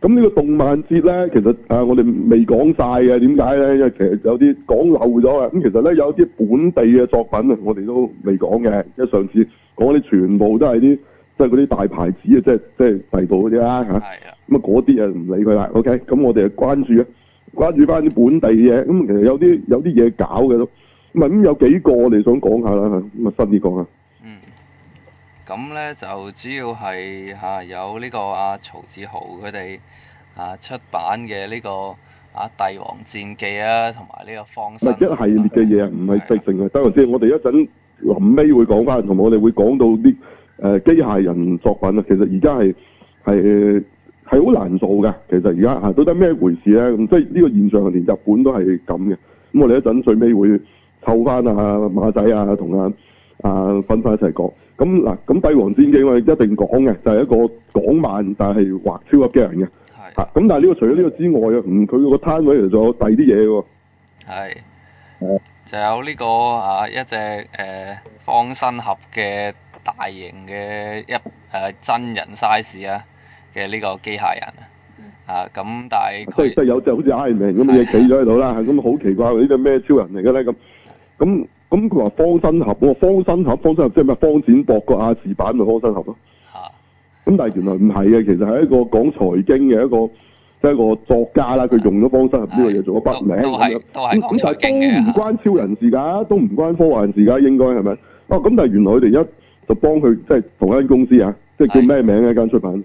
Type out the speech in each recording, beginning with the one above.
咁呢個動漫節咧，其實我哋未講晒嘅，點解咧？因為其實有啲講漏咗啊。咁其實咧有啲本地嘅作品啊，我哋都未講嘅。即係上次講啲全部都係啲即係嗰啲大牌子啊，即係第度嗰啲啦嚇。係啊。咁啊嗰啲啊唔理佢啦。OK。咁我哋啊關注翻啲本地嘅嘢。咁其實有啲嘢搞嘅都。咁有幾個我哋想講下啦嚇。咁啊新啲講下。 咁咧就主要係有呢個曹志豪佢哋出版嘅呢個帝王戰記啊，同埋呢個方新。 唔係一系列嘅嘢啊，唔係直情啊。等陣先，我哋一陣臨尾會講翻，同埋我哋會講到啲機械人作品啊。其實而家係好難做㗎。其實而家到底咩回事咧？咁即係呢個現象連日本都係咁嘅。咁我哋一陣最尾會湊翻馬仔啊同分翻一齊講。咁嗱，咁帝王戰記我哋一定講嘅，就係一個港漫，但係畫超級機人嘅。係。咁但係呢個除咗呢個之外啊，佢個攤位其實仲有第二啲嘢喎。係。 就有呢個一隻方身俠嘅大型嘅真人 size 嘅呢個機械人咁但係即係有隻好似 Iron Man 咁嘅嘢企咗喺度啦，咁好奇怪呢隻咩超人嚟嘅咧咁佢話方身俠喎，方身俠即係咩？方展博個亞視版咪方身俠咯。咁但係原來唔係嘅，其實係一個講財經嘅一個作家啦，佢用咗方身俠呢個嘢做咗筆名咁樣。 都係講財經嘅。 唔關超人事㗎，都唔關科幻事㗎，應該係咪？咁但係原來佢哋一就幫佢即係同一間公司即係叫咩名嘅一間出版社？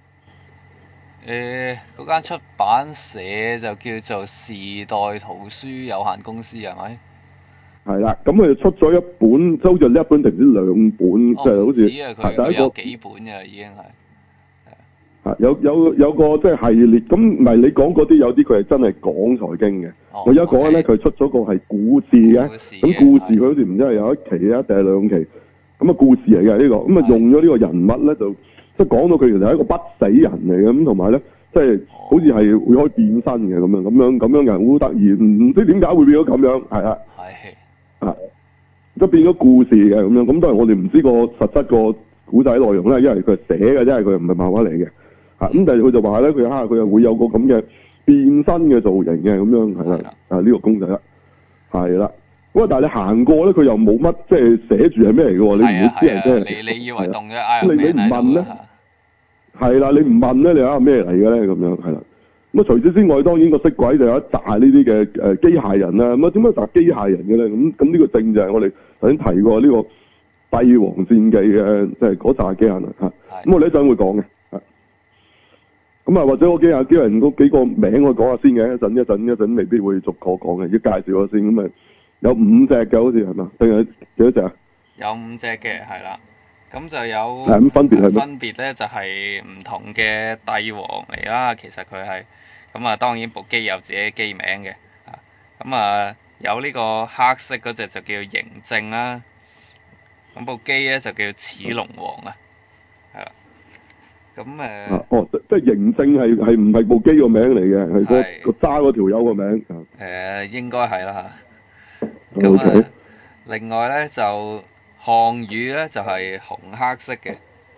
嗰間出版社就叫做時代圖書有限公司係咪？ 係啦，咁佢就出咗一本，即係好似一本定唔知兩本，即係好似佢有幾本嘅已經係。 有個即係系列，咁唔係你講嗰啲有啲佢係真係講財經嘅。我而家講咧，佢出咗個係故事嘅，咁故事佢好似唔知係有一期定係兩期，咁啊故事嚟嘅呢個，咁啊用咗呢個人物咧就即係講到佢其實係一個不死人嚟嘅，咁同埋咧即係好似係會可以變身嘅咁樣人好得意，唔知點解會變咗咁樣，係啊。都變咗故事嘅咁當然我哋唔知個實質個古仔內容啦，因為佢係寫嘅，因為佢唔係漫畫嚟嘅，咁但係佢就話咧，佢又會有個咁嘅變身嘅造型嘅咁樣係啦，呢個公仔啦，係啦，咁但係你行過咧，佢又冇乜即係寫住係咩嚟嘅喎，你唔會知係咩？ 你以為動咗 Iron Man 你唔問咧，係啦，你唔問咧，你話咩嚟嘅咧？咁樣係啦。咁除此之外，當然個色鬼就有一紮呢啲嘅機械人啦。咁啊點解紮機械人嘅咧？咁呢個正就係我哋頭先提過呢個帝王戰記嘅，即係嗰紮機械人嚇。咁我哋一陣會講嘅。咁啊，或者我機械人嗰幾個名我講下先嘅，一陣未必會逐個講嘅，要介紹下先。咁啊，有5隻嘅好似係嘛？定係幾多隻啊？ 有5隻嘅係啦。咁就有咁分別係咩？ 分別咧就係唔同嘅帝王嚟啦。其實佢係咁啊，當然部機有自己機名嘅咁有呢個黑色嗰隻就叫嬴政啦。咁部機咧就叫齒龍王啊，係啦。咁即係嬴政係唔係部機個名嚟嘅？係個揸嗰條友個名。 應該係啦嚇。咁另外咧就項羽咧就係紅黑色嘅，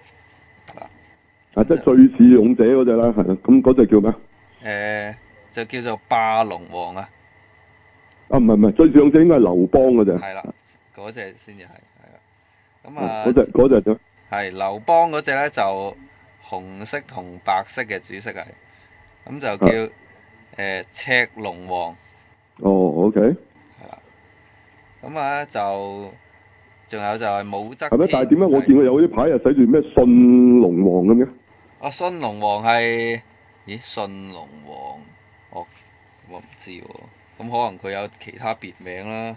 即係最似勇者嗰隻啦，係啦。咁嗰隻叫咩？ 就叫做霸龍王啊。 唔係，最似勇者應該係劉邦嗰隻。係啦，嗰隻先至係啦。咁嗰隻啫。 係劉邦嗰隻咧就紅色同白色嘅主色係，咁就叫赤龍王。 OK。 係啦。咁就。仲有就係武則天。 係咩？但係點解我見過有啲牌又寫住咩信龍王咁嘅？ 信龍王係，信龍王，我唔知喎。咁可能佢有其他別名啦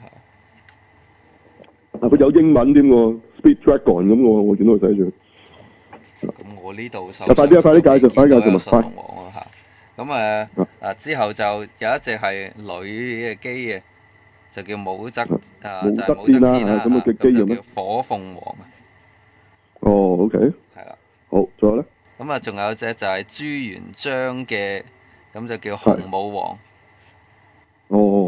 佢有英文添喎 ，Speed Dragon 咁我見到佢寫住。 咁我呢度快啲介紹，快啲介紹信龍王啊咁之後就有一隻係女嘅機嘅。就叫武則天啦， 咁嘅機叫火鳳凰啊。 OK。 係啦。 好，仲有咧？ 咁仲有隻就係朱元璋嘅，咁就叫洪武王。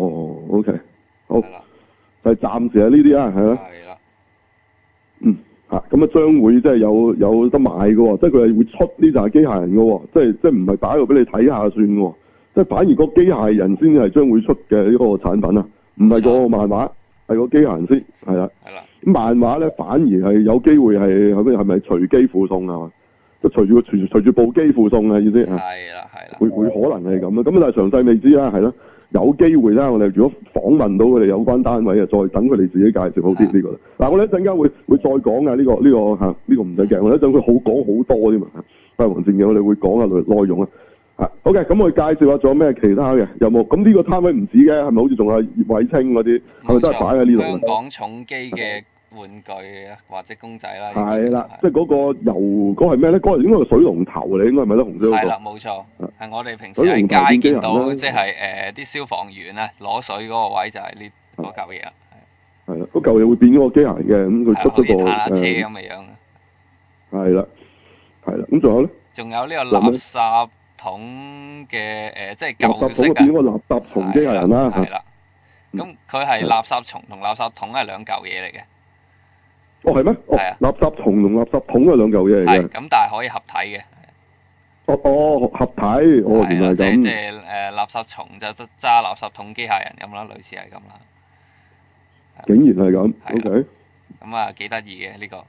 OK。好。係啦。就係暫時係呢啲啊，係啦。 係啦。 咁啊將會即係有得賣嘅喎，即係佢係會出呢紮機械人嘅喎，即係唔係擺喺度俾你睇下算喎，即係反而個機械人先係將會出嘅呢個產品啊，唔係個漫畫，係個機械人先係啦。 係啦。 咁漫畫咧反而係有機會係咪隨機附送啊嘛？即係隨住部機附送嘅意思啊？係啦係啦。 會可能係咁啊？咁但係詳細未知啦，係咯。有機會啦，我哋如果訪問到佢哋有關單位啊，再等佢哋自己介紹好啲呢個。嗱，我哋一陣間會再講啊，呢個唔使驚，我哋一陣會講好多添嘛。霸王戰記我哋會講下內容啊。好嘅，咁我哋介紹下仲有咩其他嘅有冇？咁呢個攤位唔止嘅，係咪好似仲有葉偉清嗰啲？係咪都係擺喺呢度？ 香港重機嘅玩具啊，或者公仔啦。 係啦，即係嗰個嗰係咩咧？嗰個應該係水龍頭嚟，應該係咪咧？紅色嗰個。係啦， 冇錯。係我哋平時喺街見到，即係啲消防員啊攞水嗰個位就係呢嗰嚿嘢啦。 係啦，嗰嚿嘢會變咗個機械人嘅，咁佢出咗個坦克車咁嘅樣。 係啦，咁仲有咧？ 仲有呢個垃圾桶嘅即係舊式嘅。 變咗個垃圾蟲機械人啦。 係啦。咁佢係垃圾蟲同垃圾桶係兩嚿嘢嚟嘅。 哦，係咩？係啊。垃圾蟲同垃圾桶係兩嚿嘢嚟嘅。 係，咁但係可以合體嘅。 合體，原來咁。 即係垃圾蟲就揸垃圾桶機械人咁啦，類似係咁啦。 竟然係咁 ，OK。 咁啊，幾得意嘅呢個。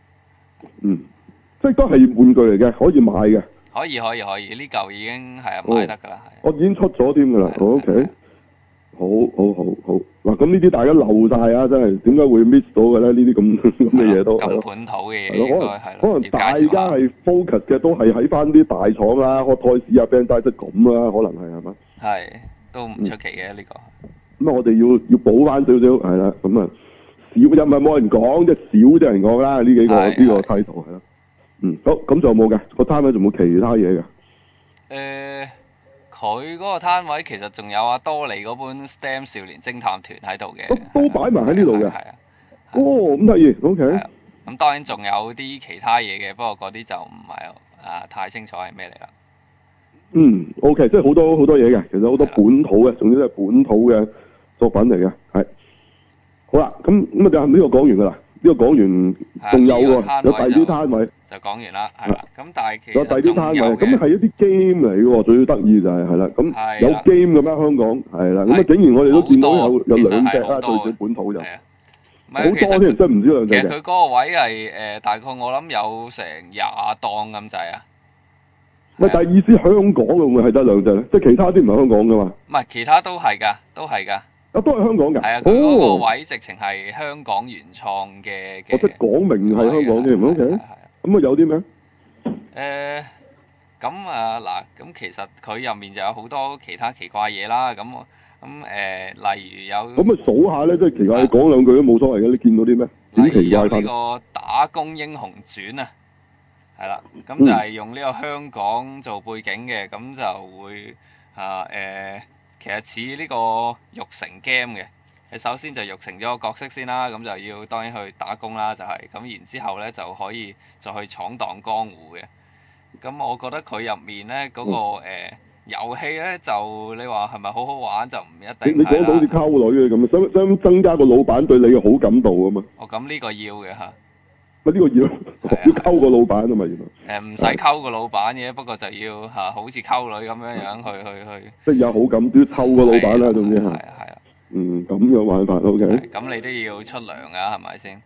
即係都係玩具嚟嘅，可以買嘅。 可以，呢嚿已經係買得㗎啦，係。 我已經出咗添㗎啦 ，OK。好，嗱，咁呢啲大家漏晒啊，真係點解會 miss 到嘅咧？呢啲咁嘅嘢都咁本土嘅嘢，應該係可能大家係 focus 嘅都係喺翻啲大廠啦，Hot Toys 啊、Bandai 即咁啦，可能係嘛？係， 都唔出奇嘅呢個。 咁我哋要補翻少少，係啦，咁啊少又唔係冇人講，即係少啲人講啦。呢幾個呢個態度係啦。好，咁仲有冇嘅？個攤位仲冇其他嘢嘅？ 佢嗰個攤位其實仲有阿多利嗰本 STEM 少年偵探團喺度嘅， 都擺埋喺呢度嘅。係啊。咁得意 ，OK。 咁當然仲有啲其他嘢嘅，不過嗰啲就唔係太清楚係咩嚟啦。 OK，即係好多嘢嘅，其實好多本土嘅，總之都係本土嘅作品嚟嘅，係。好啦，咁就呢個講完㗎啦。呢個講完，仲有喎，有第二啲攤位就講完啦，係啦。咁但係其實有第二啲攤位，咁係一啲 game 嚟嘅喎，最得意就係啦。咁有 game 嘅咩？香港係啦，咁啊竟然我哋都見到有兩隻啦，最少本土就好多添，真唔知兩隻。 其實佢嗰個位係大概我諗有成20檔咁滯啊。 喂，但係意思香港會唔會係得兩隻咧？即係其他啲唔係香港㗎嘛？ 唔係，其他都係㗎，都係香港㗎。係啊，佢嗰個位直情係香港原創嘅。 我即係講明係香港嘅，OK。咁啊有啲咩？ 咁其實佢入面就有好多其他奇怪嘢啦。咁例如有。 咁啊數下咧，即係奇怪，你講兩句都冇所謂嘅。你見到啲咩？ 例如有呢個打工英雄傳啊，係啦，咁就係用呢個香港做背景嘅，咁就會其實似呢個育成 game 嘅，你首先就育成咗個角色先啦，咁就要當然去打工啦，就係咁，然之後咧就可以再去闖蕩江湖嘅。咁我覺得佢入面咧嗰個遊戲咧就你話係咪好好玩就唔一定。你講到好似溝女嘅咁，想增加個老闆對你嘅好感度啊嘛。 咁呢個要嘅嚇。 呢個要溝個老闆啊嘛，原來。 唔使溝個老闆嘅，不過就要好似溝女咁樣去。 即係有好感都要溝個老闆啦，總之係。係啊。 咁樣玩法 OK。 咁你都要出糧㗎，係咪先？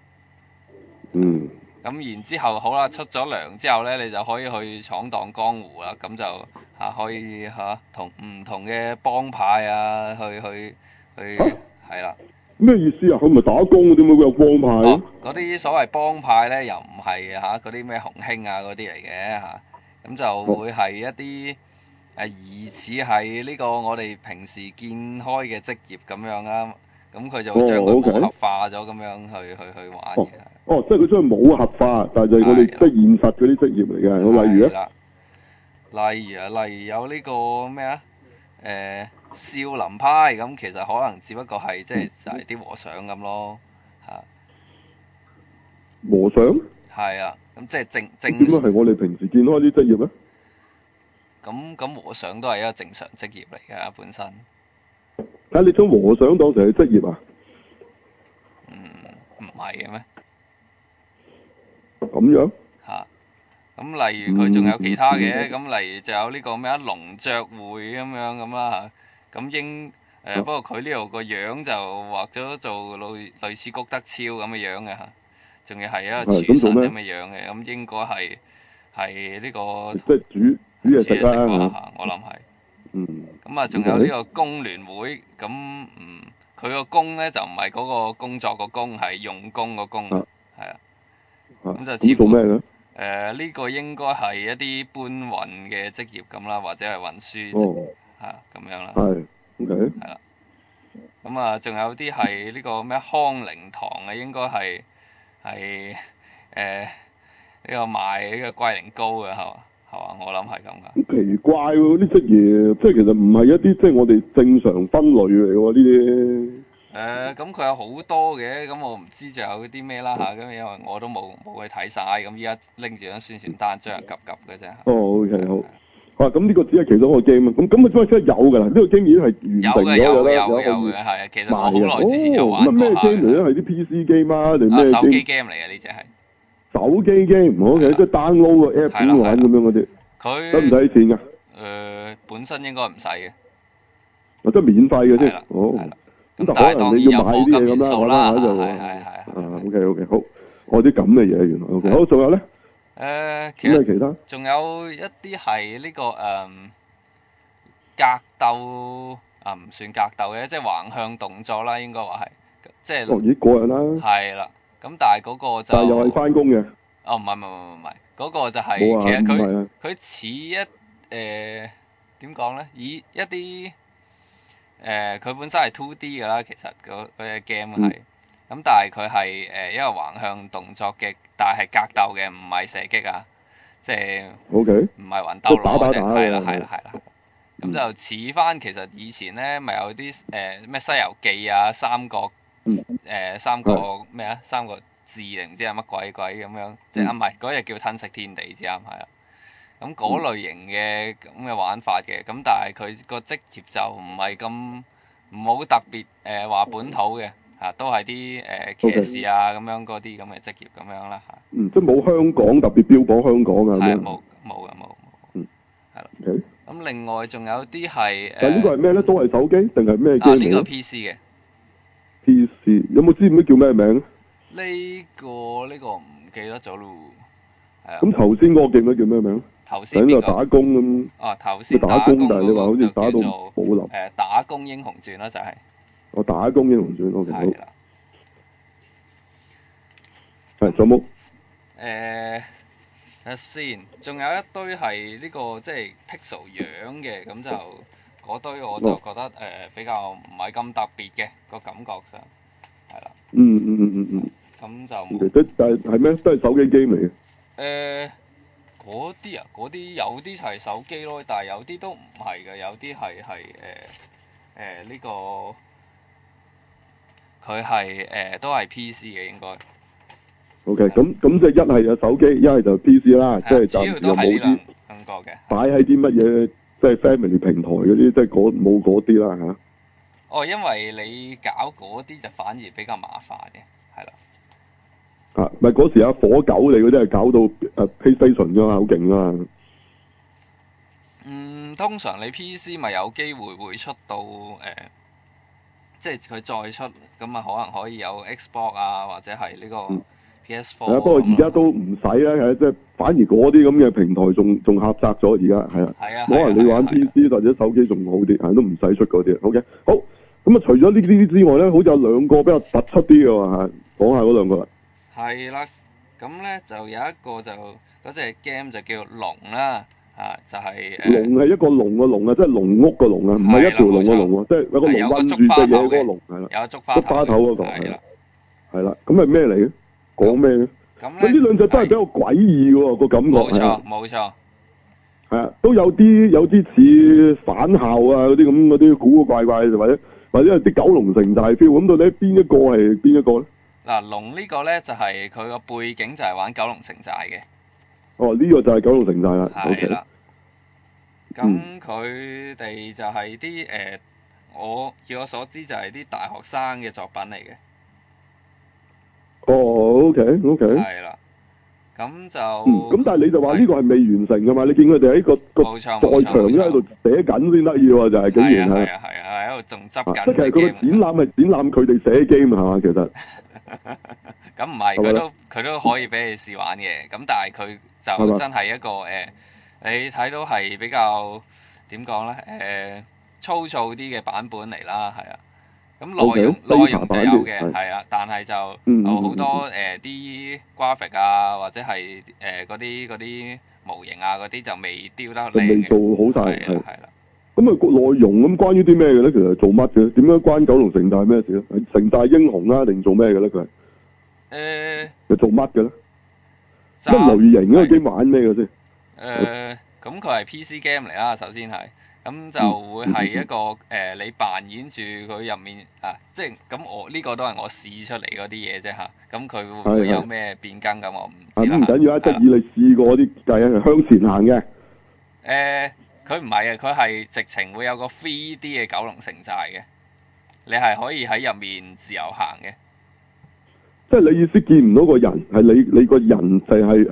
咁然之後好啦，出咗糧之後咧，你就可以去闖蕩江湖啦。咁就可以同唔同嘅幫派啊，去係啦。 咩意思啊？佢唔係打工嘅，點解會有幫派？ 嗰啲所謂幫派咧，又唔係嗰啲咩紅興啊嗰啲嚟嘅咁就會係一啲疑似係呢個我哋平時見開嘅職業咁樣啦。咁佢就會將佢武俠化咗咁樣去玩嘅。 即係佢將佢武俠化，但係就係我哋即係現實嗰啲職業嚟嘅。我例如咧？ 例如有呢個咩少林派咁，其實可能只不過係即係就係啲和尚咁咯和尚？ 係啊，咁即係正。 點解係我哋平時見開啲職業咧？ 咁和尚都係一個正常職業嚟㗎本身。 你將和尚當成係職業啊？ 唔係嘅咩？ 樣嚇。咁例如佢仲有其他嘅，咁例如就有呢個咩龍雀會咁啦嚇。咁不過佢呢度個樣就畫咗做類似谷德超咁嘅樣嘅嚇，仲要係一個廚神咁嘅樣嘅，咁應該係呢個即係煮嘢食啦嚇，我諗係。咁啊，仲有呢個工聯會，咁佢個工咧就唔係嗰個工作個工，係用工個工，係啊。咁就似乎做咩嘅？ 呢個應該係一啲搬運嘅職業咁啦，或者係運輸職業咁樣啦。 係，OK。 係啦。咁啊，仲有啲係呢個咩康寧堂嘅，應該係呢個賣呢個龜苓膏嘅係嘛？我諗係咁噶。好奇怪喎！啲職業即係其實唔係一啲即係我哋正常分類嚟喎呢啲。 咁佢有好多嘅，咁我唔知仲有啲咩啦嚇，咁因為我都冇去睇晒，咁依家拎住張宣傳單張急嘅啫。 OK 好。咁呢個只係其中一個 game 啊，咁啊真係有㗎啦，呢個 game 已經係完成咗㗎啦，有嘅係，其實我好耐之前有玩過咩 game 嚟咧？係啲 PC game 啊定咩？ 手機 game 嚟嘅呢隻係。 手機 game，OK，即係 download 個 app 先玩咁樣嗰啲。 佢使唔使錢㗎？ 本身應該唔使嘅。 即係免費嘅啫。咁但可能你要買啲嘢咁啦，可能就OK，好，啲咁嘅嘢原來 OK，好，仲有咧？ 其實其他仲有一啲係呢個格鬥唔算格鬥嘅，即係橫向動作啦，應該話係，即係。咦， 過癮啦！ 係啦，咁但係嗰個就。 但係又係翻工嘅。 唔係，嗰個就係其實佢似點講咧？以一啲佢本身係 2D 㗎啦，其實嗰隻 game 係。咁但係佢係一個橫向動作嘅，但係格鬥嘅，唔係射擊啊，即係唔係魂鬥羅嘅，係啦。咁就似翻其實以前咧，咪有啲咩西遊記啊、三國咩啊、三國志定唔知係乜鬼咁樣，即係唔係嗰隻叫吞食天地之啱係啦。咁嗰類型嘅咁嘅玩法嘅，咁但係佢個職業就唔係咁唔好特別話本土嘅。都係啲騎士啊咁樣嗰啲咁嘅職業咁樣啦嚇。即係冇香港特別標榜香港啊。係冇。係啦。咁另外仲有啲係但呢個係咩咧？都係手機定係咩機嚟？ 呢個 PC 嘅。 PC 有冇知唔知叫咩名？ 呢個唔記得咗咯。係啊。 咁頭先嗰個叫咩名？ 頭先喺度打工咁。頭先打工， 但係你話好似打到寶林。 打工英雄傳啦就係。 我打工英雄傳 OK 好。係仲有冇？ 睇下先，仲有一堆係呢個即係 pixel 樣嘅，咁就嗰堆我就覺得比較唔係咁特別嘅個感覺上，係啦。咁就但係咩？都係手機 game 嚟嘅。嗰啲有啲係手機咯，但係有啲都唔係嘅，有啲係呢個。佢係都係 PC 嘅應該。 OK，咁即係一係就手機，一係就 PC 啦，即係暫時又冇啲感覺嘅。 擺喺啲乜嘢即係 family 平台嗰啲，即係冇嗰啲啦嚇。 因為你搞嗰啲就反而比較麻煩嘅，係啦。 咪嗰時火狗你嗰啲係搞到PlayStation 㗎嘛，好勁㗎嘛。 通常你 PC 咪有機會會出到即係佢再出，咁啊可能可以有 Xbox 啊，或者係呢個 PS4。 不過而家都唔使啦，即係反而嗰啲咁嘅平台仲狹窄咗，而家係啊。係啊。可能你玩 PC 或者手機仲好啲，都唔使出嗰啲。OK，好。咁啊，除咗呢啲之外咧，好似有兩個比較突出啲嘅喎，講下嗰兩個啦。 係啦，咁咧就有一個就嗰隻 game 就叫龍啦。就係龍係一個龍個龍啊，即係龍屋個龍啊，唔係一條龍個龍喎，即係有個龍韞住隻嘢嗰個龍係啦， 有竹花頭嗰個係啦，咁係咩嚟嘅？講咩嘅？咁呢兩隻都係比較詭異喎個感覺。 冇錯。 係啊，都有啲似返校啊嗰啲古古怪怪，或者係啲九龍城寨 feel， 咁到底邊一個係邊一個咧？ 嗱，龍呢個咧就係佢個背景就係玩九龍城寨嘅。 呢個就係九龍城寨啦。 係啦。咁佢哋就係啲以我所知就係啲大學生嘅作品嚟嘅。 OK。 係啦。咁咁就咁但係你就話呢個係未完成㗎嘛？你見佢哋喺個冇錯在場都喺度寫緊先得意喎，就係竟然係喺度仲執緊。 即係其實佢個展覽係展覽佢哋寫 game 係嘛？其實咁唔係，佢都可以俾你試玩嘅。咁但係佢就真係一個你睇到係比較點講咧？粗糙啲嘅版本嚟啦，係啊。咁內容就有嘅，係啊，但係就好多啲 graphic 啊，或者係嗰啲模型啊嗰啲就未雕得靚嘅， 未做好晒， 係啦。 咁啊個內容咁關於啲咩嘅咧？其實做乜嘅？點樣關九龍城寨咩事咧？係城寨英雄啊，定做咩嘅咧？佢係係做乜嘅咧？乜類型嗰個機玩咩嘅先？ 咁佢係 PC game 嚟啦，首先係。咁就會係一個你扮演住佢入面即係咁我呢個都係我試出嚟嗰啲嘢啫嚇。咁佢會唔會有咩變更咁我唔知啦。唔緊要啊，即係以你試過啲計係向前行嘅。 佢唔係佢係直情會有個 3D 嘅九龍城寨嘅，你係可以喺入面自由行嘅。 即係你意思見唔到個人，係你個人就係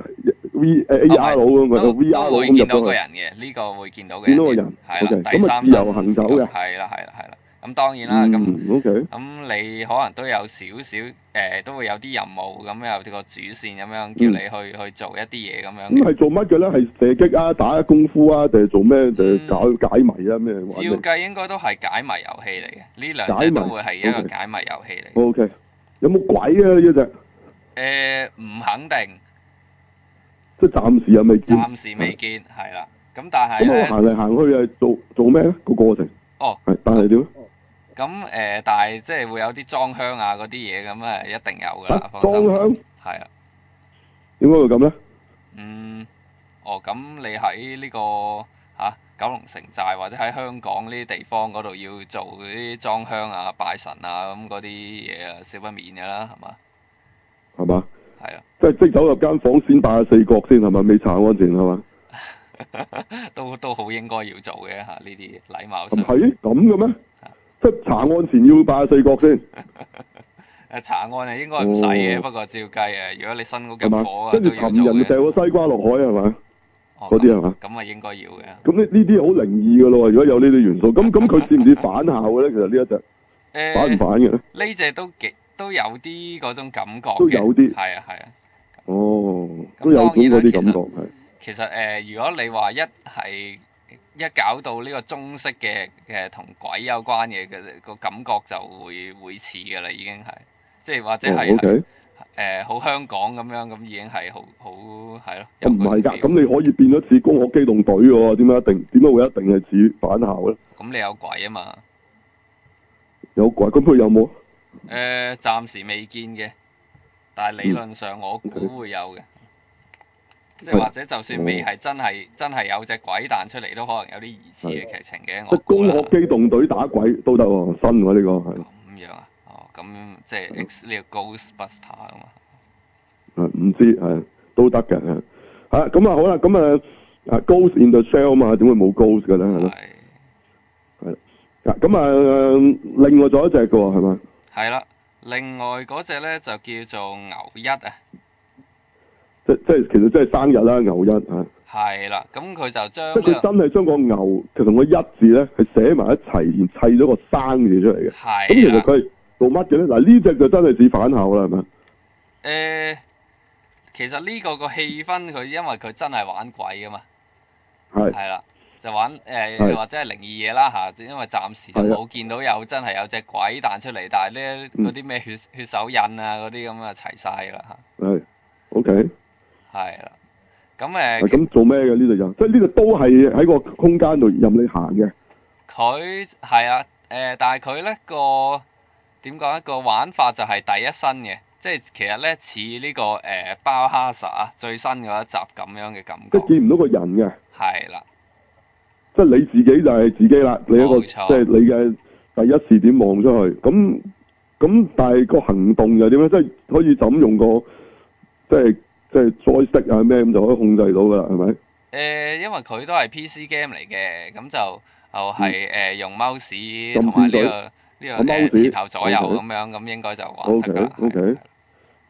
AR 佬咁啊 ，VR 佬咁入到去。都會見到個人嘅，呢個會見到嘅。見到個人，係啦，第三自由行走嘅。 係啦。咁當然啦，咁咁你可能都有少少都會有啲任務咁有個主線咁樣叫你去做一啲嘢咁樣。咁係做乜嘅咧？係射擊啊、打功夫啊，定係做咩？定係搞解謎啊咩？ 照計應該都係解謎遊戲嚟嘅，呢兩隻都會係一個解謎遊戲嚟。 O K。有冇鬼啊？呢一隻？ 唔肯定， 即係暫時又未見。 暫時未見，係啦。咁但係咧， 行嚟行去係做咩咧？個過程。係，但係點？ 咁但係即係會有啲裝香啊嗰啲嘢咁一定有噶啦。 裝香？ 係啊。 點解會咁咧？ 咁你喺呢個九龍城寨或者喺香港呢啲地方嗰度要做嗰啲裝香啊、拜神啊咁嗰啲嘢啊，少不免㗎啦，係嘛？ 係嘛？ 係啊。即走入間房先拜下四角先係咪？未查安全係嘛？ 都好應該要做嘅呢啲禮貌上。 係咁嘅咩？即係查案前要拜下四角先。 查案啊應該唔使嘅，不過照計如果你新屋入伙跟住尋人掉個西瓜落海係咪？嗰啲係嘛？ 咁啊應該要嘅。 咁呢啲好靈異㗎咯，如果有呢啲元素，咁佢似唔似反效嘅咧？其實呢一隻反唔反嘅咧？ 呢隻都有啲嗰種感覺嘅。 都有啲。 係啊。 哦。都有啲嗰啲感覺係。 其實如果你話一搞到呢個中式嘅同鬼有關嘅個感覺就會似㗎啦，已經係，即係或者係好香港咁樣，咁已經係好係咯。 唔係㗎，咁你可以變咗似攻殼機動隊喎？點解會一定係似反效咧？ 咁你有鬼啊嘛？ 有鬼，咁佢有冇？ 暫時未見嘅，但係理論上我估會有嘅。即係或者就算未係真係有隻鬼彈出嚟，都可能有啲疑似嘅劇情嘅。 即係攻殼機動隊打鬼都得喎，新喎呢個係。 咁樣啊？咁即係 X 呢個 Ghostbuster 啊嘛。唔知係都得嘅係。咁啊好啦，咁Ghost in the Shell 啊嘛，點會冇 Ghost 嘅咧？係咯。係。咁另外仲有一隻嘅喎，係咪？ 係啦，另外嗰隻咧就叫做牛一啊。 即係其實真係生日啦，牛一啊。 係啦，咁佢就將即係佢真係將個牛其實同個一字咧係寫埋一齊，然砌咗個生字出嚟嘅。係。咁其實佢係做乜嘅咧？嗱呢隻就真係似返校啦，係咪？ 其實呢個氣氛佢因為佢真係玩鬼㗎嘛。 係。 係啦，就玩或者係靈異嘢啦嚇，因為暫時就冇見到真係有隻鬼彈出嚟，但係咧嗰啲咩血手印啊嗰啲咁啊齊晒㗎啦嚇。係。 OK。 係啦，咁咁做咩嘅呢度就？即係呢個都係喺個空間度任你行嘅。 佢係啊，但係佢咧個點講咧個玩法就係第一身嘅，即係其實咧似呢個Biohazard啊最新嗰一集咁樣嘅感覺。即係見唔到個人嘅。係啦。即係你自己就係自己啦，你一個即係你嘅第一視點望出去，咁但係個行動又點咧？即係可以就咁用個即係 joystick 啊咩咁就可以控制到噶啦，係咪？因為佢都係 PC game 嚟嘅，咁就係用 mouse 同埋呢個前後左右咁樣，咁應該就玩得㗎。OK。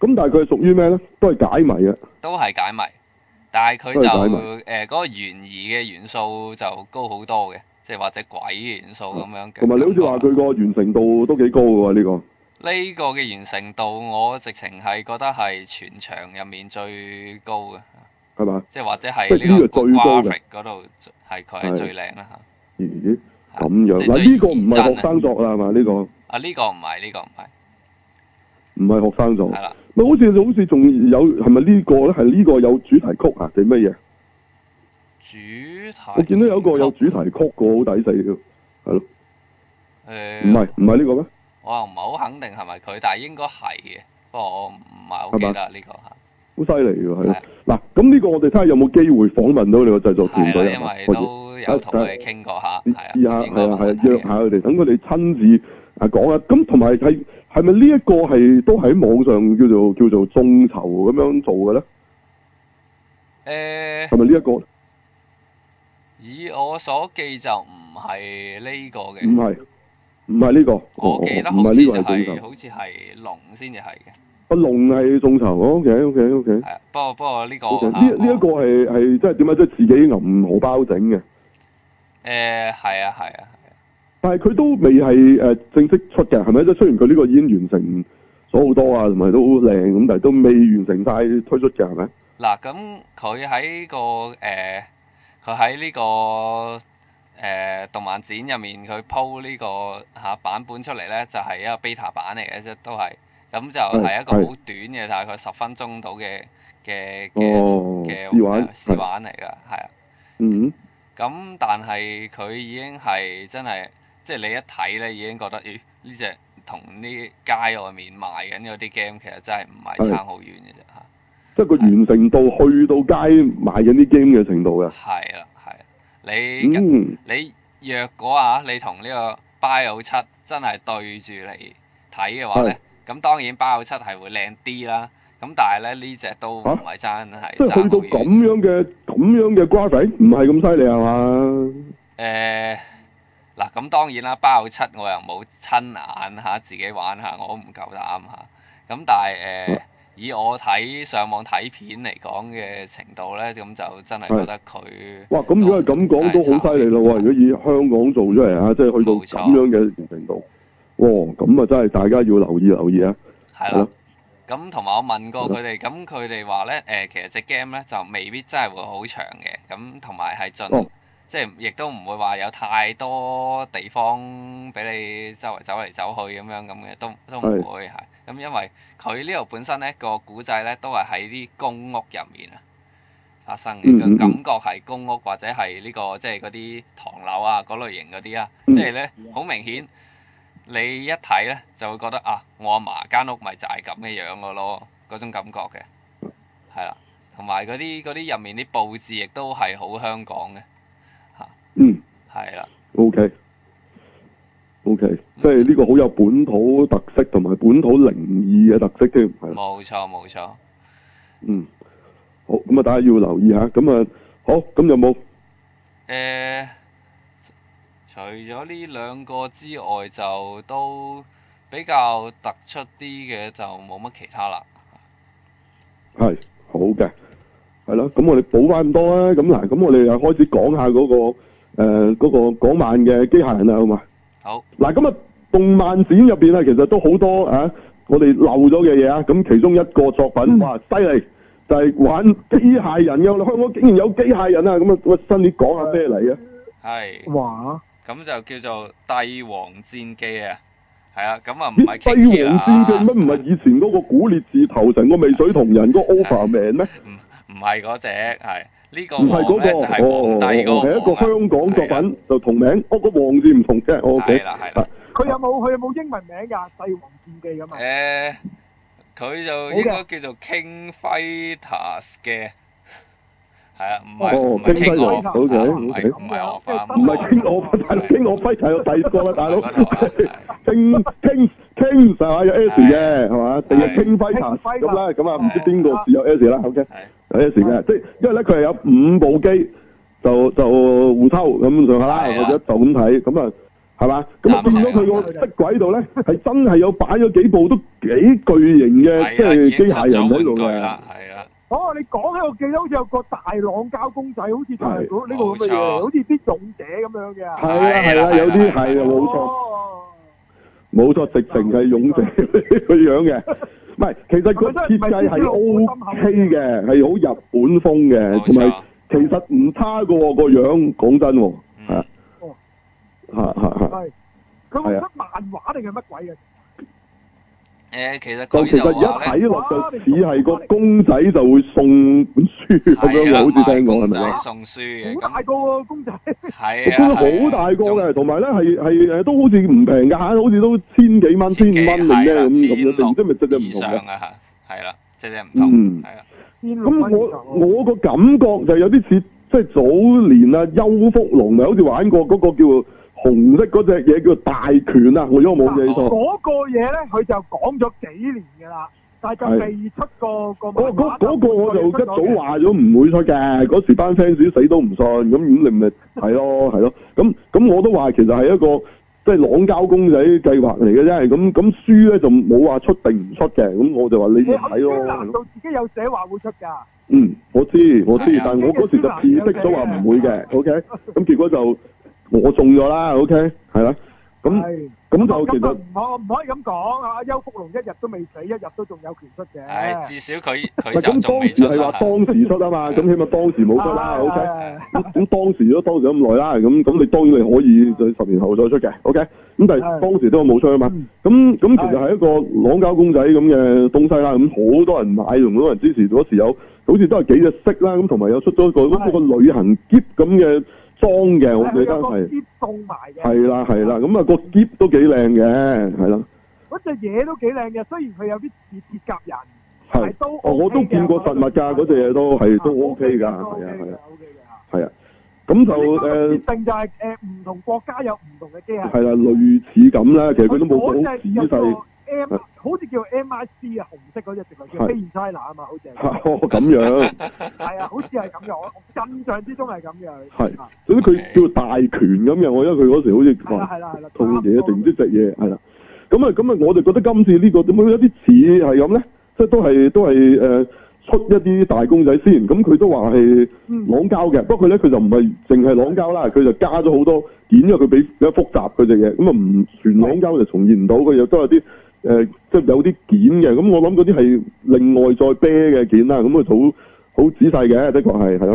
咁但係佢係屬於咩咧？都係解謎嘅。 都係解謎，但係佢就都係解謎嗰個懸疑嘅元素就高好多嘅，即係或者鬼嘅元素咁樣嘅。 同埋你好似話佢個完成度都幾高嘅喎呢個。 呢個嘅完成度，我直情係覺得係全場入面最高嘅。 係嘛？ 即係或者係呢個最高嘅嗰度係佢係最靚啦嚇。 咦？咁樣嗱呢個唔係學生作啦係嘛？呢個。 啊呢個唔係，呢個唔係。 唔係學生作。 係啦。 咪好似仲有係咪呢個咧？係呢個有主題曲啊定乜嘢？ 主題。 我見到有個有主題曲個好抵死嘅，係咯。唔係呢個咩？ 我又唔係好肯定係咪佢，但係應該係嘅。不過我唔係好記得呢個嚇。 好犀利㗎，係咯。嗱，咁呢個我哋睇下有冇機會訪問到你個製作團隊啊？ 因為都有同佢哋傾過下， 試下約下佢哋，等佢哋親自講下。咁同埋係咪呢一個都喺網上叫做眾籌咁樣做嘅咧？係咪呢一個？ 以我所記就唔係呢個嘅。 唔係呢個。 我記得好似係龍先至係嘅。 阿龍係眾籌 ，OK。 係啊，不過呢個呢一個係即係點啊？即係自己銀荷包整嘅。 係啊。 但係佢都未係正式出嘅，係咪？即係雖然佢呢個已經完成咗好多啊，同埋都好靚咁，但係都未完成晒推出嘅，係咪？ 嗱，咁佢喺呢個動漫展入面，佢鋪呢個版本出嚟咧，就係一個 beta 版嚟嘅啫，都係。咁就係一個好短嘅，大概10分鐘到嘅試玩嚟㗎，係啊。 嗯。 咁但係佢已經係真係，即係你一睇咧，已經覺得，呢隻同呢街外面賣緊嗰啲 game 其實真係唔係差好遠嘅啫嚇。即係個完成度去到街賣緊啲 game 嘅程度嘅。 係啦，你若果你同呢個 Bio7真係對住嚟睇嘅話咧。咁當然Bio7係會靚啲啦，咁但係咧呢隻都唔係真係即係去到咁樣嘅 graphic 唔係咁犀利係嘛？ 嗱咁當然啦，Bio7我又冇親眼自己玩下，我都唔夠膽嚇。咁但係以我上網睇片嚟講嘅程度咧，咁就真係覺得佢哇！咁如果係咁講都好犀利咯喎！如果以香港做出嚟即係去到咁樣嘅完成度。咁啊，真係大家要留意啊！ 係啦，咁同埋我問過佢哋，咁佢哋話咧，其實隻 game 咧就未必真係會好長嘅，咁同埋係即係亦都唔會話有太多地方俾你周圍走嚟走去咁樣咁嘅，都唔會係。咁因為佢呢度本身咧個古仔咧都係喺啲公屋入面發生嘅，個感覺係公屋或者係呢個即係嗰啲唐樓啊嗰類型嗰啲啊，即係咧好明顯。你一睇咧，就會覺得我阿嫲間屋咪就係咁嘅樣嘅咯，嗰種感覺嘅，係啦，同埋嗰啲入面啲佈置亦都係好香港嘅，係啦。OK，即係呢個好有本土特色同埋本土靈異嘅特色添，係。冇錯。好，咁啊，大家要留意下，咁啊，好，咁有冇？除咗呢兩個之外，就都比較突出啲嘅，就冇乜其他啦。係，好嘅，係咯，咁我哋補翻咁多啦。咁嗱，咁我哋又開始講下嗰個港漫嘅機械人啦，好嘛？好。嗱，咁啊，動漫展入邊其實都好多我哋漏咗嘅嘢啊。咁其中一個作品，哇，犀利，就係玩機械人嘅。我哋香港竟然有機械人啊！咁啊，我新啲講下咩嚟啊？係。哇！咁就叫做帝王戰記啊，係啊，咁啊唔係帝王戰記乜？唔係以前嗰個古烈士頭成個味水同人嗰 Overman 咩？唔係嗰隻，係呢個唔係嗰個，就係皇帝嗰個，係一個香港作品，就同名，個王字唔同啫。係啦。佢有冇英文名㗎？帝王戰記咁啊？佢就應該叫做 King Fighters 嘅。係啊，唔係傾我，好嘅，唔係我花，唔係傾我，大佬傾我揮就有第二個啦，大佬，傾就係有 S 嘅，係嘛？定係傾揮茶咁啦，咁啊唔知邊個是有 S 啦，OK，有 S 嘅，即係因為咧佢係有5部機就互抽咁上下啦，或者就咁睇，咁啊係嘛？咁啊變咗佢個色軌度咧，係真係有擺咗幾部都幾巨型嘅即係機械人喺度嘅。 係啦。 哦，你講起我記得好似有個大朗膠公仔，好似就係呢個咁嘅嘢，好似啲勇者咁樣嘅。 係啊，有啲係啊，冇錯。冇錯，直情係勇者個樣嘅。唔係，其實個設計係 OK 嘅，係好日本風嘅，同埋其實唔差噶喎個樣，講真喎，係啊。係。 佢會出漫畫定係乜鬼嘅？ 其實一睇落就似係個公仔就會送本書咁樣嘅，好似聽講係咪啊？ 送書嘅， 好大個喎公仔。 係啊。 好大個嘅，同埋咧係都好似唔平㗎，好似都千幾蚊、1500定咩咁樣，定唔知咪隻唔同嘅。 係啦，隻唔同。係啊。 咁我個感覺就有啲似即係早年啊，邱福龍咪好似玩過嗰個叫紅色嗰隻嘢叫大拳啊，我如果冇記錯。 嗰個嘢咧，佢就講咗幾年㗎啦，但係就未出過個漫畫。 嗰個我就一早話咗唔會出嘅，嗰時班 fans 死都唔信，咁你咪係咯，咁我都話其實係一個即係朗膠公仔計劃嚟嘅啫，咁書咧就冇話出定唔出嘅，咁我就話你咪睇咯。 難道自己有寫話會出㗎？ 我知，但係我嗰時就指的咗話唔會嘅 ，OK， 咁結果就。我中咗啦 ，OK， 係啦，咁就其實唔可以咁講啊！邱福龍一日都未死，一日都仲有權出嘅。 係，至少佢就仲未出。咁當時係話當時出啊嘛，咁起碼當時冇出啦 ，OK。咁當時咁耐啦，咁你當然你可以在10年後再出嘅 ，OK。咁但係當時都冇出啊嘛。咁其實係一個朗膠公仔咁嘅東西啦，咁好多人買，同好多人支持。嗰時有好似都係幾隻色啦，咁同埋有出咗個旅行喼咁嘅。裝嘅，我記得係。送埋嘅。係啦，咁啊個喼都幾靚嘅，係啦。 嗰隻嘢都幾靚嘅，雖然佢有啲似鐵甲人， 係都。 我都見過實物㗎，嗰隻嘢都OK 㗎，係啊。 OK 嘅。 係啊，咁就設定就係唔同國家有唔同嘅機械。 係啦，類似咁啦，其實佢都冇好仔細。 好似叫 MIC 啊，紅色嗰隻直頭叫 Made in China 啊嘛，好似係。 咁樣。 係啊，好似係咁樣，我印象之中係咁樣。 係。總之佢叫大拳咁樣，我因為佢嗰時好似係啦， 套嘢定唔知隻嘢係啦。咁啊，我就覺得今次呢個點解有啲似係咁咧？即係都係出一啲大公仔先，咁佢都話係朗膠嘅，不過咧佢就唔係淨係朗膠啦，佢就加咗好多件，因為佢比較複雜嗰隻嘢，咁啊唔全朗膠就重現唔到，佢又都有啲即係有啲件嘅，咁我諗嗰啲係另外再啤嘅件啦，咁佢好仔細嘅，的確係咯。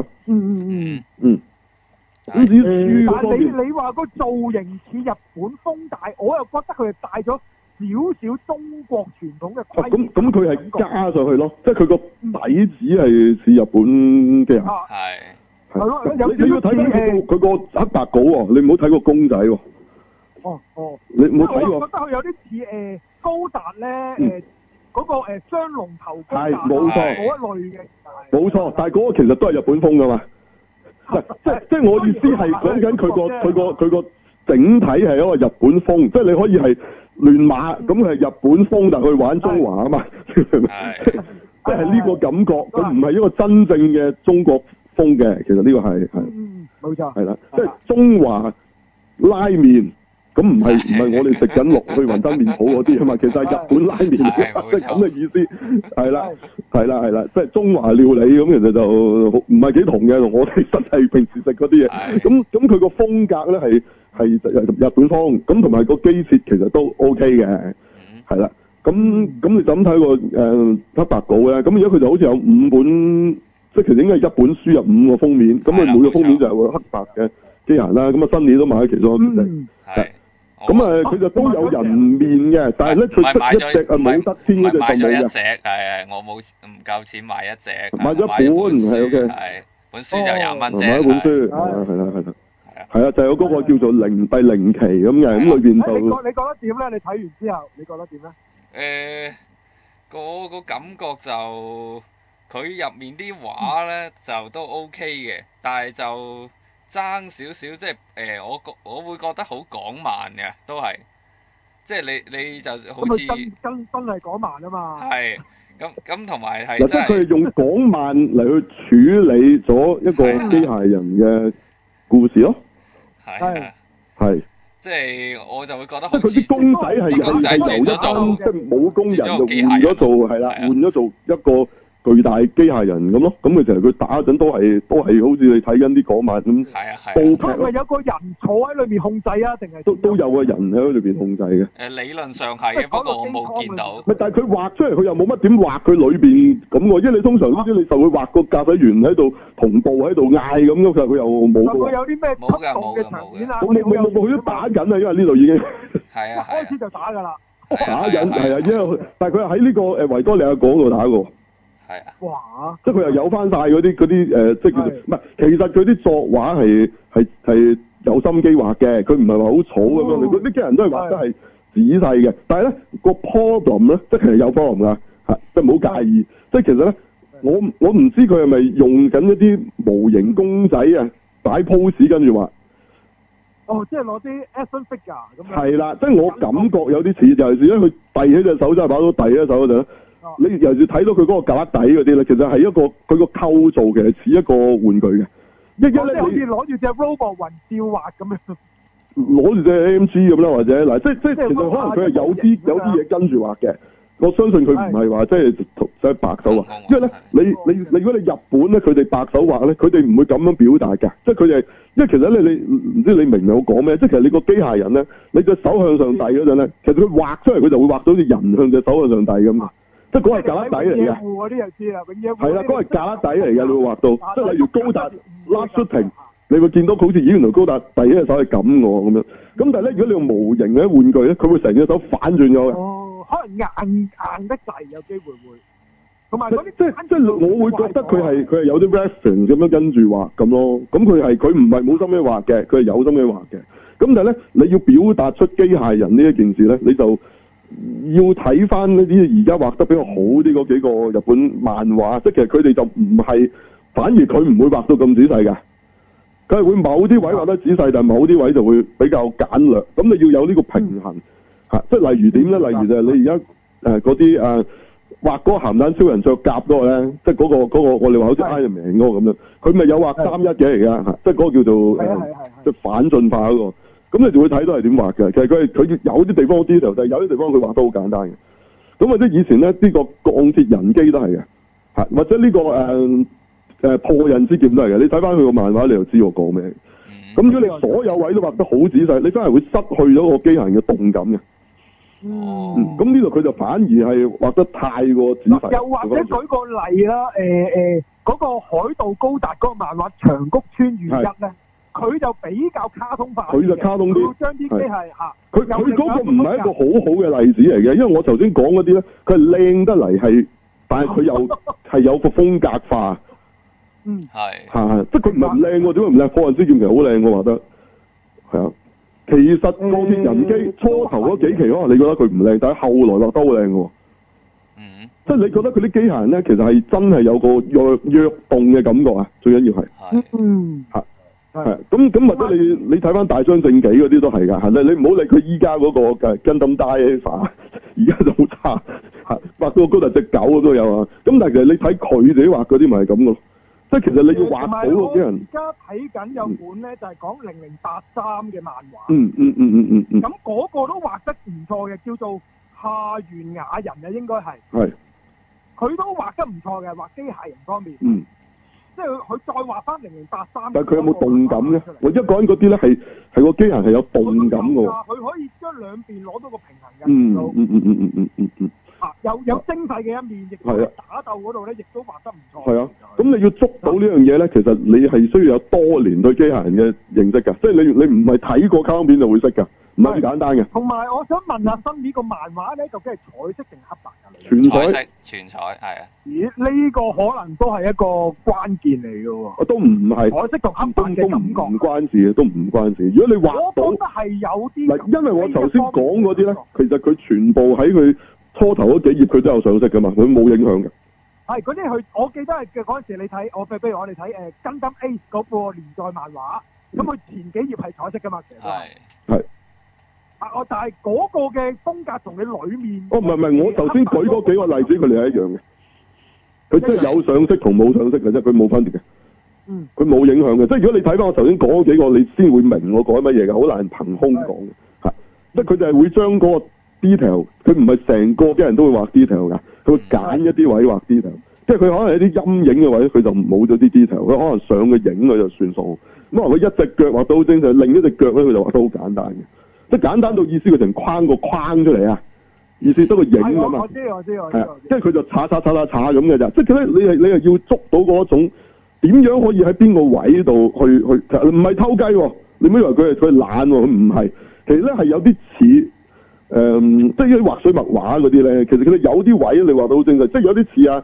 咁至於書嗰方面， 但你話個造型似日本風，但係我又覺得佢係帶咗少少中國傳統嘅規矩。 咁佢係加上去咯，即係佢個底子係似日本嘅。係咯，你要睇翻佢個黑白稿喎，你唔好睇個公仔喎。你唔好睇喎。我覺得佢有啲似高達咧嗰個雙龍頭高達冇錯嗰一類嘅。 冇錯，但係嗰個其實都係日本風噶嘛。即係我意思係講緊佢個整體係一個日本風，即係你可以係亂碼咁係日本風，但係佢玩中華啊嘛，即係呢個感覺，佢唔係一個真正嘅中國風嘅，其實呢個係冇錯， 係啦，即係中華拉麵。咁唔係我哋食緊落去雲吞麵鋪嗰啲啊嘛，其實係日本拉麵，即係咁嘅意思，係啦，即係中華料理咁，其實就唔係幾同嘅，同我哋實際平時食嗰啲嘢。咁佢個風格咧係日本風，咁同埋個機設其實都 OK 嘅，係啦。咁你就咁睇個黑白稿咧，咁而家佢就好似有5本，即係其實應該係一本書入5個封面，咁佢每個封面就係個黑白嘅機械啦。咁啊新年都買咗其中一隻。咁佢就都有人面嘅，但係咧佢出一隻冇得天嗰隻就冇嘅。買咗一隻係我冇唔夠錢買一隻。 買咗一本係 OK。 係本書就20蚊啫。 買一本書係啊，就有嗰個叫做第零期咁嘅，咁裏邊就。 你覺得點咧？你睇完之後，你覺得點咧？ 個感覺就佢入面啲畫咧就都 OK 嘅，但係就。爭少少，即係我會覺得好港漫嘅，都係，即係你就好似真係港漫啊嘛。 係，咁同埋係即係佢係用港漫嚟去處理咗一個機械人嘅故事咯。 係。 即係我就會覺得即係佢啲公仔係由一班即係冇工人就換咗做係啦，換咗做一個巨大機械人咁咯，咁佢其實佢打嗰陣都係好似你睇緊啲港漫咁， 都係咪有個人坐喺裏面控制啊？定係都有個人喺裏邊控制嘅。 理論上係嘅，不過我冇見到。 但係佢畫出嚟，佢又冇乜點畫佢裏邊咁喎，因為你通常呢啲你就會畫個駕駛員喺度同步喺度嗌咁咯，其實佢又冇嘅。 佢有啲咩出動嘅場面啊？ 冇，佢都打緊啊，因為呢度已經係啊， 開始就打㗎啦。 打緊係啊，因為但係佢喺呢個維多利亞港度打過。 係啊！ 哇！ 即係佢又有翻晒嗰啲即係唔係？其實佢啲作畫係有心機畫嘅，佢唔係話好草咁樣。佢啲機人都係畫得係仔細嘅，但係咧個 problem 咧，即係其實有 problem 㗎嚇，即係唔好介意。即係其實咧，我唔知佢係咪用緊一啲模型公仔啊擺 pose 跟住畫。 哦，即係攞啲 action figure 咁樣。係啦，即係我感覺有啲似，尤其是咧佢遞起隻手真係擺到遞一手嗰陣。你尤其是睇到佢嗰個架底嗰啲咧，其實係一個佢個構造其實似一個玩具嘅。一咧你好似攞住隻 robot 雲照畫咁樣， 攞住隻 AMG 咁啦，或者嗱，即係其實可能佢係有啲嘢跟住畫嘅。我相信佢唔係話即係白手畫，因為咧你如果你日本咧，佢哋白手畫咧，佢哋唔會咁樣表達㗎。即係佢哋，因為其實咧你唔知你明唔明我講咩？即係其實你個機械人咧，你隻手向上遞嗰陣咧，其實佢畫出嚟佢就會畫到好似人向隻手向上遞咁。即係嗰係架底嚟嘅，係啦，嗰係架底嚟嘅，你會畫到，即係例如高達 Last Shooting，你會見到好似原來高達第一隻手係咁喎咁樣。咁但係咧，如果你用模型嘅玩具咧，佢會成隻手反轉咗嘅。 哦，可能硬得滯，有機會會。同埋嗰啲即係我會覺得佢係有啲 reference 咁樣跟住畫咁咯。咁佢唔係冇心機畫嘅，佢係有心機畫嘅。咁但係咧，你要表達出機械人呢一件事咧，你就要睇翻呢啲而家畫得比較好啲嗰幾個日本漫畫，即係其實佢哋就唔係，反而佢唔會畫到咁仔細㗎。佢係會某啲位畫得仔細，但係某啲位就會比較簡略。咁你要有呢個平衡嚇，即係例如點咧？例如就係你而家嗰啲畫嗰個鹹蛋超人着甲嗰個咧，即係嗰個我哋話好似 Iron Man 嗰個咁樣，佢咪有畫3-1嘅嚟㗎嚇，即係嗰個叫做即係反進化嗰個。咁你就會睇到係點畫嘅，其實佢有啲地方好 detail，但係有啲地方佢畫得好簡單嘅。咁或者以前咧呢個鋼鐵人機都係嘅，或者呢個破印之劍都係嘅。你睇翻佢個漫畫，你就知我講咩。咁如果你所有位都畫得好仔細，你真係會失去咗個機械人嘅動感嘅。咁呢度佢就反而係畫得太過仔細。 又或者舉個例啦，嗰個海盜高達嗰個漫畫《長谷川裕一》咧。佢就比較卡通化， 佢就卡通啲， 要將啲機械嚇。 佢嗰個唔係一個好好嘅例子嚟嘅，因為我頭先講嗰啲咧，佢係靚得嚟係，但係佢又係有個風格化。係即係佢唔係唔靚喎，點解唔靚？破雲之劍其實好靚，我覺得係啊。其實鋼鐵人機初頭嗰幾期可能你覺得佢唔靚，但係後來落得好靚喎。即係你覺得佢啲機械人咧，其實係真係有個躍動嘅感覺啊！最緊要係。係咁或者你睇翻大商正紀嗰啲都係㗎，係咪？你唔好理佢依家嗰個嘅 Gundam Diver，而家就好差，畫到個高達隻狗都有啊。咁但係其實你睇佢哋畫嗰啲咪係咁咯，即係其實你要畫到嗰啲人。 而家睇緊有本咧，就係講0083嘅漫畫。咁嗰個都畫得唔錯嘅，叫做下原雅人啊，應該係。係。佢都畫得唔錯嘅，畫機械人方面。即係佢再畫翻0083， 但係佢有冇動感咧？我一講緊嗰啲咧係個機械係有動感嘅喎。 佢可以將兩邊攞到個平衡嘅。有精細嘅一面，亦都打鬥嗰度咧，亦都畫得唔錯。係啊，咁你要捉到呢樣嘢咧，其實你係需要有多年對機械人嘅認識㗎，即係你唔係睇過卡通片就會識㗎。唔係咁簡單嘅。同埋我想問下新呢個漫畫咧，究竟係彩色定黑白㗎？ 全彩係啊。 咦？呢個可能都係一個關鍵嚟㗎喎。 都唔係。彩色同黑白嘅感覺。 都唔關事嘅，都唔關事。如果你畫到， 我覺得係有啲。 因為我頭先講嗰啲咧，其實佢全部喺佢初頭嗰幾頁佢都有上色㗎嘛，佢冇影響嘅。 係嗰啲我記得係嘅嗰陣時你睇，譬如我哋睇Gundam Ace嗰個連載漫畫，咁佢前幾頁係彩色㗎嘛，其實。係。但係嗰個嘅風格同你裏面。唔係，我頭先舉嗰幾個例子，佢哋係一樣嘅。佢真係有上色同冇上色嘅啫，佢冇分別嘅。 佢冇影響嘅。即係如果你睇翻我頭先講嗰幾個，你先會明我講乜嘢嘅，好難憑空講嘅。係，即係佢就係會將嗰個 detail，佢唔係成個啲人都會畫 detail 㗎，佢會揀一啲位畫 detail。即係佢可能有啲陰影嘅位，佢就冇咗啲 detail。佢可能上個影佢就算數。咁可能佢一隻腳畫到好精細，另一隻腳咧佢就畫得好簡單嘅。即係簡單到意思佢成框個框出嚟啊！意思得個影咁嘛。 我知。 係啊，即係佢就擦咁嘅咋。即係咧，你係要捉到嗰種點樣可以喺邊個位度去，唔係偷雞喎。你唔好以為佢懶喎，佢唔係。其實咧係有啲似即係啲畫水墨畫嗰啲咧。其實佢哋有啲位你畫到好精細，即係有啲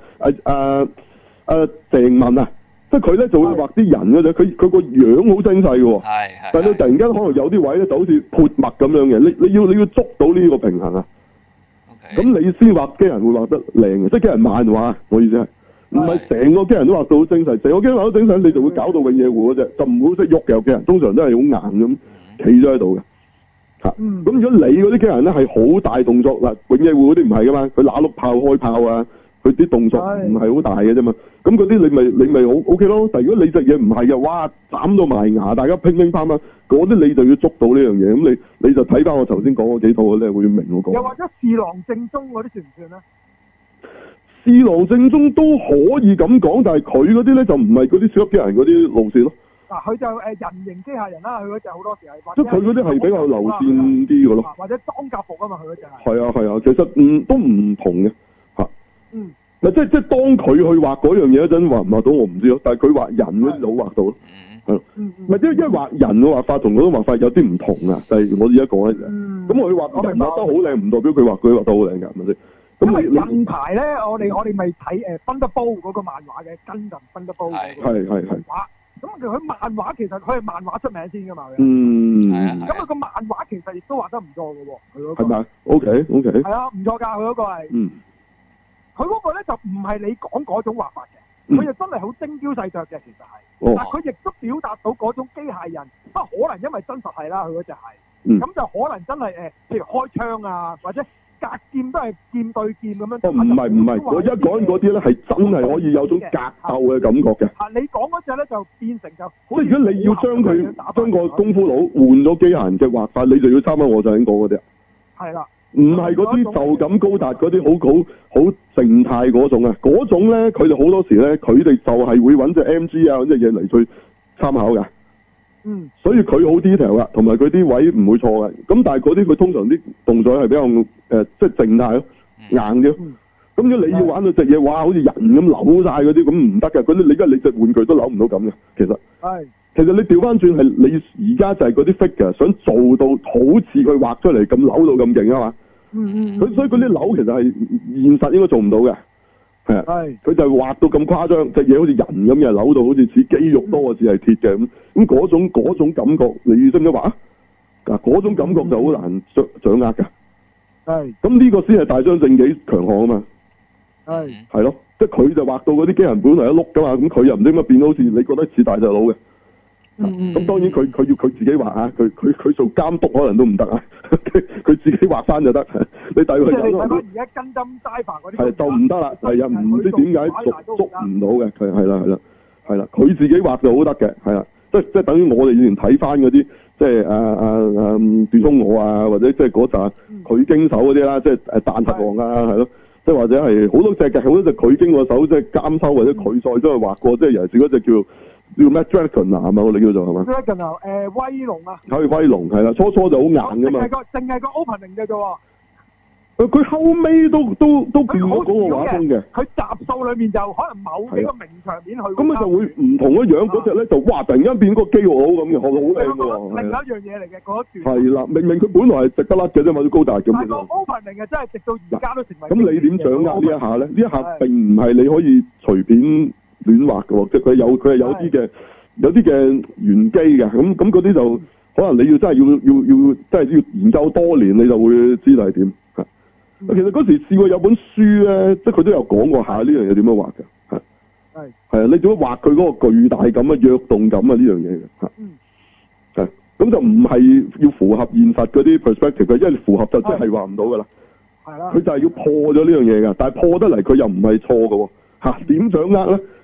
似鄭文啊。即係佢咧就會畫啲人嘅啫，佢個樣好精細嘅喎。係。但係佢突然間可能有啲位咧就好似潑墨咁樣嘅，你要捉到呢個平衡啊。咁你先畫機人會畫得靚嘅，即係機人漫畫，我意思係唔係成個機人都畫到好精細，成個機人畫到精細，你就會搞到永野湖嗰隻，就唔會識喐嘅機人，通常都係好硬咁企咗喺度嘅。咁如果你嗰啲機人咧係好大動作嗱，永野湖嗰啲唔係噶嘛，佢揦碌炮開炮啊。佢啲動作唔係好大嘅啫嘛，咁嗰啲你咪好 OK 咯。但係如果你隻嘢唔係嘅，哇斬到埋牙，大家乒乒乓乓，嗰啲你就要捉到呢樣嘢。咁你就睇翻我頭先講嗰幾套咧，會明我講。又或者侍郎正宗嗰啲算唔算咧？ 侍郎正宗都可以咁講，但係佢嗰啲咧就唔係嗰啲超級機人嗰啲路線咯。 嗱，佢就人形機械人啦，佢嗰隻好多時係。 即係佢嗰啲係比較流線啲嘅咯。 或者裝甲服啊嘛，佢嗰隻係。 係啊，其實都唔同嘅。即係當佢去畫嗰樣嘢嗰陣，畫唔畫到我唔知咯。但係佢畫人嗰啲就好畫到咯。係。咪因為畫人嘅畫法同嗰種畫法有啲唔同啊。就係我而家講咧。咁佢畫人畫得好靚，唔代表佢畫得好靚㗎，係咪先？ 咁近排咧，我哋咪睇Thunderbolt嗰個漫畫嘅Gundam Thunderbolt。係。畫。咁佢漫畫其實佢係漫畫出名先㗎嘛。咁佢個漫畫其實亦都畫得唔錯㗎喎，佢嗰個。係咪 ？OK。 係啊，唔錯㗎，佢嗰個係。佢嗰個咧就唔係你講嗰種畫法嘅，佢又真係好精雕細琢嘅，其實係。但佢亦都表達到嗰種機械人，不過可能因為真實係啦，佢嗰隻係。咁就可能真係譬如開槍啊，或者格劍都係劍對劍咁樣。 唔係，我一講緊嗰啲咧係真係可以有種格鬥嘅感覺嘅。 你講嗰隻咧就變成就。 即係如果你要將個功夫佬換咗機械人嘅畫法，你就要參考我頭先講嗰啲。係啦。唔係嗰啲就咁高達嗰啲好靜態嗰種啊，嗰種咧佢哋好多時咧，佢哋就係會揾隻 MG 啊，揾隻嘢嚟去參考㗎。所以佢好 detail 㗎，同埋佢啲位唔會錯嘅。咁但係嗰啲佢通常啲動作係比較即係靜態咯，硬啲。咁如果你要玩到隻嘢，哇，好似人咁扭晒嗰啲，咁唔得㗎。嗰啲你隻玩具都扭唔到咁嘅，其實。其實你調翻轉係你而家就係嗰啲 figure 想做到好似佢畫出嚟咁扭到咁勁啊嘛。所以嗰啲扭其實係現實應該做唔到嘅，係啊。佢就係畫到咁誇張，隻嘢好似人咁嘅，扭到好似似肌肉多過似係鐵嘅咁。咁嗰種感覺，你識唔識畫啊？嗱，嗰種感覺就好難掌握㗎。咁呢個先係大張正己強項啊嘛。係咯，即係佢就畫到嗰啲機人本來一碌㗎嘛，咁佢又唔知點解變到好似你覺得似大隻佬嘅。咁當然佢要佢自己畫啊，佢做監督可能都唔得啊，佢自己畫翻就得。你帶佢走。即係而家跟針齋飯嗰啲。 係就唔得啦，係啊，唔知點解捉唔到嘅，佢係啦，佢自己畫就好得嘅，係啦，即係等於我哋以前睇翻嗰啲，即係段松我啊，或者即係嗰紮佢經手嗰啲啦，即係彈頭王啊，係咯，即係或者係好多隻嘅，好多隻佢經過手，即係監修或者佢再都係畫過，即係尤其是嗰隻叫咩 Dragon 啊，係咪我哋叫做係嘛 ？Dragon 啊，威龍啊。 係威龍係啦，初就好硬噶嘛。 淨係個 opening 嘅啫喎。 佢後尾都變咗嗰個畫風嘅。 佢集數裏面就可能某幾個名場面去。 咁佢就會唔同一樣嗰隻咧，就哇突然間變個肌肉佬咁嘅，好靚嘅喎。 另一樣嘢嚟嘅嗰一段。 係啦，明明佢本來係直得甩嘅啫嘛，啲高達咁。 但係個 opening 嘅真係直到而家都成為。 咁你點掌握呢一下咧？呢一下並唔係你可以隨便亂畫嘅喎，即係佢係有啲嘅玄機嘅，咁嗰啲就可能你要真係要真係要研究多年，你就會知道係點。其實嗰時試過有本書咧，即係佢都有講過下呢樣嘢點樣畫嘅，係啊，你點樣畫佢嗰個巨大感啊、躍動感啊呢樣嘢嘅，咁就唔係要符合現實嗰啲 perspective 嘅，因為符合就即係畫唔到噶啦，佢就係要破咗呢樣嘢㗎，但係破得嚟佢又唔係錯㗎喎，點掌握咧？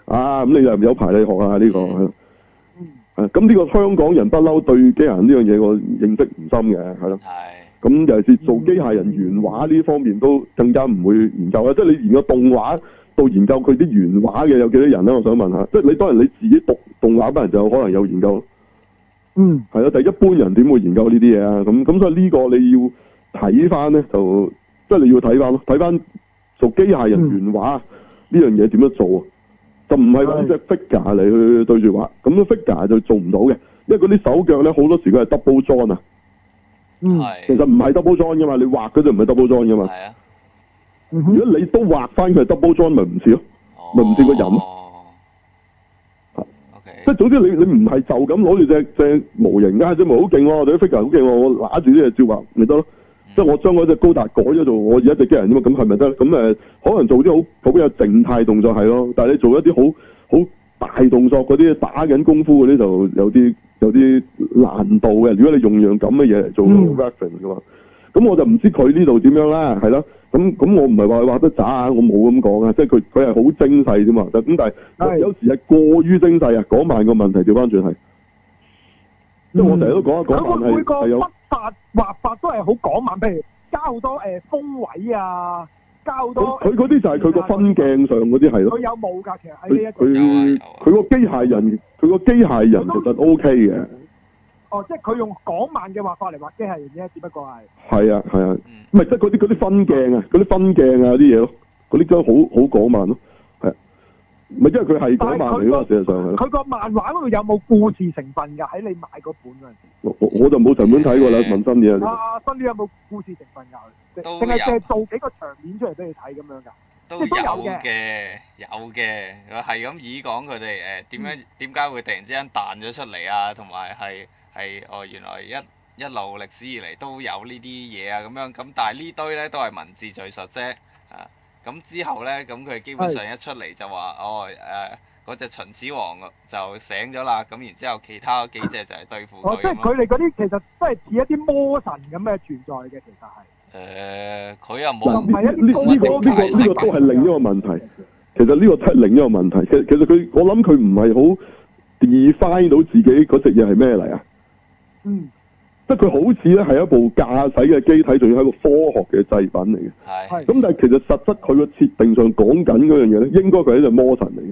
啊，咁你又有排你學啊呢個係。咁呢個香港人不嬲對機械人呢樣嘢個認識唔深嘅，係咯。咁尤其是做機械人原畫呢方面都更加唔會研究啦。即係你研究動畫到研究佢啲原畫嘅有幾多人咧？我想問下。即係你當然你自己讀動畫班人就可能有研究。係咯，但係一般人點會研究呢啲嘢啊？咁所以呢個你要睇翻咧，就即係你要睇翻咯，睇翻做機械人原畫呢樣嘢點樣做啊？就唔係揾隻 figure 嚟去對住畫，咁個 figure 就做唔到嘅，因為嗰啲手腳咧好多時佢係 double join 啊。其實唔係 double join 噶嘛，你畫嗰陣唔係 double join 噶嘛。如果你都畫翻佢係 double join，咪唔似咯，咪唔似個人咯。即係總之你唔係就咁攞住隻模型啊，隻模好勁喎，我哋啲 figure 好勁喎，我揦住啲嘢照畫咪得咯。即係我將嗰隻高達改咗做我而家隻機器人啫嘛，咁係咪得？咁可能做啲好比較靜態動作係咯，但係你做一啲好大動作嗰啲打緊功夫嗰啲就有啲難度嘅。如果你用樣咁嘅嘢嚟做 reference 嘅話，咁我就唔知佢呢度點樣啦，係咯。咁我唔係話佢畫得渣啊，我冇咁講啊，即係佢係好精細啫嘛。咁但係有時係過於精細啊，嗰慢個問題調翻轉係。即係我成日都講嗰慢係有。畫法都係好港漫，譬如加好多風位啊，加好多。佢嗰啲就係佢個分鏡上嗰啲係咯。佢有冇㗎？其實喺呢一度。佢個機械人，其實 OK 嘅。哦，即係佢用港漫嘅畫法嚟畫機械人啫，只不過係。係啊，唔係即係嗰啲分鏡啊，啲嘢咯，嗰啲真係好港漫咯，係。唔係因為佢係港漫嚟㗎嘛，事實上係。佢個漫畫嗰度有冇故事成分㗎？喺你買嗰本嗰陣時。我就冇成本睇過啦，問新嘢。新嘢有冇故事成分㗎？定係淨係做幾個場面出嚟俾你睇咁樣㗎？ 都有嘅，佢係咁以講佢哋點解會突然之間彈咗出嚟啊？同埋係原來一路歷史以嚟都有呢啲嘢啊咁樣，咁但係呢堆咧都係文字敘述啫啊！咁之後咧，咁佢基本上一出嚟就話嗰隻秦始皇就醒咗啦，咁然之後其他幾隻就係對付佢。即係佢哋嗰啲其實都係似一啲魔神咁嘅存在嘅，其實係。佢又冇。呢個都係另一個問題。其實呢個係另一個問題。其實我諗佢唔係好 define 到自己嗰隻嘢係咩嚟啊？即係佢好似咧係一部駕駛嘅機體，仲要係一個科學嘅製品嚟嘅。係。咁但係其實實質佢個設定上講緊嗰樣嘢咧，應該佢係一隻魔神嚟嘅。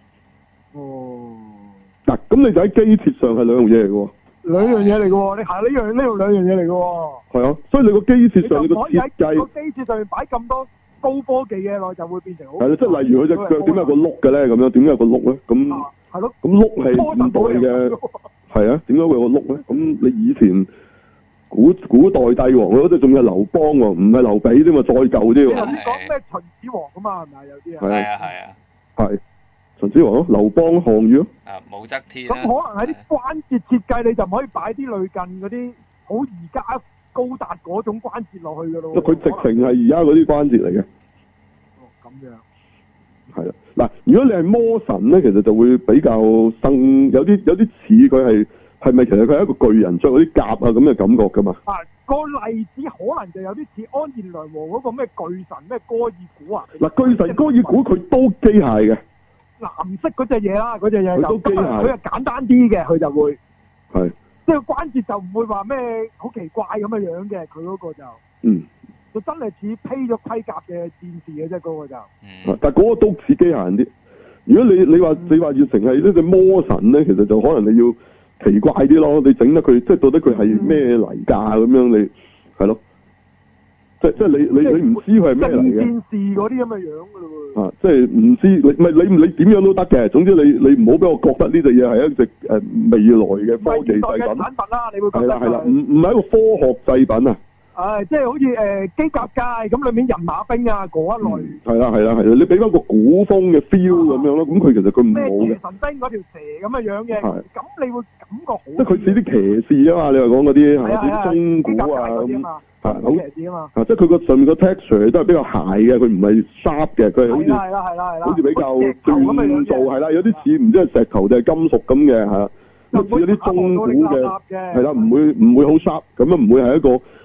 嗱，咁你就喺機設上係兩樣嘢嚟嘅喎。兩樣嘢嚟嘅喎，你行呢度兩樣嘢嚟嘅喎。係啊，所以你個機設上你個設計，個機設上面擺咁多高科技嘅落，就會變成好。係啦，即係例如佢隻腳點解有個碌嘅咧？咁樣點解有個碌咧？咁係咯。咁碌係現代嘅，係啊？點解會有個碌咧？咁你以前古代帝王嗰啲仲有劉邦喎，唔係劉備啫嘛，再舊啲喎。你講咩秦始皇啊嘛？係咪有啲啊？係啊。係。秦始皇咯，劉邦、項羽咯。武則天。咁可能喺啲關節設計，你就唔可以擺啲類近嗰啲好而家高達嗰種關節落去噶咯。佢直情係而家嗰啲關節嚟嘅。哦，咁樣。係啦，嗱，如果你係魔神咧，其實就會比較有啲似佢係咪其實佢係一個巨人着嗰啲甲啊咁嘅感覺噶嘛？個例子可能就有啲似安彥良和嗰個咩巨神咩哥爾古啊。嗱，巨神哥爾古佢都機械嘅。藍色嗰隻嘢啦，嗰隻嘢就佢係簡單啲嘅，佢就會係即係關節就唔會話咩好奇怪咁嘅樣嘅，佢嗰個就就真係似披咗盔甲嘅戰士嘅啫，嗰個就但係嗰個都似機械人啲。如果你話要成係呢隻魔神咧，其實就可能你要奇怪啲咯，你整得佢即係到底佢係咩嚟㗎咁樣，你係咯。即係你唔知佢係咩嚟嘅？戰士嗰啲咁嘅樣㗎咯喎。即係唔知你點樣都得嘅。總之你唔好俾我覺得呢隻嘢係一隻未來嘅科技製品。產品啦，你會覺得係啦，唔係一個科學製品啊。即係好似機甲界咁裏面人馬兵啊嗰一類。係啦，你俾翻個古風嘅 feel 咁樣咯。咁佢其實佢唔好嘅。咩神兵嗰條蛇咁嘅樣嘅，咁你會感覺好。即係佢似啲騎士啊嘛，你話講嗰啲係啲中古啊咁。好騎士啊嘛！即係佢個上面個 texture 都係比較鞋嘅，佢唔係 sharp 嘅，佢係好似好似比較鍛造係啦，有啲似唔知係石頭定係金屬咁嘅嚇，似有啲中古嘅係啦，唔會好 sharp 咁樣，唔會係一個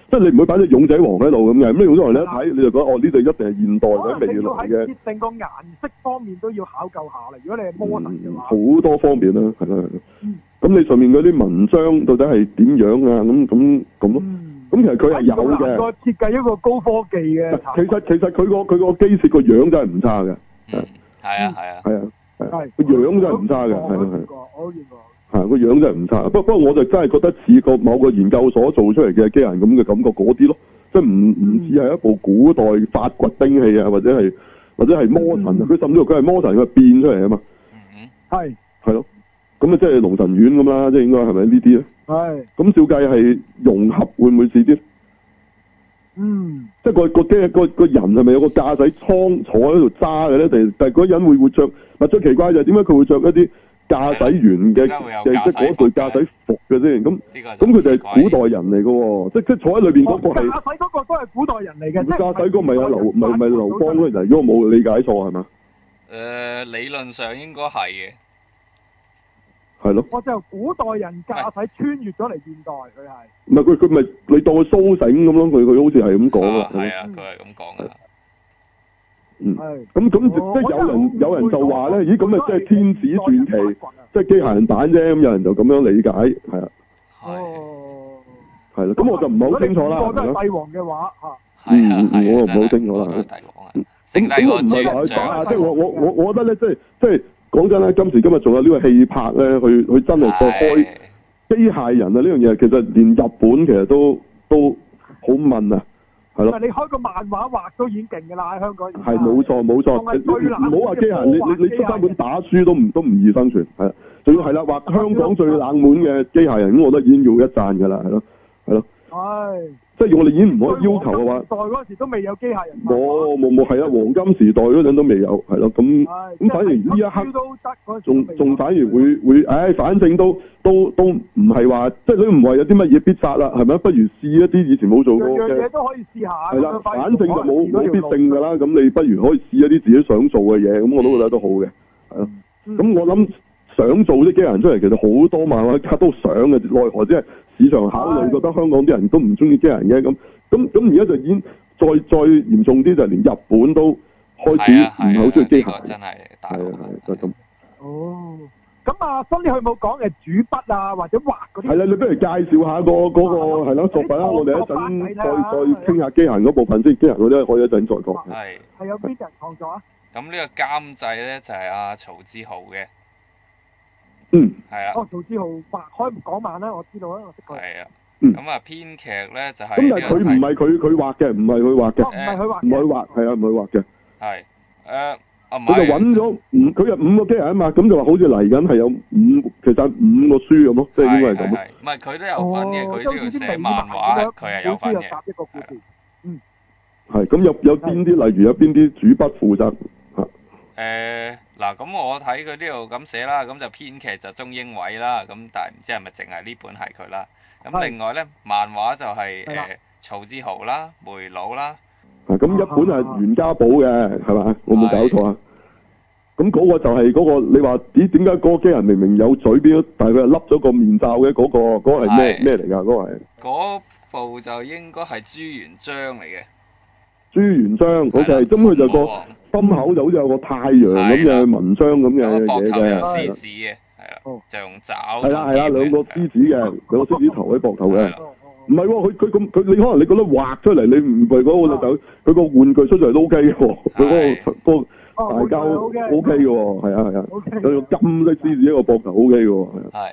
即係你唔會擺隻勇者王喺度咁嘅。咁你勇者王你一睇你就覺得呢度一定係現代或者未來嘅。 可能你要喺設定個顏色方面都要考究下啦。如果你係魔神嘅話， 好多方面啦，係啦。咁你上面嗰啲文章到底係點樣啊？咁咯。咁其實佢係有嘅。個設計一個高科技嘅。其實佢個機設個樣真係唔差嘅。 係啊。 係個樣真係唔差嘅。係啊。 我都見過。 係個樣真係唔差。不過我就真係覺得似個某個研究所做出嚟嘅機械人咁嘅感覺嗰啲咯，即係唔似係一部古代發掘兵器啊，或者係魔神啊。佢甚至乎佢係魔神，佢係變出嚟啊嘛。係。係咯。咁啊，即係龍神丸咁啦，即係應該係咪呢啲咧？係。咁照計係融合會唔會似啲？即係個人係咪有個駕駛艙坐喺度揸嘅咧？但係嗰人會着，最奇怪就係點解佢會着一啲駕駛員嘅即係嗰隊駕駛服嘅先？咁佢哋係古代人嚟嘅喎，即係坐喺裏邊嗰個係駕駛嗰個都係古代人嚟嘅。駕駛嗰個咪有劉邦嗰陣，如果我冇理解錯係嘛？ 理論上應該係嘅。 係咯， 我就古代人駕駛穿越咗嚟現代，佢係唔係佢咪你當佢蘇醒咁咯？佢好似係咁講啊。 係啊，佢係咁講啊。 咁即係有人就話咧，咦咁啊即係天子傳奇，即係機械人版啫。咁有人就咁樣理解，係啊。係啦，咁我就唔係好清楚啦。 如果係帝王嘅話嚇。 我唔係好清楚啦。 帝王啊，聖帝個主將。 即係我覺得咧，即係。講真咧，今時今日仲有呢個氣魄咧，佢真係再開機械人啊！呢樣嘢其實連日本其實都好問啊，係咯。你開個漫畫畫都已經勁㗎啦，喺香港。係冇錯，唔好話機械人，你出翻本打書都唔易生存，係。仲要係啦，畫香港最冷門嘅機械人，咁我覺得已經要一讚㗎啦，係咯，係咯。即係我哋已經唔可以要求嘅話，代嗰時都未有機械人。冇係啊！黃金時代嗰陣都未有，係咯咁反而呢一刻仲反而會反正都唔係話，即係都唔係有啲乜嘢必殺啦，係咪？不如試一啲以前冇做過嘅。樣嘢都可以試下。係啦，反正就冇必勝㗎啦。咁你不如可以試一啲自己想做嘅嘢，咁我都覺得都好嘅，係咯。咁我諗想做啲機械人出嚟，其實好多漫畫家都想嘅，奈何即係市場考慮，覺得香港啲人都唔中意機械人嘅咁而家就已經再嚴重啲，就連日本都開始唔係好中意機械人。 真係大就咁。 咁啊，新你佢冇講嘅主筆啊，或者畫嗰啲。係啦，你不如介紹下嗰個係咯作品啦，我哋一陣再傾下機械人嗰部分先，機械人嗰啲可以一陣再講。係有邊人創作啊？ 咁呢個監製咧就係阿曹志豪嘅。係啊。 曹志豪畫開港漫啦，我知道啊，我識佢。係啊。 咁啊，編劇咧就係。 咁但係佢唔係佢畫嘅，唔係佢畫嘅。唔係佢畫。唔係佢畫，係啊，唔係佢畫嘅。係。佢就揾咗佢有5個機械人啊嘛，咁就話好似嚟緊係有其實5個書咁咯，即係應該係咁。 唔係佢都有份嘅，佢都要寫漫畫，佢係有份嘅。 係咁有邊啲？例如有邊啲主筆負責嚇？ 嗱，咁我睇佢呢度咁寫啦，咁就編劇就鍾英偉啦，咁但係唔知係咪淨係呢本係佢啦。咁另外咧，漫畫就係曹志豪啦、梅佬啦。咁一本係袁家寶嘅，係咪？我冇搞錯啊？咁嗰個就係嗰個，你話點解嗰個機人明明有嘴邊，但係佢係笠咗個面罩嘅嗰個，嗰個係咩嚟㗎？嗰個係？ 嗰部就應該係朱元璋嚟嘅。 朱元璋，OK，咁佢就個心口就好似有個太陽咁嘅紋章咁嘅嘢嘅。 膊頭有獅子嘅，係啦，就用爪。 係啦，兩個獅子嘅，兩個獅子頭喺膊頭嘅。唔係喎，佢你可能你覺得畫出嚟，你唔係嗰個就佢個玩具出嚟都 OK 嘅喎，佢嗰個大膠 OK 嘅喎，係啊，有個金色獅子一個膊頭 OK 嘅喎，係。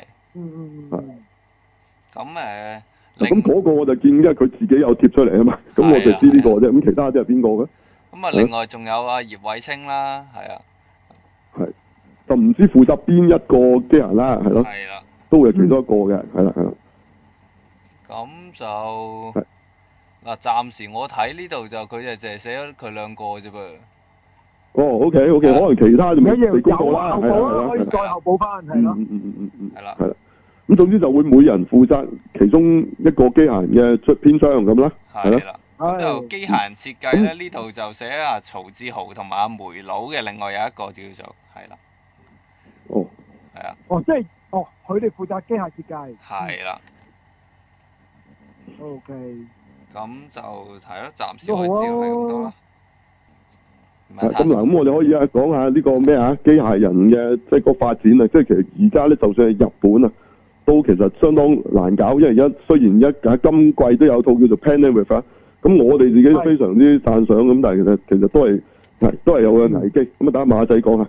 咁咁嗰個我就見，因為佢自己有貼出嚟啊嘛，咁我就知呢個啫。咁其他啲係邊個嘅？ 咁啊，另外仲有阿葉偉清啦，係啊。係。 就唔知負責邊一個機人啦，係咯。 係啦。 都會係其中一個嘅，係啦。 咁就嗱，暫時我睇呢度就佢就淨係寫咗佢2個啫噃。 OK，可能其他就未公布啦， 可以再後補翻，係咯。 係啦。 係啦。咁總之就會每人負責其中一個機械人嘅篇章咁啦。係啦。 咁就機械人設計咧，呢度就寫阿曹志豪同埋阿梅佬嘅，另外有一個叫做係啦。係啊。 即係佢哋負責機械設計。 係啦。 OK， 咁就係咯，暫時我知道係咁多啦。 咁嗱，咁我哋可以講下呢個咩啊機械人嘅即係個發展啊，即係其實而家咧就算係日本啊，都其實相當難搞，因為而家雖然今季都有套叫做 Pandemic 啊，咁我哋自己都非常之讚賞咁，但係其實都係有個危機。咁啊，等馬仔講下。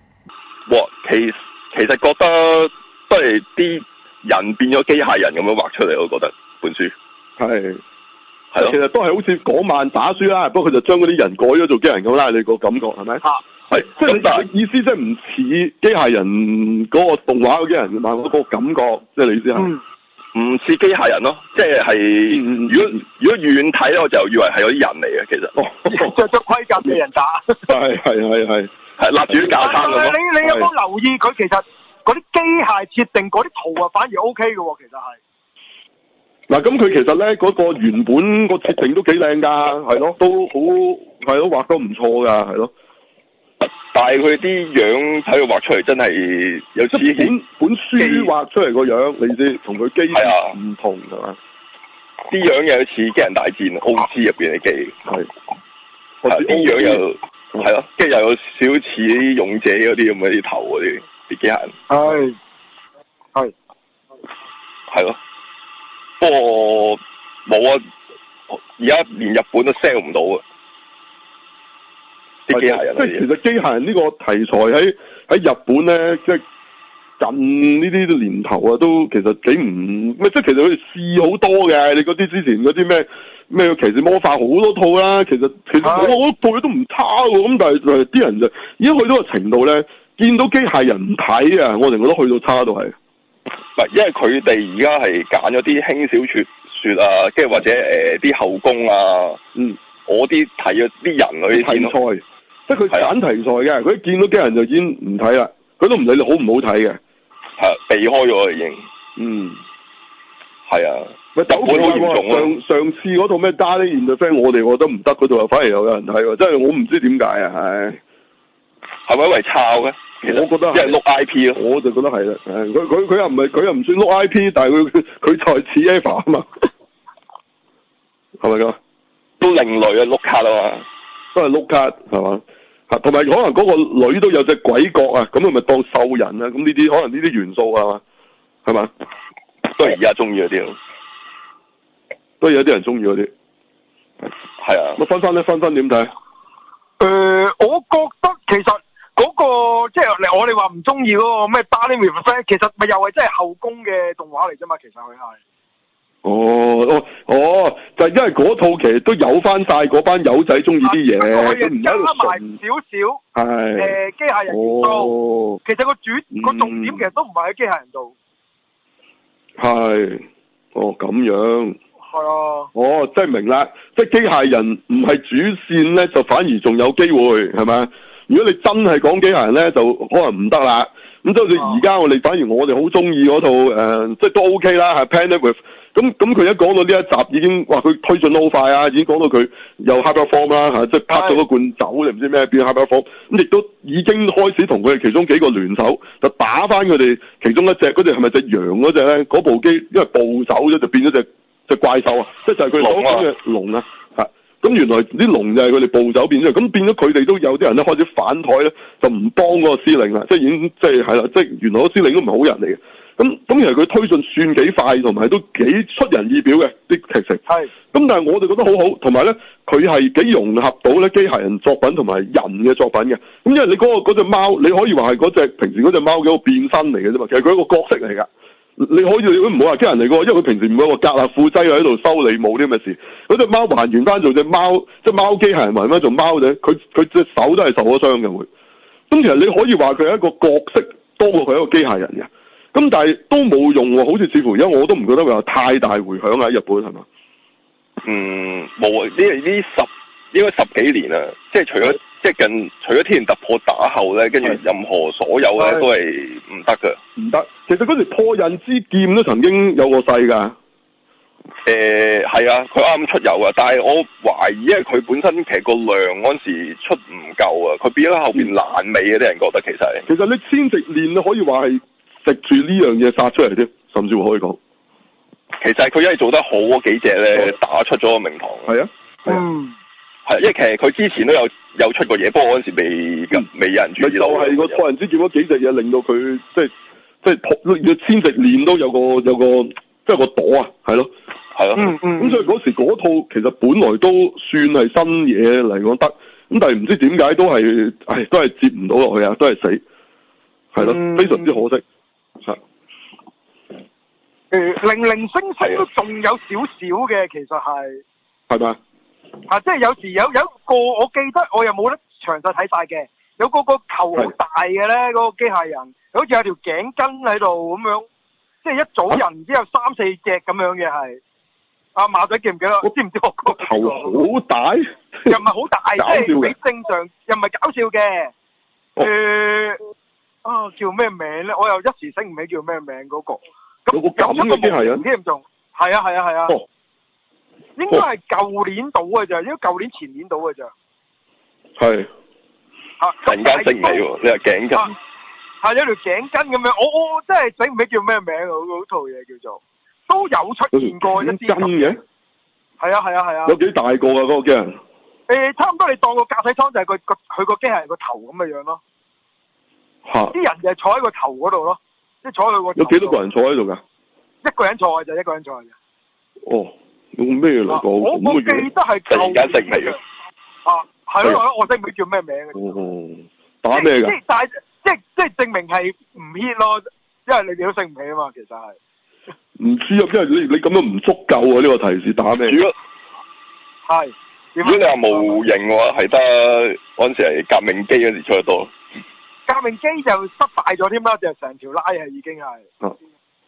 其實覺得都係啲人變咗機械人咁樣畫出嚟，我覺得本書係其實都係好似嗰晚打書啦，不過佢就將嗰啲人改咗做機械人咁啦，你個感覺係咪？係，即係你意思即係唔似機械人嗰個動畫嗰啲人漫畫嗰個感覺，即係你意思係？ 唔似機械人咯，即係如果遠睇咧，我就以為係有啲人嚟嘅，其實。 着咗盔甲嘅人打。 係立住啲架撐咁咯。 你有冇留意佢其實嗰啲機械設定嗰啲圖啊，反而 OK 嘅喎，其實係。 嗱，咁佢其實咧嗰個原本個設定都幾靚㗎，係咯，都好係咯，畫得唔錯㗎，係咯。 但係佢啲樣睇佢畫出嚟真係有似本書畫出嚟個樣，你知同佢機唔同係嘛？ 啲樣又似機人大戰 OG 入邊嘅機，係啲樣又係咯，跟住又有少似啲勇者嗰啲咁嘅啲頭嗰啲機械人，係咯。不過冇啊，而家連日本都 sell 唔到啊！啲機械人， 即係其實機械人呢個題材喺日本咧，即係近呢啲年頭啊，都其實幾唔咩，即係其實佢哋試好多嘅。你嗰啲之前嗰啲咩騎士魔法好多套啦，其實我套都唔差喎。咁但係啲人就已經去到個程度咧，見到機械人唔睇啊，我哋覺得去到差到係。 唔係，因為佢哋而家係揀咗啲輕小說啊，跟住或者啲後宮啊，我啲睇咗啲人嗰啲題材， 即係佢揀題材嘅，佢一見到機械人就已經唔睇啦，佢都唔理你好唔好睇嘅， 避開咗已經，係啊， 咪走好嚴重啊！上次嗰套咩 Darling in the Franxx，我哋覺得唔得嗰度，反而有人睇喎，真係我唔知點解啊， 係咪因為抄嘅？ 我覺得係碌 I P 咯， 我就覺得係啦。佢又唔係，佢又唔算碌 I P，但係佢就係似 Eva 啊嘛，係咪㗎？ 都另類嘅碌卡啊嘛， 都係碌卡係嘛？同埋可能嗰個女都有隻鬼角啊，咁佢咪當獸人啊？咁呢啲可能呢啲元素啊嘛，係嘛？ 都係而家中意嗰啲咯， 都有啲人中意嗰啲， 係啊。 咁分分點睇？ 我覺得其實。嗰個即係我哋話唔中意嗰個咩 Darling with Franxx，其實咪又係真係後宮嘅動畫嚟啫嘛，其實佢係。 就係因為嗰套其實都有翻晒嗰班友仔中意啲嘢，佢唔加埋少少機械人元素。其實個重點其實都唔係喺機械人度。 係，咁樣。 係啊。 即係明啦，即係機械人唔係主線咧，就反而仲有機會係咪？如果你真係講機械人咧，就可能唔得啦。咁就好似而家我哋反而我哋好中意嗰套即係都 OK 啦，係 Planet With。咁佢一講到呢一集已經，哇！佢推進得好快啊，已經講到佢又 Hyper Form 啦，即係拍咗個罐酒你唔知咩變 Hyper Form。咁亦都已經開始同佢哋其中幾個聯手，就打翻佢哋其中一隻嗰隻係咪隻羊嗰隻咧？嗰部機因為暴走咗就變咗隻怪獸啊，即係就係佢所講嘅龍啊。咁原來啲龍就係佢哋暴走變咗，咁變咗佢哋都有啲人咧開始反台咧，就唔幫嗰個司令啦，即係已經即係係啦，即係原來個司令都唔係好人嚟嘅。咁其實佢推進算幾快，同埋都幾出人意表嘅啲劇情。係。咁但係我哋覺得好好，同埋咧佢係幾融合到咧機械人作品同埋人嘅作品嘅。咁因為你嗰隻貓，你可以話係嗰隻平時嗰隻貓嘅一個變身嚟嘅啫嘛，其實佢係一個角色嚟㗎。你可以如果唔好話機人嚟㗎，因為佢平時唔係一個格納庫劑喺度修理冇啲咁嘅事。嗰隻貓還原翻做隻貓，即係貓機械人還原翻做貓啫。佢隻手都係受咗傷嘅會。咁其實你可以話佢係一個角色多過佢係一個機械人嘅。咁但係都冇用喎，好似似乎而家我都唔覺得佢有太大迴響喺日本係嘛？冇啊！ 應該十幾年啦，即係除咗天元突破打後咧，跟住任何所有咧都係唔得㗎。唔得， 其實嗰條破刃之劍都曾經有個勢㗎。 係啊，佢啱出油啊，但係我懷疑，因為佢本身其實個量嗰陣時出唔夠啊，佢變咗後邊爛尾嘅啲人覺得其實你千直練可以話係食住呢樣嘢殺出嚟添，甚至乎可以講。 其實佢因為做得好嗰幾隻咧，打出咗個名堂。 係啊， 係，因為其實佢之前都有出過嘢，不過嗰陣時未有人注意到。就係個托人之劍嗰幾隻嘢，令到佢即係千直鏈都有個即係個朵啊，係咯， 係咯。 咁所以嗰時嗰套其實本來都算係新嘢嚟講得，咁但係唔知點解都係接唔到落去啊，都係死，係咯，非常之可惜。 零零星星都仲有少少嘅，其實係咪？ 即係有時有一個，我記得我又冇得詳細睇晒嘅，有個球好大嘅咧，嗰個機械人，好似有條頸巾喺度咁樣，即係一組人之後3、4隻咁樣嘅係。阿馬仔記唔記得？我知唔知我個頭好大？ 又唔係好大，即係比正常，又唔係搞笑嘅。叫咩名咧？我又一時醒唔起叫咩名嗰個。咁有一個模型添仲，係啊。應該係舊年到嘅咋，應該舊年前年到嘅咋。係。 突然間醒唔起喎，你話頸巾。 係有條頸巾咁樣，我真係醒唔起叫咩名啊！嗰套嘢叫做都有出現過一啲咁嘅。係啊。 有幾大個啊？嗰個機人？ 差唔多你當個駕駛艙就係佢個機械人個頭咁嘅樣咯。啲人就係坐喺個頭嗰度咯。即係坐喺個。 有幾多個人坐喺度㗎？ 一個人坐嘅就一個人坐嘅。 哦，用咩嚟講？ 我記得係舊年嘅。係咯，我識唔知叫咩名嘅。 打咩㗎？ 即係證明係唔 hit 咯，因為你哋都識唔起啊嘛，其實係。 唔知啊，因為你咁樣唔足夠啊！呢個提示打咩？ 如果如果你話模型嘅話，係得嗰陣時係革命機嗰時出得多。 革命機就失敗咗添啦，就成條拉係已經係。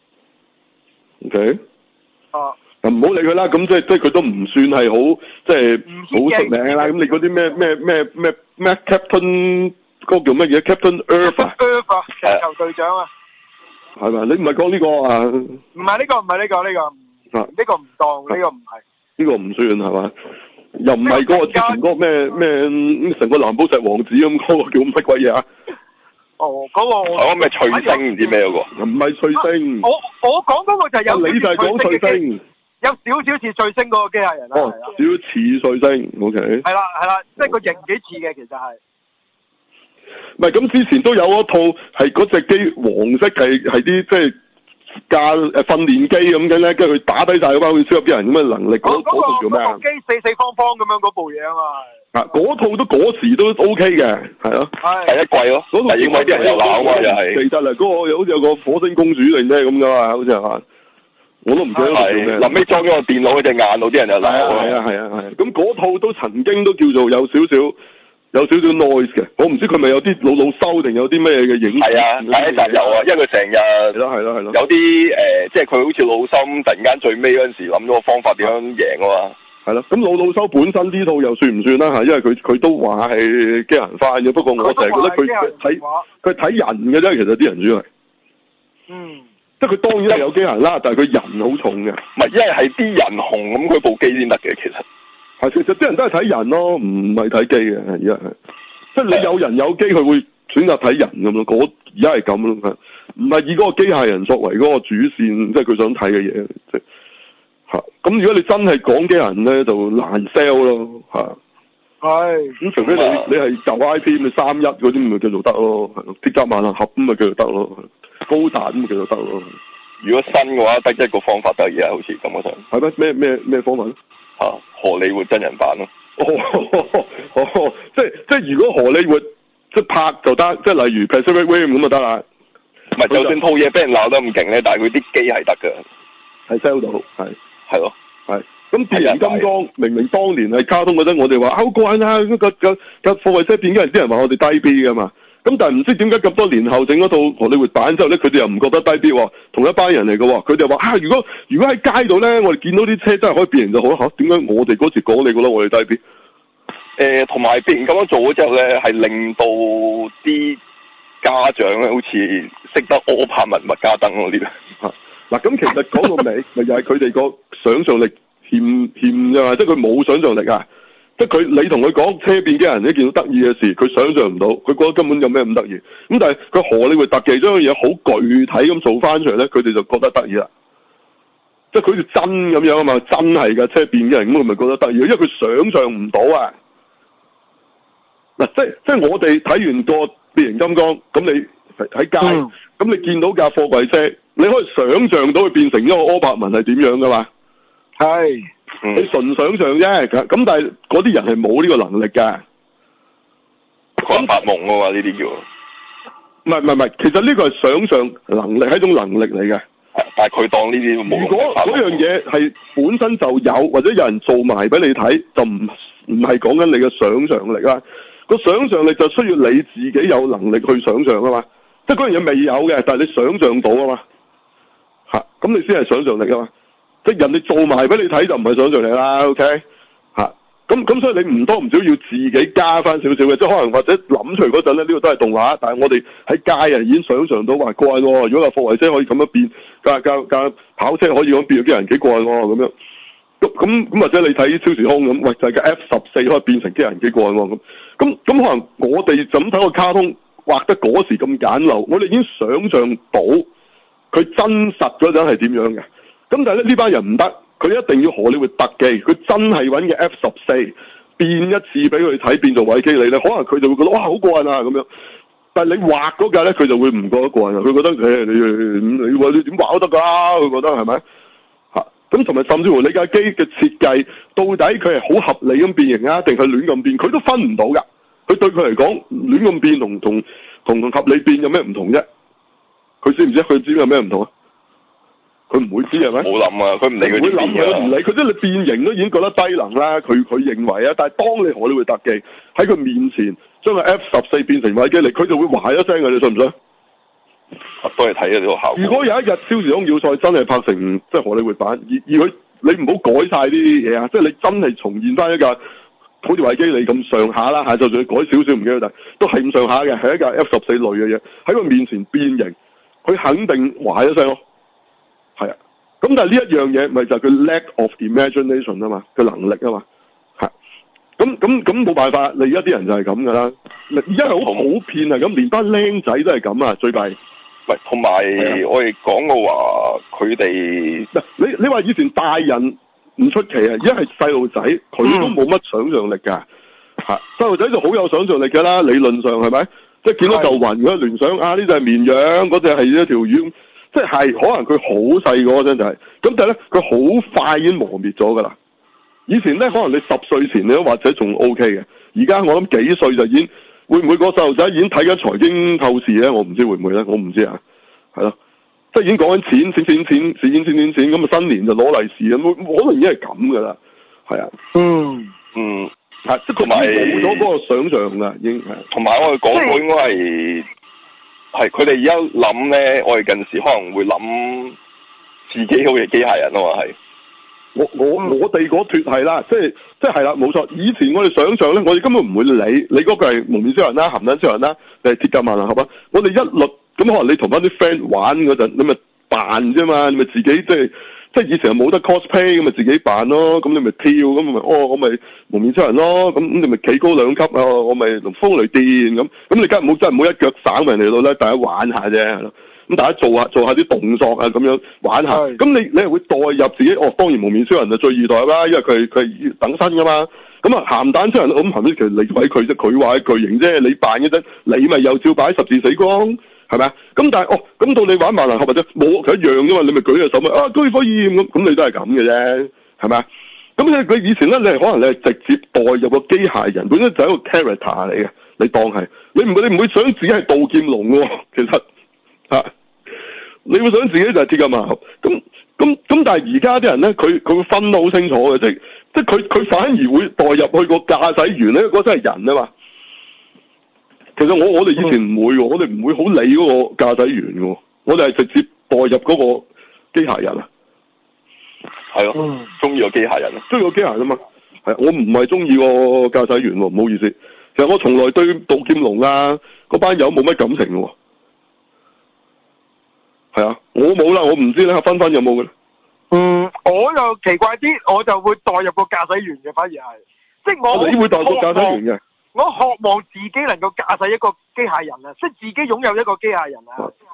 OK。唔好理佢啦，咁即係佢都唔算係好，即係好出名啦。咁你嗰啲咩 Captain 嗰個叫乜嘢 Captain Earth 啊？ 地球隊長啊！ 係咪？你唔係講呢個啊？ 唔係呢個唔當，呢個唔係。 呢個唔算係嘛？又唔係嗰個之前嗰個咩成個藍寶石王子咁嗰個叫乜鬼嘢啊？ 嗰個咩翠星唔知咩嗰個？ 唔係翠星。 我講嗰個就係有。 你就係講翠星。 有少少似翠星嗰個機械人啦。 少少似翠星，OK。係啦，即係個型幾似嘅，其實係。 唔係咁之前都有一套係嗰隻機黃色係啲即係訓練機咁嘅咧，跟住佢打低晒嗰班好似超級啲人咁嘅能力嗰套叫咩啊？ 嗰部機四方方咁樣嗰部嘢啊嘛。 嗰套都嗰時都 OK 嘅，係咯。 第一季咯。嗰套因為啲人又鬧啊嘛，又係。 記得啦，嗰個好似有個火星公主定咩咁噶嘛，好似係嘛。我都唔記得叫咩。 臨尾裝咗個電腦喺隻眼度，啲人就鬧。 係啊。咁嗰套都曾經都叫做有少少 noise 嘅，我唔知佢咪有啲老收定有啲咩嘅影。係啊，第一集有啊，因為佢成日係咯， 有啲即係佢好似老心，突然間最尾嗰陣時諗咗個方法點樣贏啊嘛。 係咯，咁老修本身呢套又算唔算啦嚇？因為佢都話係機人翻嘅，不過我成日覺得佢睇人嘅啫，其實啲人主要係。即係佢當然係有機人啦，但係佢人好重嘅。 唔係，因為係啲人紅咁，佢部機先得嘅，其實。 其實啲人都係睇人咯，唔係睇機嘅，而家係。即係你有人有機，佢會選擇睇人咁咯。而家係咁咯，唔係以嗰個機械人作為嗰個主線，即係佢想睇嘅嘢。即係嚇。咁如果你真係講機械人咧，就難 sell 咯嚇。咁除非你係舊 IP，你31嗰啲咪叫做得咯，鐵甲萬能俠咁咪叫做得咯，高達咁咪叫做得咯。 如果新嘅話，得一個方法得嘅，好似咁嘅上。 係咩方法咧？ 荷里活真人版咯。 即係如果荷里活即係拍就得，即係例如 Pacific Rim 咁就得啦。 唔係，就算套嘢俾人鬧得咁勁咧，但係佢啲機係得㗎， 係 sell 到，係咯。咁變形金剛明明當年係卡通嗰陣，我哋話好過癮啊！個貨櫃車變機，啲人話我哋低 B 㗎嘛。咁但係唔知點解咁多年後整嗰套荷里活版之後咧，佢哋又唔覺得低 B 喎，同一班人嚟嘅喎。佢哋話如果喺街度咧，我哋見到啲車真係可以變形就好啦。點解我哋嗰時講你覺得我哋低 B？ 同埋變形金剛做咗之後咧，係令到啲家長咧好似識得柯柏文麥加登嗰啲啦。 嗱，咁其實講到尾，咪又係佢哋個想像力欠啫嘛，即係佢冇想像力啊！即係你同佢講車變機人一件好得意嘅事，佢想像唔到，佢覺得根本有咩咁得意。咁但係佢荷里活特技將樣嘢好具體咁做翻出嚟咧，佢哋就覺得得意啦。 即係佢好似真咁樣啊嘛，真係㗎車變嘅人，咁佢咪覺得得意，因為佢想像唔到啊。嗱，即係我哋睇完個變形金剛，咁你喺街，咁你見到架貨櫃車，你可以想像到佢變成一個柯柏文係點樣㗎嘛？係，你純想像啫，咁但係嗰啲人係冇呢個能力㗎。 咁發夢㗎嘛，呢啲叫。 唔係，其實呢個係想像能力，係一種能力嚟嘅。 但係佢當呢啲冇。如果嗰樣嘢係本身就有，或者有人做埋俾你睇，就唔係講緊你嘅想像力啦。個想像力就需要你自己有能力去想像啊嘛。即係嗰樣嘢未有嘅，但係你想像到啊嘛。嚇，咁你先係想像力啊嘛。即係人哋做埋俾你睇就唔係想像力啦。OK。嚇，咁所以你唔多唔少要自己加翻少少嘅，即係可能或者諗出嚟嗰陣咧，呢個都係動畫，但係我哋喺街啊已經想像到話怪喎。如果個貨櫃車可以咁樣變，架跑車可以咁變，啲人幾怪喎咁樣。咁或者你睇超時空咁，喂就係架 F14可以變成機人幾怪喎咁可能我哋就咁睇個卡通畫得嗰時咁簡陋，我哋已經想像到佢真實嗰陣係點樣嘅。咁但係咧呢班人唔得，佢一定要荷里活特技，佢真係揾嘅 F14變一次俾佢睇，變做韋基利咧，可能佢就會覺得哇好過癮啊咁樣。但係你畫嗰架咧，佢就會唔覺得過癮啊，佢覺得你話你點畫都得㗎，佢覺得係咪？咁同埋甚至乎你架機嘅設計，到底佢係好合理咁變形啊，定係亂咁變？佢都分唔到㗎。佢對佢嚟講，亂咁變同合理變有咩唔同啫？佢知唔知？佢知有咩唔同啊？佢唔會知係咪？冇諗啊！佢唔理佢啲嘢。佢唔理，佢即係你變形都已經覺得低能啦。佢認為啊，但係當你荷里活特技喺佢面前將個 F14變成韋基利，佢就會話一聲嘅，你信唔信？都係睇下呢個效果。如果有一日超時空要塞真係拍成即係荷里活版，而佢你唔好改晒呢啲嘢啊！即係你真係重現翻一架好似韋基利咁上下啦嚇，就算改少少唔記得，但都係咁上下嘅，係一架 F14類嘅嘢喺佢面前變形，佢肯定話一聲咯。係啊，咁但係呢一樣嘢咪就係佢 lack of imagination 啊嘛，佢能力啊嘛，係。咁冇辦法，你而家啲人就係咁噶啦，而家係好普遍啊，咁連班僆仔都係咁啊，最弊。唔係，同埋我哋講嘅話，佢哋你話以前大人唔出奇啊，而家係細路仔，佢都冇乜想像力㗎。嚇，細路仔就好有想像力㗎啦，理論上係咪？即係見到嚿雲嗰聯想啊，呢隻係綿羊，嗰隻係一條魚，即係可能佢好細嗰陣就係，咁但係咧佢好快已經磨滅咗㗎啦。以前咧可能你10歲前你都或者仲 OK 嘅，而家我諗幾歲就已經。會唔會個細路仔已經睇緊財經透視咧？我唔知會唔會咧，我唔知啊。係咯，即係已經講緊錢，咁啊新年就攞利是咁，可能已經係咁噶啦。係啊。係即係佢冇咗嗰個想像啦，已經係。同埋我哋講過應該係佢哋而家諗咧，我哋近時可能會諗自己好似機械人啊嘛係。我哋嗰脱係啦，即係啦，冇錯。以前我哋想象咧，我哋根本唔會理你嗰個係蒙面超人啦、鹹蛋超人啦，定係鐵甲萬能俠啊。我哋一律咁可能你同翻啲 friend 玩嗰陣，你咪扮啫嘛，你咪自己即係以前係冇得 cosplay 咁咪自己扮咯。咁你咪跳咁咪我咪蒙面超人咯。咁你咪企高2級啊，我咪同風雷電咁。咁你梗係真係唔好一腳省埋嚟到咧，大家玩下啫。咁大家做下啲動作啊，咁樣玩下。咁你係會代入自己。當然蒙面超人就最易代啦，因為佢係等身噶嘛。咁啊鹹蛋超人咁鹹蛋其實你鬼佢啫，佢話係巨型啫，你扮嘅啫，你咪又照擺十字死光，係咪啊？咁但係咁到你玩萬能俠或者冇佢一樣啫嘛，你咪舉隻手咪居火焰咁你都係咁嘅啫，係咪啊？咁佢以前咧，你係可能你係直接代入個機械人，本身就係一個 character 嚟嘅，你當係你唔會想自己係杜劍龍喎，其實你會想自己就係鐵甲萬能俠，咁但係而家啲人咧，佢會分得好清楚嘅，即係佢反而會代入去個駕駛員咧，嗰真係人啊嘛。其實我哋以前唔會喎，我哋唔會好理嗰個駕駛員嘅，我哋係直接代入嗰個機械人啊。係咯，中意個機械人啊，中意個機械人啊嘛。係，我唔係中意個駕駛員喎，唔好意思。其實我從來對杜劍龍啊嗰班友冇乜感情嘅喎。係啊，我冇啦，我唔知咧，芬芬有冇嘅咧？ 我又奇怪啲，我就會代入個駕駛員嘅，反而係，即係你會代入個駕駛員嘅。 我渴望自己能夠駕駛一個機械人啊，即係自己擁有一個機械人啊。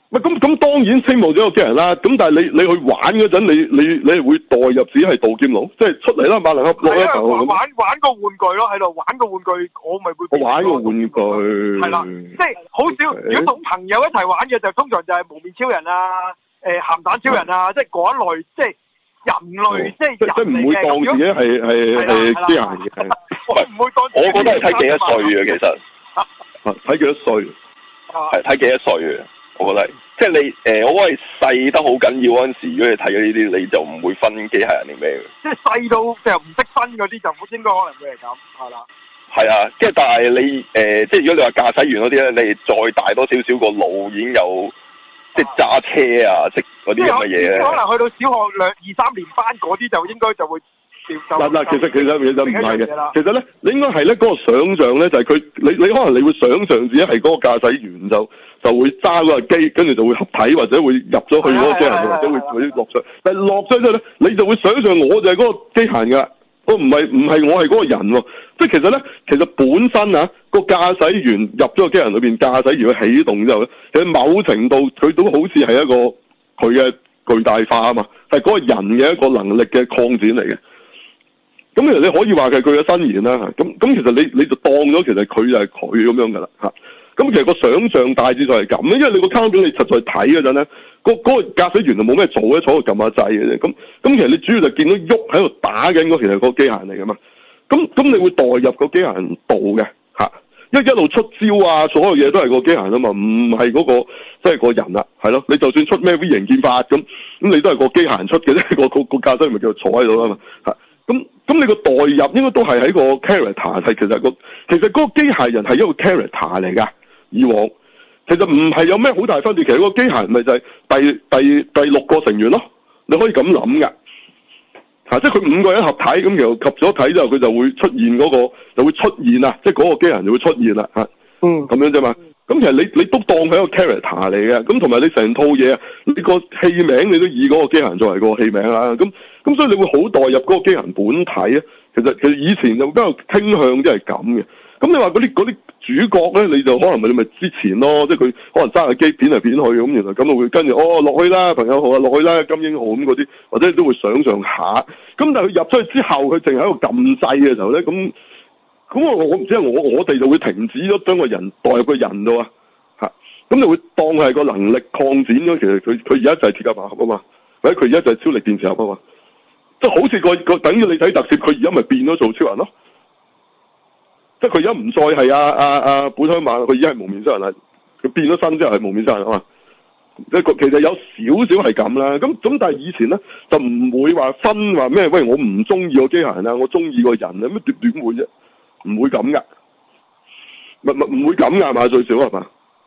咁當然希望咗個機人啦，咁但係你去玩嗰陣，你係會代入自己係杜劍龍，即係出嚟啦，馬能克落一頭咁。 玩個玩具咯，喺度玩個玩具，我咪會。我玩個玩具。 係啦，即係好少，如果同朋友一齊玩嘅就通常就係無面超人啊，鹹蛋超人啊，即係嗰一類，即係人類，即係人嚟嘅。即係唔會當自己係機械嘅。 唔會當。我覺得係睇幾多歲嘅其實。 睇幾多歲？ 係睇幾多歲嘅。我覺得即係你我覺得係細得好緊要嗰陣時，如果你睇咗呢啲，你就唔會分機械人定咩嘅。即係細到就唔識分嗰啲，就應該可能會係咁，係啦。係啊，即係但係你即係如果你話駕駛員嗰啲咧，你再大多少少個腦已經有即係揸車啊，識嗰啲咁嘅嘢咧。可能去到小學2、3年班嗰啲就應該就會。嗱，其實唔係嘅，其實咧，你應該係咧嗰個想像咧，就係佢你可能你會想像自己係嗰個駕駛員就會揸嗰個機，跟住就會合體或者會入咗去嗰個機械，或者會落水。但係落咗之後咧，你就會想像我就係嗰個機械㗎，我唔係我係嗰個人喎。即係其實本身啊個駕駛員入咗個機械人裏邊，駕駛員佢起動之後咧，其實某程度佢都好似係一個佢嘅巨大化啊嘛，係嗰個人嘅一個能力嘅擴展嚟嘅。咁其實你可以話係佢嘅伸延啦，咁其實你就當咗其實佢就係佢咁樣噶啦嚇。咁其實個想像大致就係咁，因為你個卡通片你實在睇嗰陣咧，嗰個駕駛員就冇咩做咧，坐喺度撳下掣嘅啫。咁其實你主要就見到喐喺度打緊嗰其實個機械人嚟噶嘛。咁你會代入個機械人度嘅嚇，一路出招啊，所有嘢都係個機械人啊嘛，唔係嗰個即係個人啦，係咯。你就算出咩 V 型劍法咁你都係個機械人出嘅啫，個駕駛員咪叫做坐喺度啦嘛嚇。咁你個代入應該都係喺個 character 係其實嗰個機械人係一個 character 嚟㗎。以往其實唔係有咩好大分別，其實嗰個機械人咪就係第6個成員咯。你可以咁諗㗎，即係佢5個人合體咁，然後合咗體之後佢就會出現嗰個就會出現啊，即係嗰個機械人就會出現啦嚇。咁樣啫嘛。咁其實你都當佢一個 character 嚟嘅，咁同埋你成套嘢啊，你個戲名你都以嗰個機械人作為個戲名啦，咁所以你會好代入嗰個機械人本體啊。其實以前就比較傾向即係咁嘅。咁你話嗰啲主角咧，你就可能咪之前咯，即係佢可能揸個機片嚟片去咁，原來咁會跟住落去啦，朋友好啊，落去啦，金英號咁嗰啲，或者都會想像下。咁但係佢入咗去之後，佢淨係喺度撳掣嘅時候咧，咁我唔知我哋就會停止咗將個人代入個人度啊，咁你會當係個能力擴展咗。其實佢而家就係鐵甲萬俠啊嘛，或者佢而家就係超力電磁俠啊嘛，即係好似個等於你睇特攝，佢而家咪變咗做超人咯。即係佢而家唔再係阿本鄉猛，佢而家係無面超人啦。佢變咗身之後係無面超人啊嘛。即係其實有少少係咁啦。咁但係以前咧就唔會話分話咩？喂，我唔中意個機械人啊，我中意個人啊，咩點會啫？唔會咁噶，唔會咁噶係嘛？最少係嘛？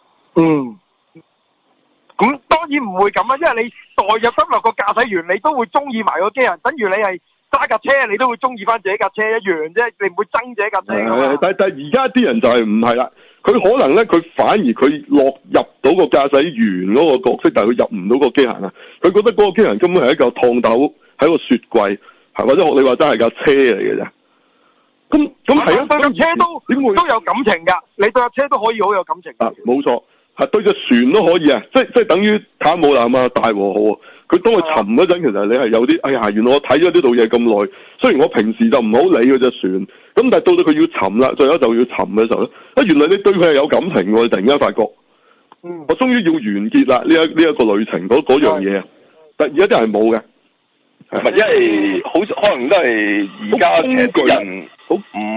咁當然唔會咁啊，因為你代入得落個駕駛員，你都會中意埋個機械人，等於你係揸架車，你都會中意翻自己架車一樣啫，你唔會憎自己架車。但係而家啲人就係唔係啦，佢可能咧佢反而佢落入到個駕駛員嗰個角色，但係佢入唔到個機械人啊，佢覺得嗰個機械人根本係一嚿燙豆，係一個雪櫃，或者學你話齋係架車嚟嘅啫。咁係啊，對架車都有感情㗎，你對架車都可以好有感情。冇錯，係對隻船都可以啊，即係等於卡姆南啊、大和號啊，佢當佢沉嗰陣，其實你係有啲，哎呀，原來我睇咗呢度嘢咁耐，雖然我平時就唔好理嗰隻船，咁但係到到佢要沉啦，最後就要沉嘅時候咧，原來你對佢係有感情喎，你突然間發覺，我終於要完結啦，呢一個旅程嗰樣嘢啊，但而家啲人冇嘅。係因為好可能都係而家啲人好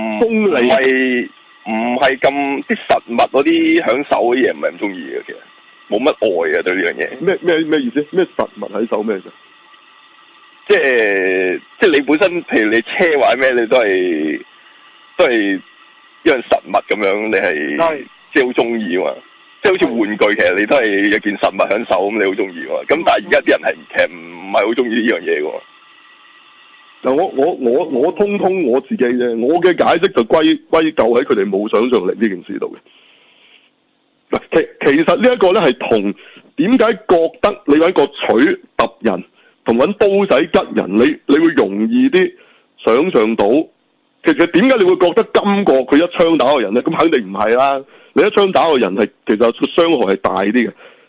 唔係咁啲實物嗰啲享受嗰啲嘢唔係咁中意嘅，其實冇乜愛啊對呢樣嘢。咩意思？咩實物喺手咩啫？即係你本身，譬如你車或者咩，你都係一樣實物咁樣，你係即係好中意啊嘛。即係好似玩具，其實你都係一件實物享受咁，你好中意喎。咁但係而家啲人係其實唔係好中意呢樣嘢喎。嗱，我通我自己啫，我嘅解釋就歸咎喺佢哋冇想像力呢件事度嘅。嗱，其實呢一個咧係同點解覺得你揾個錘揼人同揾刀仔吉人，你會容易啲想像到。其實點解你會覺得金國佢一槍打個人咧？咁肯定唔係啦。你一槍打個人係其實傷害係大啲嘅，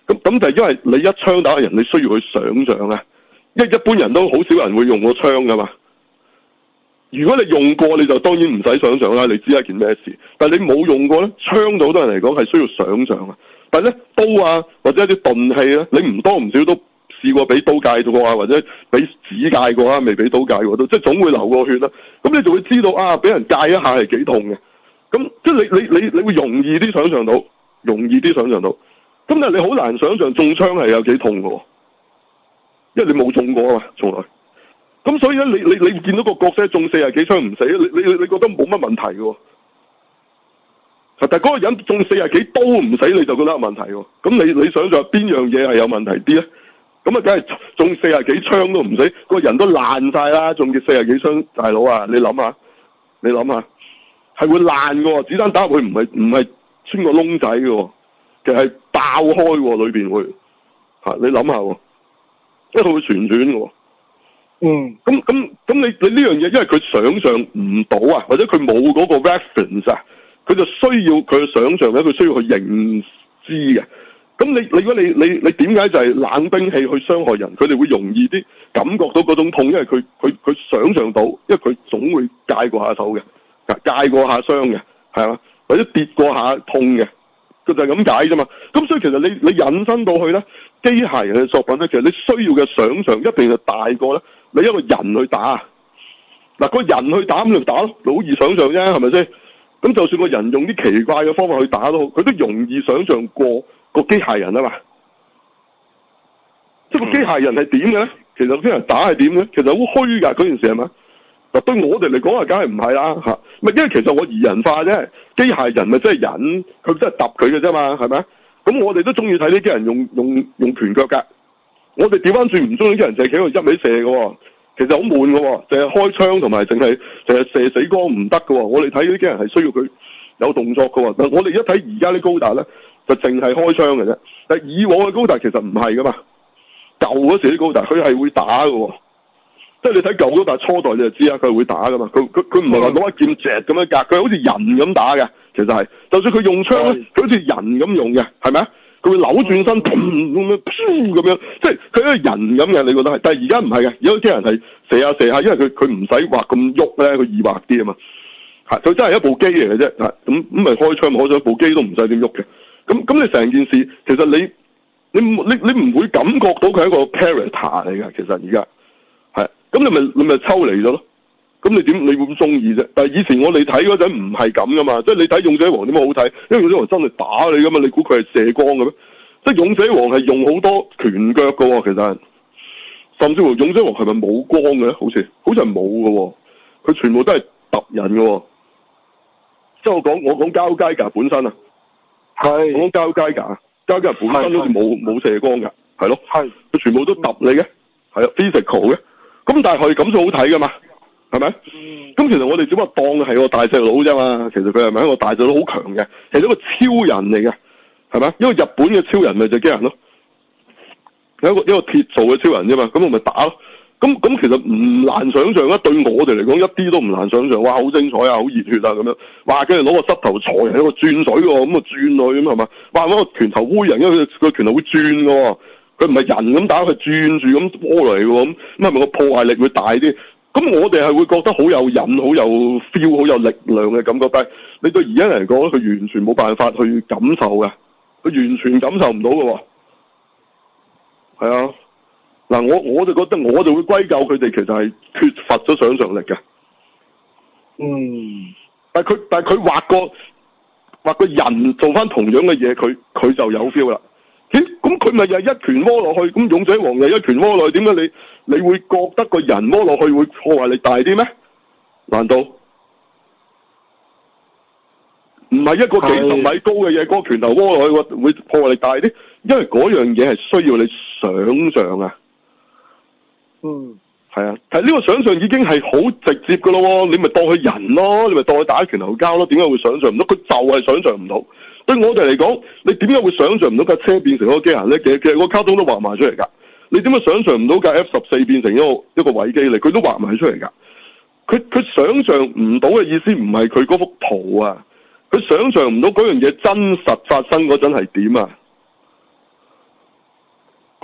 咁就係因為你一槍打人，你需要去想像啊。一般人都好少人會用個槍噶嘛。如果你用過，你就當然唔使想像啦。你知係件咩事。但係你冇用過咧，槍對好多人嚟講係需要想像啊。但係咧刀啊，或者一啲鈍器咧，你唔多唔少都試過俾刀戒過啊，或者俾紙戒過啊，未俾刀戒過都，即係總會流過血啦。咁你就會知道啊，俾人戒一下係幾痛嘅。咁即係你會容易啲想像到，咁但係你好難想像中槍係有幾痛嘅喎，因為你冇中過啊嘛，從來。咁所以咧，你見到個角色中40幾槍唔死，你覺得冇乜問題嘅喎。但係嗰個人中40幾刀唔死，你就覺得有問題喎。咁你想像邊樣嘢係有問題啲咧？咁啊，梗係中40幾槍都唔死，個人都爛晒啦，中嘅40幾槍，大佬啊，你諗下，係會爛嘅喎，子彈打入去唔係穿個窿仔嘅喎，其實係爆開喎，裏邊會嚇，你諗下喎，因為佢會旋轉嘅喎。咁你呢樣嘢，因為佢想像唔到啊，或者佢冇嗰個 reference 啊，佢就需要佢嘅想像咧，佢需要去認知嘅。咁如果你點解就係冷兵器去傷害人，佢哋會容易啲感覺到嗰種痛，因為佢想像到，因為佢總會戒過下手嘅，戒過下傷嘅，係嘛，或者跌過下痛嘅，佢就係咁解啫嘛。咁所以其實你引申到去咧，機械人嘅作品咧，其實你需要嘅想像一定係大過咧，你一個人去打。嗱，個人去打咁就打咯，好易想像啫，係咪先？咁就算個人用啲奇怪嘅方法去打都好，佢都容易想像過個機械人啊嘛。即係個機械人係點嘅咧？其實啲人打係點咧？其實好虛㗎，嗰件事係咪？嗱，對我哋嚟講啊，梗係唔係啦嚇。咪因為其實我擬人化啫，機械人咪即係人，佢真係揼佢嘅啫嘛，係咪？咁我哋都中意睇啲機械人用拳腳㗎。我哋調翻轉唔中意啲人淨係企喺度一味射嘅喎，其實好悶嘅喎，淨係開槍同埋淨係射死光唔得嘅喎。我哋睇啲機械人係需要佢有動作嘅喎。但我哋一睇而家啲高達咧，就淨係開槍嘅啫。但係以往嘅高達其實唔係噶嘛，舊嗰時啲高達佢係會打嘅喎。即係你睇舊高達初代你就知啦，佢係會打噶嘛。佢唔係話攞一劍隻咁樣格，佢係好似人咁打嘅。其實係，就算佢用槍咧，佢好似人咁用嘅，係咪啊？佢會扭轉身，咁樣，即係佢係人咁嘅，你覺得係？但係而家唔係嘅，而家啲人係射下，因為佢唔使畫咁喐咧，佢易畫啲啊嘛。係，佢真係一部機嚟嘅啫。係，咁咪開槍，開咗部機都唔使點喐嘅。咁你成件事，其實你唔會感覺到佢係一個 character 嚟㗎。其實而家係，咁你咪抽離咗咯。咁你會咁中意啫？但係以前我哋睇嗰陣唔係咁噶嘛，即係你睇勇者王點解好睇？因為勇者王真係打你噶嘛，你估佢係射光嘅咩？即係勇者王係用好多拳腳噶喎，其實甚至乎勇者王係咪冇光嘅咧？好似係冇噶喎，佢全部都係揼人嘅喎。即係我講交街架本身啊，係我講交街架本身好似冇射光㗎，係咯，係佢全部都揼你嘅，係啊 physical 嘅。咁但係佢咁先好睇噶嘛？係咪？咁其實我哋只不過當係個大隻佬啫嘛。其實佢係咪一個大隻佬好強嘅？其實一個超人嚟嘅，係咪？因為日本嘅超人咪就機人咯，有一個鐵做嘅超人啫嘛。咁我咪打咯。咁其實唔難想象啊。對我哋嚟講一啲都唔難想象。哇，好精彩啊，好熱血啊咁樣。哇，跟住攞個膝頭錘喺度轉水喎，咁啊轉佢咁係嘛？哇，攞個拳頭揮人，因為佢個拳頭會轉嘅喎。佢唔係人咁打，佢轉住咁波嚟嘅喎。咁係咪個破壞力會大啲？咁我哋係會覺得好有癮、好有 feel、好有力量嘅感覺，但係你對而家人嚟講，佢完全冇辦法去感受嘅，佢完全感受唔到嘅喎。係啊，嗱，我就覺得我就會歸咎佢哋其實係缺乏咗想像力嘅。但係佢畫個人做翻同樣嘅嘢，佢就有 feel 啦。咦？咁佢咪又係一拳摸落去？咁勇者王又一拳摸落去？點解你會覺得個人摸落去會破壞力大啲咩？難道唔係一個幾十米高嘅嘢，嗰個拳頭摸落去會破壞力大啲？因為嗰樣嘢係需要你想像啊。係啊，但係呢個想像已經係好直接㗎咯喎，你咪當佢人咯，你咪當佢打拳頭交咯。點解會想像唔到？佢就係想像唔到。對我哋嚟講，你點解會想像唔到架車變成一個機械咧？其實個卡通都畫埋出嚟㗎。你點解想像唔到架 F14變成一個偽機嚟？佢都畫埋出嚟㗎。佢想像唔到嘅意思唔係佢嗰幅圖啊，佢想像唔到嗰樣嘢真實發生嗰陣係點啊？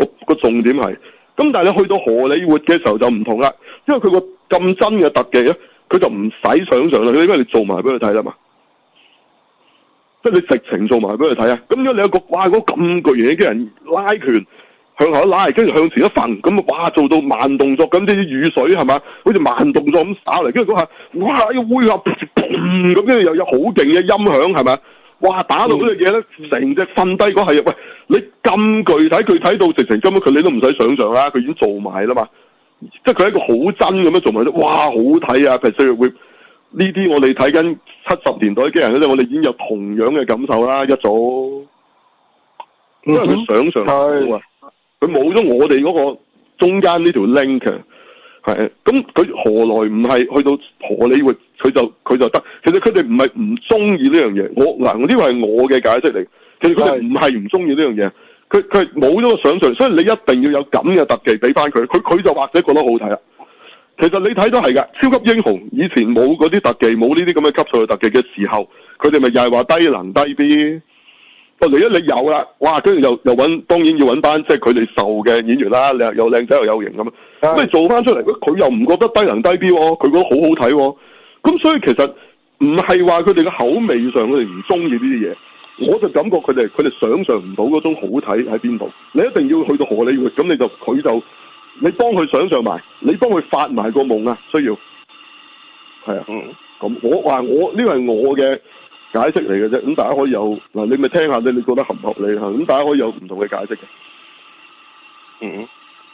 個重點係，咁但係你去到荷里活嘅時候就唔同啦，因為佢個咁真嘅特技咧，佢就唔使想像啦，因為你做埋俾佢睇啦嘛，即係你直情做埋俾佢睇啊！咁如果你有個哇嗰咁巨型嘅機人拉拳向後一拉，跟住向前一揈，咁哇做到慢動作咁，啲雨水係嘛，好似慢動作咁打嚟，跟住嗰下哇要揮下咁，跟住又有好勁嘅音響係咪？哇打到嗰隻嘢咧，成隻瞓低嗰係，喂你咁具體到直情根本佢你都唔使想像啦，佢已經做埋啦嘛，即係佢係一個好真咁樣做埋咗，哇好睇啊！譬如會呢啲我哋睇緊70年代嘅機人咧，我哋已經有同樣嘅感受啦，一早，因為佢想像到啊。佢冇咗我哋嗰個中間呢條 link 嘅，係咁佢何來唔係去到荷里活佢就得？其實佢哋唔係唔中意呢樣嘢，呢個係我嘅解釋嚟。其實佢哋唔係唔中意呢樣嘢，佢係冇咗個想像，所以你一定要有咁嘅特技俾翻佢，佢就或者覺得好睇啦。其實你睇都係㗎，超級英雄以前冇嗰啲特技，冇呢啲咁嘅級數嘅特技嘅時候，佢哋咪又係話低能低 B。哦，你有啦，哇！跟住又揾，當然要揾班即係佢哋受嘅演員啦，你又靚仔又有型咁啊！咁你做翻出嚟，佢又唔覺得低能低 B 喎，佢覺得好好睇喎。咁所以其實唔係話佢哋嘅口味上佢哋唔中意呢啲嘢，我就感覺佢哋想像唔到嗰種好睇喺邊度。你一定要去到荷里活，咁你幫佢想像埋，你幫佢發埋個夢啊！需要係啊，咁我話我呢個係我嘅解釋嚟嘅啫，咁大家可以有嗱，你咪聽下你覺得合唔合理嚇？咁大家可以有唔同嘅解釋嘅。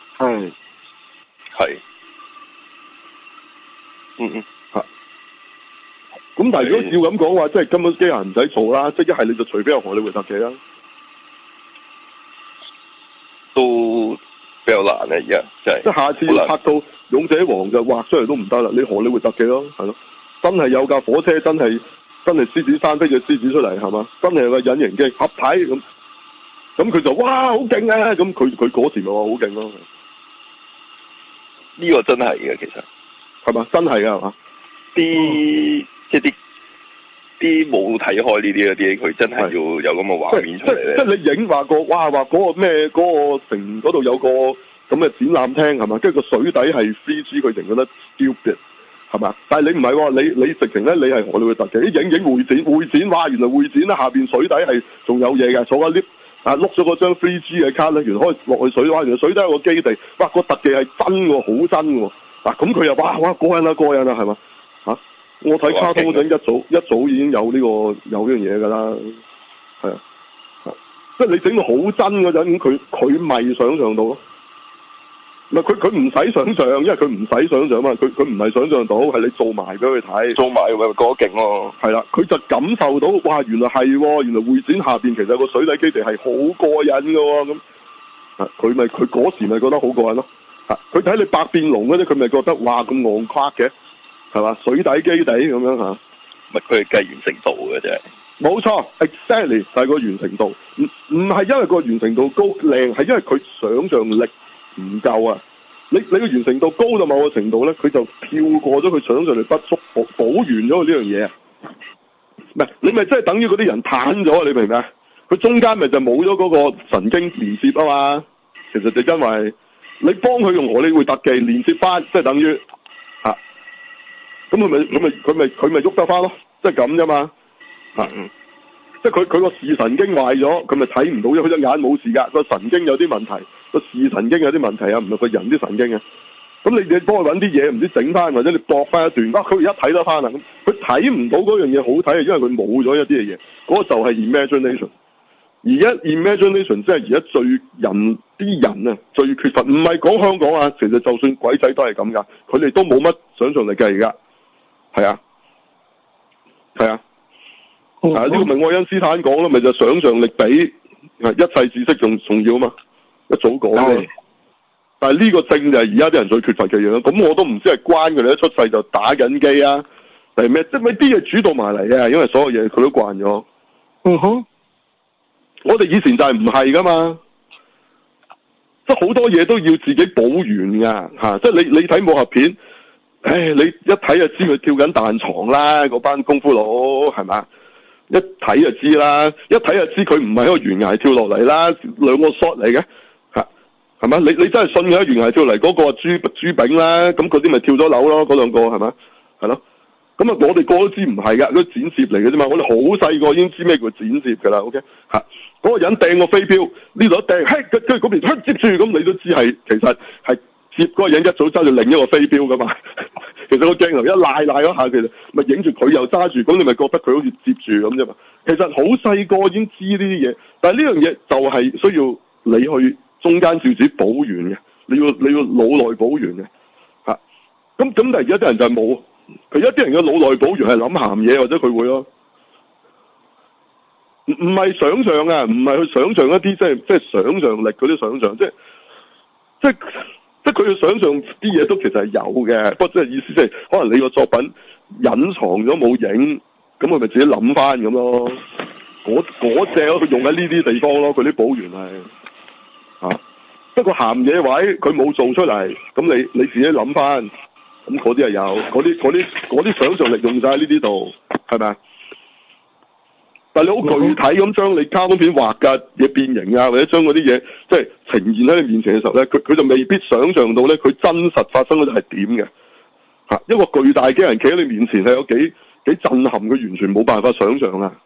係，嚇。咁但係如果要咁講話，即係根本機械人唔使做啦，即係一係你就除非有荷里活特技啦，都比較難啊！而家即係下次拍到勇者王就畫出嚟都唔得啦，你荷里活特技咯，係咯，真係有架火車真係獅子山飛隻獅子出嚟係嘛？真係有個隱形機合體咁佢就哇好勁啊！咁佢嗰時咪話好勁咯。呢個真係嘅，其實係嘛？真係㗎係嘛？即係啲冇睇開呢啲嗰啲，佢真係要有咁嘅畫面出嚟咧。即係你影話過哇話嗰個咩嗰個城嗰度有個咁嘅展覽廳係嘛？跟住個水底係 3G， 佢成覺得 stupid。係嘛？但係你唔係喎，你直情咧，你係荷里活特技，啲影會展，哇！原來會展咧下邊水底係仲有嘢嘅，坐喺 lift 碌咗嗰張 3G 嘅卡咧，原來可以落去水，哇！原來水底有個基地，哇！個特技係真喎，好真喎。嗱咁佢又哇過癮啦，係嘛？嚇！我睇卡通嗰陣一早已經有呢樣嘢㗎啦，係啊，即係你整到好真嗰陣，佢咪想像到咯。唔係佢唔使想像，因為佢唔使想像嘛，佢唔係想像到，係你做埋俾佢睇，做埋咪覺得勁咯。係啦，佢就感受到，哇！原來係喎，原來會展下邊其實個水底基地係好過癮㗎喎，咁啊佢嗰時咪覺得好過癮咯。佢睇你百變龍嗰啲，佢咪覺得哇咁戇誇嘅，係嘛？水底基地咁樣嚇，咪佢係計完成度嘅啫。冇錯 ，exactly 就係個完成度，唔係因為個完成度高靚，係因為佢想像力唔夠啊！你個完成度高到某個程度咧，佢就跳過咗佢想像力不足，補完咗呢樣嘢啊！唔係你咪即係等於嗰啲人癱咗，你明唔明啊？佢中間咪就冇咗嗰個神經連接啊嘛！其實就因為你幫佢用荷里活特技連接翻，即係等於咁佢咪喐得翻咯，即係咁啫嘛！即係佢個視神經壞咗，佢咪睇唔到，因為佢隻眼冇事㗎，個神經有啲問題，個視神經有啲問題啊，唔係個人啲神經啊。咁你幫佢揾啲嘢，唔知整翻或者你駁翻一段，佢而家睇得翻啦。咁佢睇唔到嗰樣嘢好睇，因為佢冇咗一啲嘅嘢。嗰個就係 imagination。而家 imagination 即係而家啲人啊最缺乏，唔係講香港啊，其實就算鬼仔都係咁㗎，佢哋都冇乜想像力㗎而家。係啊。呢個咪愛因斯坦講咯，咪就想像力比一切知識仲重要啊嘛，一早講嘅。但係呢個正就係而家啲人最缺乏嘅嘢，咁我都唔知係關佢哋一出世就打緊機啊，定係咩？即係咪啲嘢主導埋嚟嘅？因為所有嘢佢都慣咗。我哋以前就係唔係噶嘛，即係好多嘢都要自己補完噶，即係你睇武俠片，你一睇就知佢跳緊彈床啦，嗰班功夫佬係咪？一睇就知啦，一睇就知佢唔係喺個懸崖跳落嚟啦，兩個 shot 嚟嘅， 係咪？你真係信嘅，懸崖跳嚟嗰個朱炳啦，咁嗰啲咪跳咗樓咯，嗰兩個係咪？係咯。咁啊，我哋個都知唔係㗎，嗰啲剪接嚟嘅啫嘛。我哋好細個已經知咩叫剪接㗎啦。OK 嚇，嗰個人掟個飛標，呢度一掟，嘿，跟住嗰邊接住，咁你都知係其實係接嗰個人一早揸住另一個飛標㗎嘛。其實個鏡頭一賴嗰下，其實咪影住佢又揸住，咁你咪覺得佢好似接住咁啫嘛。其實好細個已經知呢啲嘢，但係呢樣嘢就係需要你去中間照子補完嘅，你要腦內補完嘅嚇。咁但係而家啲人就係冇。佢一啲人嘅腦內補完係諗鹹嘢，或者佢會咯，唔係想像啊，唔係去想像一啲即係想像力嗰啲想像，即係佢嘅想像啲嘢都其實係有嘅，不過即係意思即係可能你個作品隱藏咗冇影，咁佢咪自己諗翻咁咯，嗰隻佢用喺呢啲地方咯，佢啲補完係啊，不過鹹嘢位佢冇做出嚟，咁你自己諗翻。咁嗰啲係有，嗰啲想像力用晒喺呢啲度，係咪啊？但係你好具體咁將你卡通片畫嘅嘢變形啊，或者將嗰啲嘢即係呈現喺你面前嘅時候咧，佢就未必想像到咧，佢真實發生嗰啲係點嘅嚇。一個巨大機人企喺你面前係有幾震撼，佢完全冇辦法想像啊！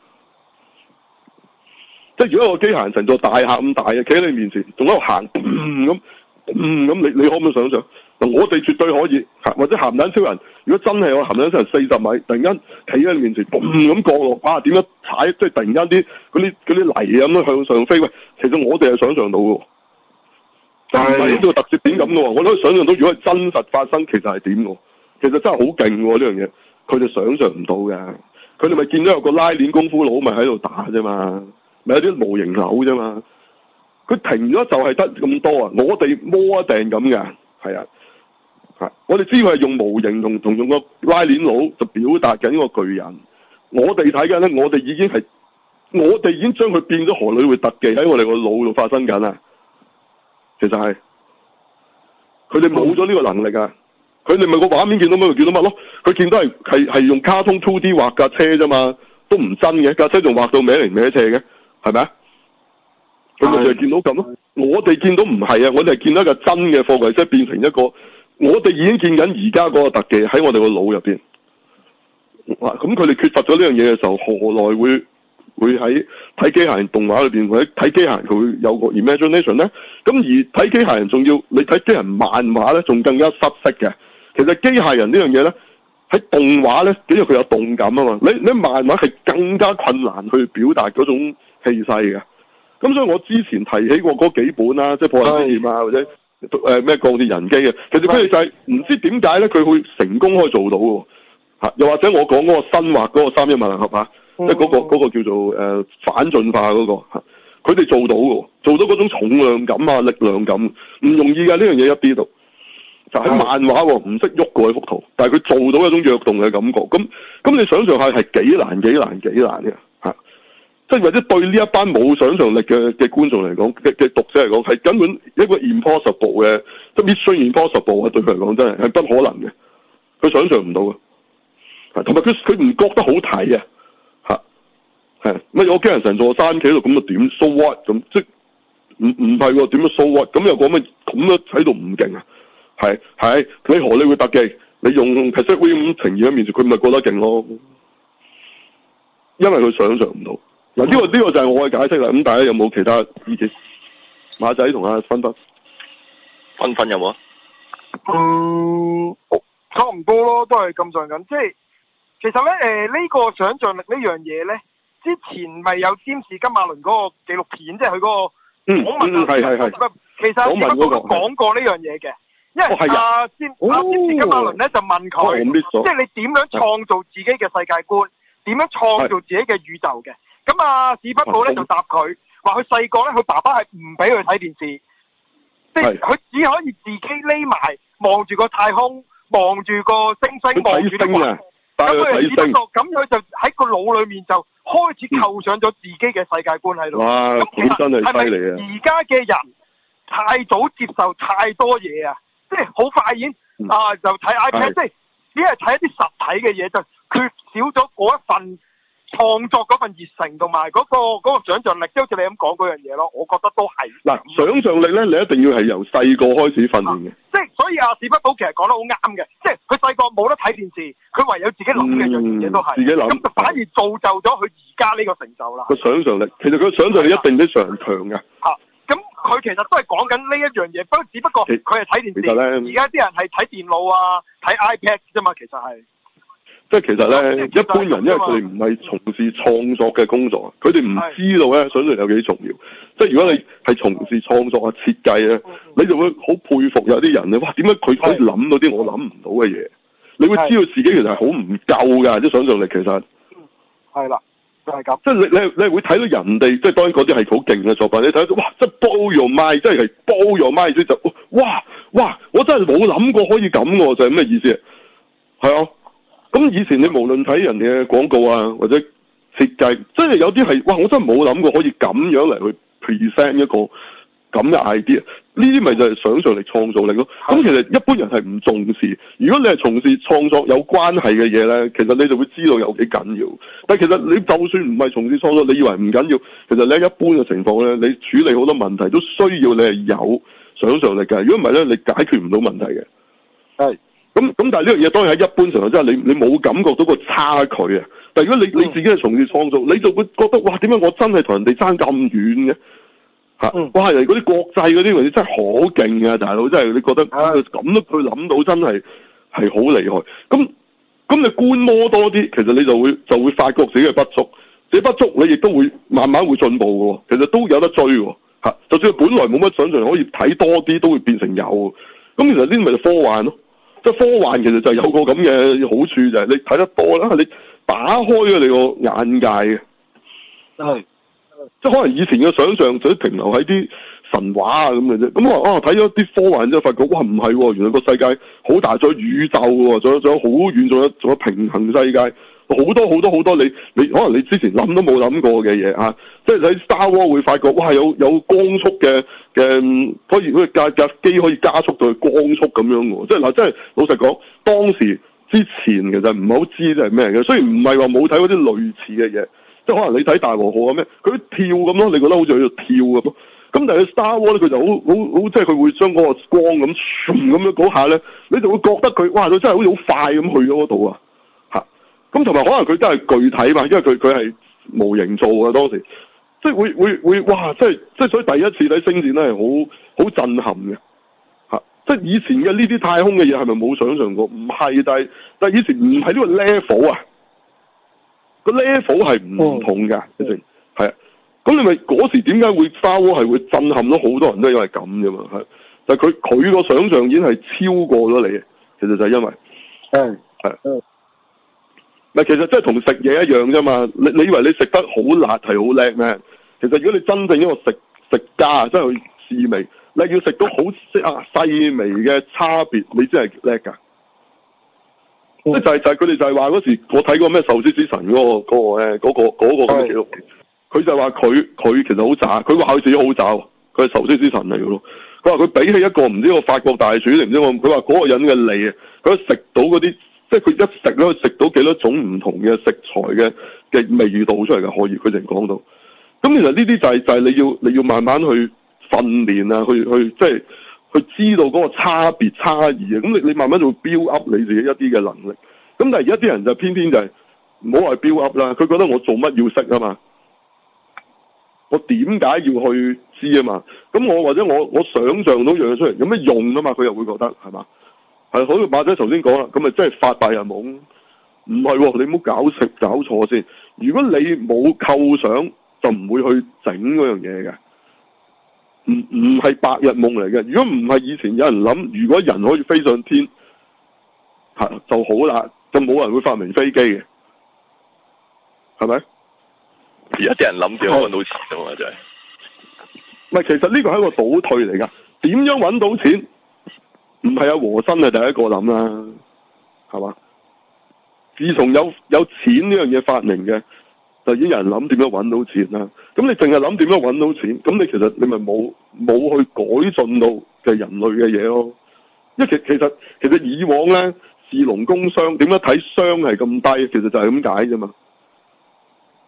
即係如果一個機械人成座大廈咁大嘅企喺你面前，仲喺度行咁。你可唔可以想象？嗱，我哋絕對可以，或者鹹蛋超人，如果真係有鹹蛋超人40米，突然間企喺你面前，咁降落，哇！點樣踩？即係突然間嗰啲泥咁樣向上飛，喂！其實我哋係想象到嘅，但係呢個特攝點咁嘅喎，我都可以想象到，如果係真實發生，其實係點嘅？其實真係好勁喎呢樣嘢，佢哋想象唔到嘅。佢哋咪見到有個拉鏈功夫佬咪喺度打啫嘛，咪有啲模型樓啫嘛。佢停咗就係得咁多啊！我哋摸一定咁嘅，係啊，我哋知佢係用模型同用個拉鏈佬就表達緊個巨人。我哋睇緊咧，我哋已經將佢變咗荷里活特技喺我哋個腦度發生緊啊！其實係，佢哋冇咗呢個能力啊！佢哋咪個畫面見到乜就見到乜咯？佢見到係用卡通 2D 畫架車啫嘛，都唔真嘅，架車仲畫到歪嚟歪斜嘅，係咪啊？佢咪就係見到咁咯，我哋見到唔係啊，我哋係見到一個真嘅貨櫃車變成一個，我哋已經見緊而家嗰個特技喺我哋個腦入邊。咁佢哋缺乏咗呢樣嘢嘅時候，何來會喺睇機械人動畫裏邊，或者睇機械人佢會有個 imagination 咧？咁而睇機械人仲要，你睇機械人漫畫咧，仲更加失色嘅。其實機械人呢樣嘢咧，喺動畫咧，因為佢有動感啊嘛，你漫畫係更加困難去表達嗰種氣勢嘅。咁所以我之前提起過嗰幾本啦，即係破壞之劍啊，或者咩鋼鐵人機啊，其實佢哋就係唔知點解咧，佢會成功可以做到嘅嚇。又或者我講嗰個新畫嗰個三一萬能俠啊，即係嗰個叫做反進化嗰個嚇，佢哋做到嘅，做到嗰種重量感啊、力量感，唔容易㗎呢樣嘢一啲度。就係漫畫喎，唔識喐過呢幅圖，但係佢做到一種躍動嘅感覺。咁你想象下係幾難嘅嚇。即係或者對呢一班冇想像力嘅觀眾嚟講，嘅讀者嚟講，係根本一個 impossible 嘅，即係 mission impossible 啊！對佢嚟講真係不可能嘅，佢想像唔到嘅。同埋佢唔覺得好睇啊！嚇係乜有機人成座山企喺度咁啊點 so what 咁，即係唔係喎？點樣 so what 咁又講咩咁樣喺度唔勁啊？係你荷里活特技，你用 Pacific Rim 呈現喺面前，佢咪覺得勁咯？因為佢想像唔到。嗱，呢個就係我嘅解釋啦。咁大家有冇其他意見？馬仔同阿芬有冇啊？ 差唔多咯，都係咁上緊。即係其實咧，呢個想像力呢樣嘢咧，之前咪有詹士金馬倫嗰個紀錄片，即係佢嗰個訪問係。其實史匹堡都講過呢樣嘢嘅，因為詹士金馬倫咧就問佢，即係你點樣創造自己嘅世界觀，點樣創造自己嘅宇宙嘅。咁啊，史匹堡咧就答佢話：佢細個咧，佢爸爸係唔俾佢睇電視，即係佢只可以自己匿埋望住個太空，望住個星星，望住啲雲。咁佢只不過咁，佢就喺個腦裏面就開始構想咗自己嘅世界觀喺度。 哇！咁真係犀利啊！ 而家嘅人太早接受太多嘢啊，即係好快已經就睇 iPad，即係只係睇一啲實體嘅嘢，就缺少咗嗰一份創創作嗰份熱誠同埋嗰個想像力，即好似你咁講嗰樣嘢咯，我覺得都係。 嗱，想像力咧，你一定要係由細個開始訓練嘅。 即係所以史匹堡其實講得好啱嘅，即係佢細個冇得睇電視，佢唯有自己諗嘅樣嘢都係。自己諗。咁就反而造就咗佢而家呢個成就啦。個想像力，其實佢想像力一定非常強嘅。咁佢其實都係講緊呢一樣嘢，只不過佢係睇電視。而家啲人係睇電腦啊，睇 iPad 啫嘛，其實係。即係其實咧，一般人因為佢哋唔係從事創作嘅工作，佢哋唔知道咧想像力有幾重要。即係如果你係從事創作啊、設計咧，你就會好佩服有啲人咧，哇！點解佢可以諗到啲我諗唔到嘅嘢？你會知道自己其實係好唔夠㗎，啲想像力其實。係啦，就係咁。即係你會睇到人哋，即係當然嗰啲係好勁嘅作品，你睇到哇，即係 blow your mind，即係 blow your mind 先就哇！我真係冇諗過可以咁喎，就係咩意思？係啊。咁以前你無論睇人哋嘅廣告啊，或者設計，即係有啲係哇，我真係冇諗過可以咁樣嚟去 present 一個咁嘅 idea， 呢啲咪就係想像力、創造力咯。咁其實一般人係唔重視。如果你係從事創作有關係嘅嘢咧，其實你就會知道有幾緊要。但係其實你就算唔係從事創作，你以為唔緊要，其實你一般嘅情況咧，你處理好多問題都需要你係有想像力嘅。如果唔係咧，你解決唔到問題嘅。係。咁但係呢樣嘢當然喺一般情況之下，你冇感覺到個差距啊。但係如果你自己係從事創造，你就會覺得哇，點解我真係同人哋爭咁遠嘅？哇！嗰啲國際嗰啲，你真係好勁啊，大佬！真係你覺得咁都佢諗到，真係好厲害。咁你觀摩多啲，其實你就會發覺自己嘅不足。自己不足，你亦都會慢慢會進步嘅。其實都有得追喎。就算本來冇乜想像，可以睇多啲，都會變成有。咁其實呢啲咪就科幻咯。即係科幻其實就有個咁嘅好處，就係你睇得多啦，你打開咗你個眼界嘅。係。即係可能以前嘅想像就停留喺啲神話啊咁嘅啫。咁我睇咗啲科幻之後，發覺哇唔係喎，原來個世界好大，仲有宇宙喎，仲有好遠，仲有平衡世界，好多你可能你之前諗都冇諗過嘅嘢啊！即係喺 Star Wars 會發覺哇有光速嘅可以架機可以加速到去光速咁樣喎。即係嗱，即係老實講，當時之前其實唔係好知係咩嘅，雖然唔係話冇睇嗰啲類似嘅嘢。即係可能你睇大和號啊咩，佢跳咁咯，你覺得好似喺度跳咁咯。咁但係 Star Wars 咧，佢就好，即係佢會將嗰個光咁樣嗰下咧，你就會覺得佢哇，佢真係好似好快咁去咗嗰度啊！咁同埋可能佢真係具體嘛，因為佢係模型做嘅當時，即係會哇！即係所以第一次睇星戰咧係好震撼嘅。即係以前嘅呢啲太空嘅嘢係咪冇想象過？唔係，但係以前唔係呢個 level 啊。個 level 係唔同㗎，一定係啊。咁你咪嗰時點解會 Star Wars 係會震撼到好多人都因為咁啫嘛？係，就係佢個想像已經係超過咗你，其實就係因為咪其實即係同食嘢一樣啫嘛。你以為你食得好辣係好叻咩？其實如果你真正一個食家，真係去試味，你要食到好細微嘅差別，你先係叻㗎。即係佢哋就係話嗰時我睇過咩壽司之神嗰個咁嘅紀錄片，佢就話佢其實好渣，佢話佢自己好渣，佢係壽司之神嚟嘅咯。佢話佢比起一個唔知個法國大廚定唔知佢話嗰個人嘅脷啊，佢食到嗰啲，即係佢一食咧食到幾多種唔同嘅食材嘅味道出嚟嘅，可以佢淨講到。咁其實呢啲就係你要慢慢去訓練啊，去即係。佢知道嗰個差異啊，咁你慢慢就會 build up 你自己一啲嘅能力。咁但係而家啲人就偏偏就係唔好話 build up 啦，佢覺得我做乜要識啊嘛？我點解要去知啊嘛？咁我或者我想像到樣嘢出嚟，有咩用啊嘛？佢又會覺得係嘛？係好似馬仔頭先講啦，咁咪真係發白日夢？唔係喎，你唔好搞錯先。如果你冇構想，就唔會去整嗰樣嘢嘅。唔係白日夢嚟嘅。如果唔係以前有人諗，如果人可以飛上天，就好啦，就冇人會發明飛機嘅，係咪？ 而家啲人諗點樣搵到錢啊嘛，真係。 唔係，其實呢個係一個倒退嚟㗎。點樣搵到錢？唔係阿和珅係第一個諗啦，係嘛？自從有錢呢樣嘢發明嘅，就已經有人諗點樣搵到錢啦。咁你淨係諗點樣搵到錢，咁你其實你咪冇去改進到嘅人類嘅嘢咯。因為其實以往咧，士農工商點解睇商係咁低，其實就係咁解啫嘛。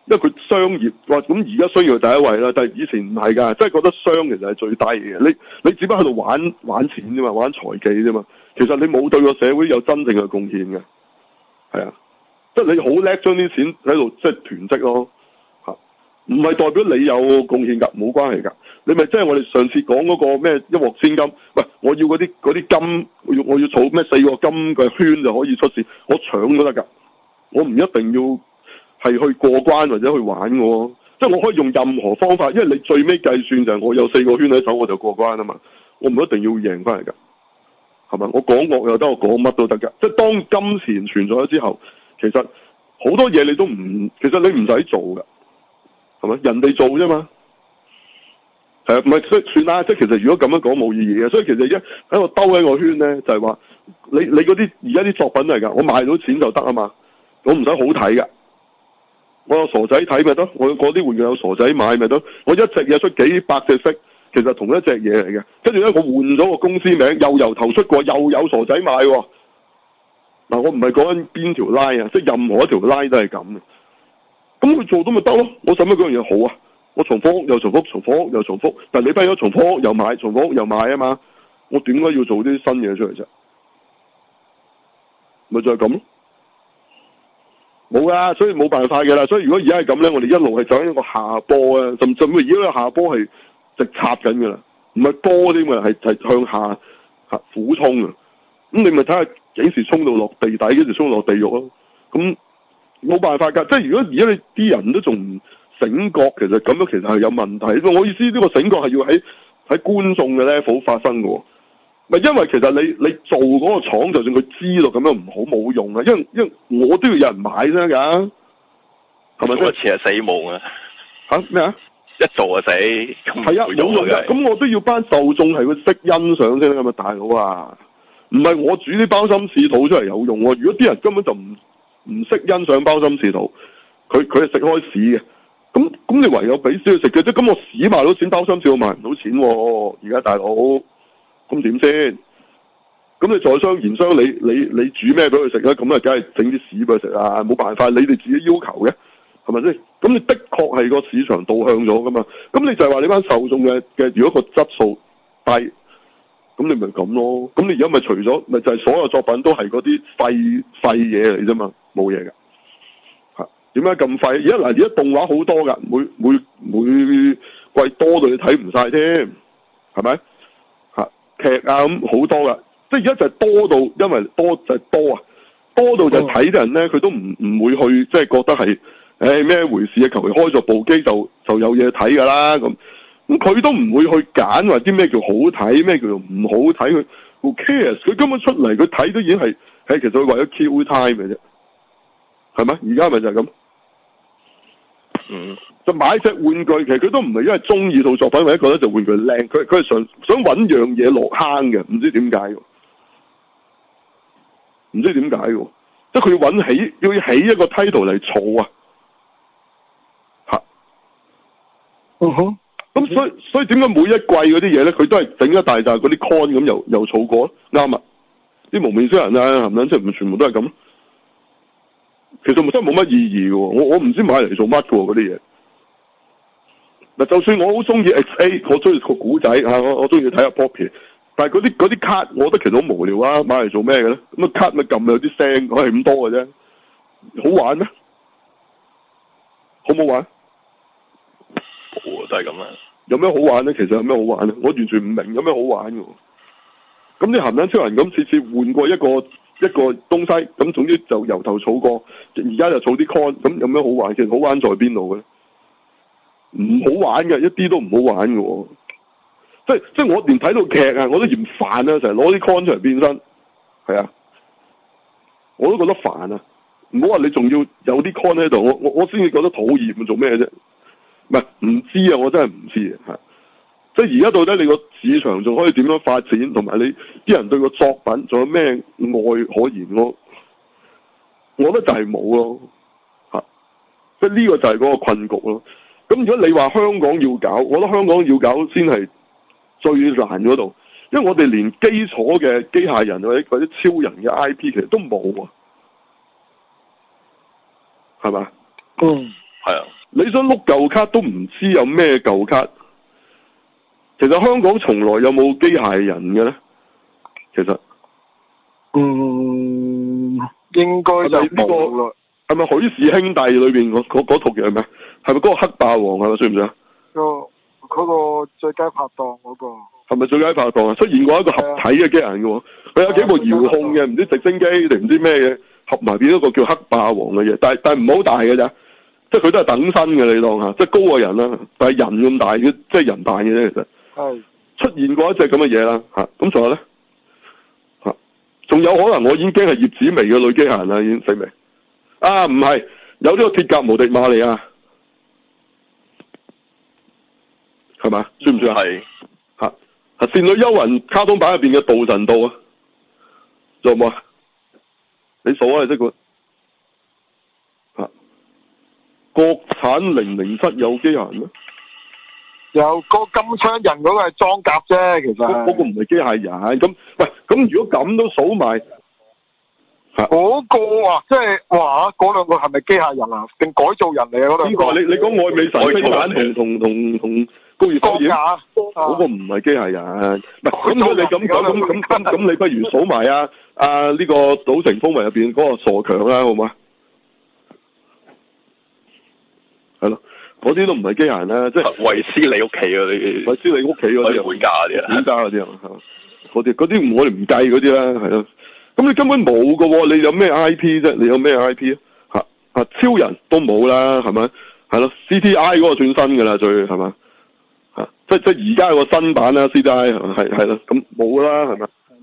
因為佢商業話咁而家需要第一位啦，但係以前唔係㗎，即係覺得商其實係最低嘅。你只不過喺度玩錢啫嘛，玩財技啫嘛。其實你冇對個社會有真正嘅貢獻嘅，係啊，即係你好叻將啲錢喺度即係囤積咯，嚇，唔係代表你有貢獻㗎，冇關係㗎。你咪即係我哋上次講嗰個咩一鑊千金，喂，我要嗰啲金，我要儲咩4個金嘅圈就可以出線，我搶都得㗎，我唔一定要係去過關或者去玩嘅喎，即係我可以用任何方法，因為你最尾計算就係我有4個圈喺手我就過關啊嘛，我唔一定要贏翻嚟㗎，係咪？我講惡又得，我講乜都得㗎，即係當金錢存在咗之後，其實好多嘢你都唔，其實你唔使做㗎，係咪？人哋做啫嘛。唔係算啦，即係其實如果咁樣講冇意義嘅，所以其實一喺度兜喺個圈咧，就係話你嗰啲而家啲作品嚟㗎，我賣到錢就得啊嘛，我唔使好睇㗎，我有傻仔睇咪得，我嗰啲玩具有傻仔買咪得，我一隻嘢出幾百隻色，其實同一隻嘢嚟嘅，跟住咧我換咗個公司名，又由頭出過，又有傻仔買喎。嗱，我唔係講緊邊條 line 啊，即係任何一條 line 都係咁嘅，咁佢做到咪得咯？我使乜嗰樣嘢好啊？我重複又重複，重複又重複，但係你批咗重複又買，重複又買啊嘛，我點解要做啲新嘢出嚟啫？咪就係咁咯，冇噶，所以冇辦法嘅啦。所以如果而家係咁咧，我哋一路係走緊一個下坡啊，甚至乎而家個下坡係直插緊嘅啦，唔係坡添啊，係向下俯衝啊。咁你咪睇下幾時衝到落地底，幾時衝到落地獄咯。咁冇辦法㗎，即係如果而家你啲人都仲唔醒覺，其實咁樣其實係有問題。我意思呢個醒覺係要喺觀眾嘅 level 發生嘅喎。咪因為其實你做嗰個廠，就算佢知道咁樣唔好冇用啊，因為我都要有人買先得㗎，係咪？ 做一次係死夢啊！ 嚇咩啊？ 一做就死，係啊，冇用㗎。咁我都要班受眾係佢識欣賞先得㗎嘛，大佬啊！唔係我煮啲包心士肚出嚟有用喎。如果啲人根本就唔識欣賞包心士肚，佢係食開屎嘅。咁你唯有俾屎佢食嘅啫。咁我屎賣到錢，包心士肚賣唔到錢喎。而家大佬，咁點先？咁你在商言商，你煮咩俾佢食咧？咁啊，梗係整啲屎俾佢食啦。冇辦法，你哋自己要求嘅，係咪先？咁你的確係個市場導向咗噶嘛？咁你就係話你班受眾嘅，如果個質素低，咁你咪咁咯。咁你而家咪除咗咪就係所有作品都係嗰啲廢嘢嚟啫嘛，冇嘢㗎。點解咁廢？而家動畫好多噶，每季多到你睇唔晒添，係咪？劇啊咁好多噶，即係而家就係多到，因為多就係多啊，多到就睇啲人咧，佢都唔會去，即係覺得係咩回事啊？求其開咗部機就有嘢睇噶啦咁佢都唔會去揀話啲咩叫好睇，咩叫做唔好睇，佢 who cares？ 佢根本出嚟佢睇都已經係其實佢為咗 kill time 嘅啫，係咪？而家咪就係咁。就買隻玩具，其實佢都唔係因為中意套作品，或者覺得隻玩具靚，佢係想揾樣嘢落坑嘅，唔知點解嘅，唔知點解嘅，即係佢要起一個 title 嚟儲啊，吓，咁所以點解每一季嗰啲嘢咧，佢都係整一大扎嗰啲 con 咁又儲過，啱啊，啲蒙面商人啊，係咪即係唔全部都係咁？其實真係冇乜意義嘅，我唔知買嚟做乜嘅嗰啲嘢。嗱，就算我好中意 XA， 我中意個古仔吓，我中意睇下 Poppy， 但係嗰啲卡，我覺得其實好無聊啊，買嚟做咩嘅咧？咁啊卡咪撳有啲聲，係咁多嘅啫，好玩咩？好唔好玩？ 就係咁啦。 有咩好玩咧？其實有咩好玩咧？我完全唔明有咩好玩嘅。咁你鹹蛋超人咁次次換過一個東西，咁總之就由頭儲過，而家就儲啲 con， 咁有咩好玩？其實好玩在邊度嘅咧？唔好玩嘅，一啲都唔好玩嘅。即係我連睇到劇啊，我都嫌煩啊，成日攞啲 con 出嚟變身，係啊，我都覺得煩啊。唔好話你仲要有啲 con 喺度，我先至覺得討厭，做咩啫？唔係唔知啊，我真係唔知啊。即係而家到底你個市場仲可以點樣發展，同埋你啲人對個作品仲有咩愛可言咯？我覺得就係冇咯，即係呢個就係嗰個困局咯。咁如果你話香港要搞，我覺得香港要搞先係最難嗰度，因為我哋連基礎嘅機械人或者超人嘅 IP 其實都冇啊，係咪？ 係啊。 你想碌舊卡都唔知有咩舊卡。其實香港從來有冇機械人嘅咧？其實， 應該就冇啦。 係咪許氏兄弟裏邊嗰套嘢係咩？係咪嗰個黑霸王係咪算唔算啊？ 嗰個最佳拍檔嗰個。 係咪最佳拍檔啊？出現過一個合體嘅機械人嘅喎，佢有幾部遙控嘅，唔知直升機定唔知咩嘢合埋變咗個叫黑霸王嘅嘢，但係唔好大嘅咋，即係佢都係等身嘅你當下，即係高過人啦，但係人咁大嘅，即係人扮嘅啫其實。係。出現過一隻咁嘅嘢啦，咁仲有咧，仲有可能我已經係葉子楣嘅女機械人啦，已經死未？啊，唔係，有呢個鐵甲無敵瑪利亞，係咪？算唔算係？倩女幽魂卡通版入邊嘅道神道啊，仲有冇啊？你數啊，你識佢？國產007有機械人咩？ 有個金槍人嗰個係裝甲啫，其實嗰個唔係機械人。咁喂，咁如果咁都數埋， 嗰個啊，即係哇，嗰兩個係咪機械人啊？定改造人嚟啊？嗰兩個？ 你講愛美神飛彈同高爾夫嘢，嗰個唔係機械人。咁如果你咁講，咁你不如數埋呢個《賭城風雲》入邊嗰個傻強啦，好嘛？係咯。嗰啲都唔係機械人啦，即係維斯利屋企嗰啲， 維斯利屋企嗰啲， 會家嗰啲，會家嗰啲啊，嗰啲我哋唔計嗰啲啦，係咯。咁你根本冇㗎喎，你有咩 I P 啫？你有咩 I P 啊？超人都冇啦，係咪？係咯 ，C T I 嗰個算新㗎啦，最係咪？即而家有個新版啦 ，C T I 係咯，咁冇啦，係咪？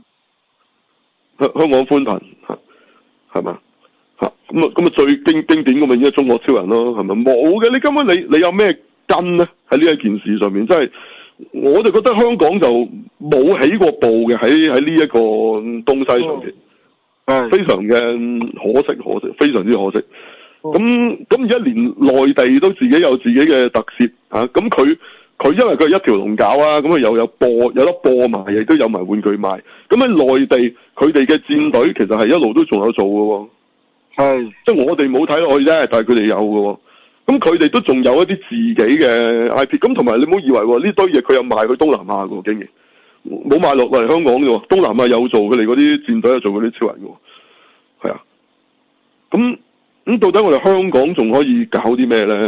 香港寬頻係咪？咁最經典咁咪而家中國超人咯，係咪？冇嘅，你根本你有咩根咧？喺呢一件事上面，真係我就覺得香港就冇起過步嘅喺呢一個東西上面，非常嘅可惜，非常之可惜。咁而家連內地都自己有自己嘅特攝嚇，咁佢因為佢係一條龍搞啊，咁有得播埋，亦都有埋玩具賣。咁喺內地佢哋嘅戰隊其實係一路都仲有做嘅喎。係，即係我哋冇睇落去啫，但係佢哋有嘅喎。咁佢哋都仲有一啲自己嘅 IP，咁同埋你唔好以為呢堆嘢佢有賣去東南亞嘅喎，竟然冇賣落嚟香港嘅喎。東南亞有做佢哋嗰啲戰隊，有做嗰啲超人嘅喎。係啊，咁到底我哋香港仲可以搞啲咩咧？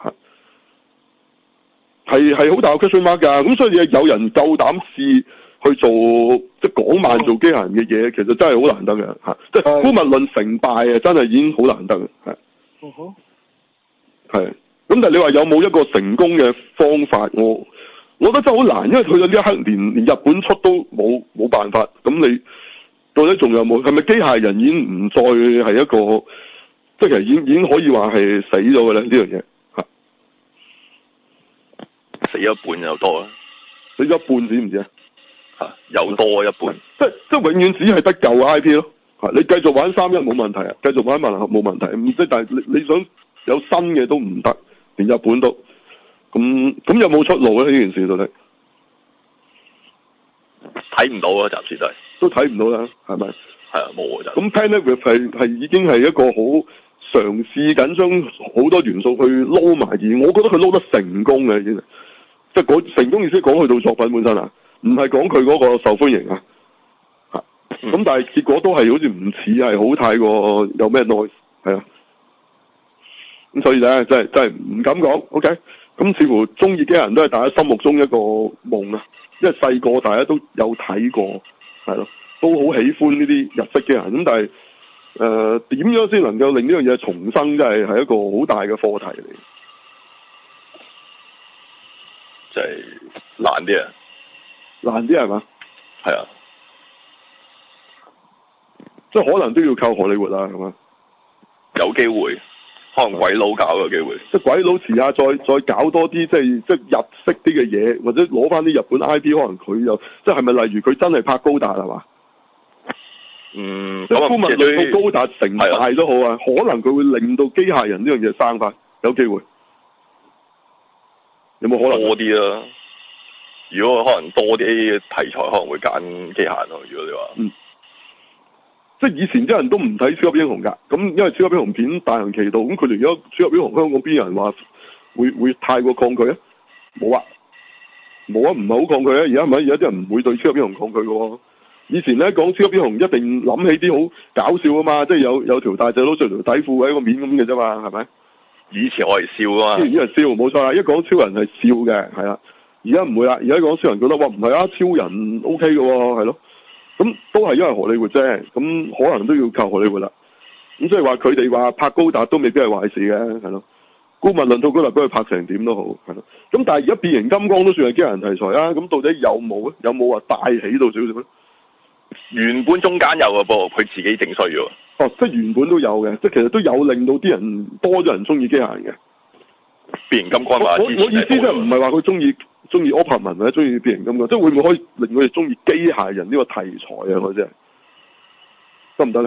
係好大個 question mark 㗎。咁所以有人夠膽試去做即係港漫做機械人嘅嘢，其實真係好難得嘅，即係姑勿論成敗啊，真係已經好難得嘅，係。咁但係你話有冇一個成功嘅方法？我覺得真係好難，因為去到呢一刻連日本出都冇辦法。咁你到底仲有冇？係咪機械人已經唔再係一個，即係其實已經可以話係死咗嘅咧？呢樣嘢死一半又多啦， 死咗一半知唔知啊？ 又多一半， 即係永遠只係得舊 I P 咯。你繼續玩31冇問題啊，繼續玩萬能俠冇問題。唔即但係你想有新嘅都唔得，連日本都咁有冇出路咧？呢件事到底睇唔到啊，暫時都睇唔到啦，係咪？ 係啊，冇啊就。咁 Planet 係已經係一個好嘗試緊將好多元素去撈埋，而我覺得佢撈得成功嘅已經，即係成功意思講去到作品本身啊。唔係講佢嗰個受歡迎啊，咁但係結果都係好似唔似係好太過有咩 noise 係啊，咁所以咧真係唔敢講 ，OK，咁似乎中意機械人都係大家心目中一個夢啊，因為細個大家都有睇過，係咯，都好喜歡呢啲日式機械人，咁但係點樣先能夠令呢樣嘢重生，真係一個好大嘅課題嚟， 就係難啲啊！ 難啲係嘛？ 係啊， 即係可能都要靠荷里活啦，係嘛？ 有機會，可能鬼佬搞嘅機會。 即係鬼佬遲下再搞多啲，即係日式啲嘅嘢，或者攞翻啲日本 I P，可能佢又即係咪例如佢真係拍高達係嘛？即係姑勿論到高達成敗都好啊，可能佢會令到機械人呢樣嘢生翻，有機會。有冇可能？ 多啲啊！如果可能多啲題材，可能會揀機械咯。如果你話， 即係以前啲人都唔睇超級英雄㗎，咁因為超級英雄片大行其道，咁佢哋而家超級英雄香港邊有人話會太過抗拒啊？冇啊，冇啊，唔係好抗拒啊！而家係咪？而家啲人唔會對超級英雄抗拒嘅喎。以前咧講超級英雄一定諗起啲好搞笑啊嘛，即係有條大隻佬着條底褲喺個面咁嘅啫嘛，係咪？ 以前我係笑啊嘛， 以前笑冇錯啦，一講超人係笑嘅，係啦。而家唔會啦，而家講超人覺得哇唔係啊，超人 OK 嘅喎，係咯。咁都係因為荷里活啫，咁可能都要靠荷里活啦。咁即係話佢哋話拍高達都未必係壞事嘅，係咯。顧問論到高達俾佢拍成點都好，係咯。咁但係而家變形金剛都算係機械人題材啊，咁到底有冇咧？有冇話帶起到少少咧？ 原本中間有嘅噃，佢自己整衰咗。 哦，即係原本都有嘅，即係其實都有令到啲人多咗人中意機械人嘅。 變形金剛嘛， 我意思即係唔係話佢中意柯柏文或者中意變形金剛，即係會唔會可以令佢哋中意機械人呢個題材啊？嗰隻得唔得咧？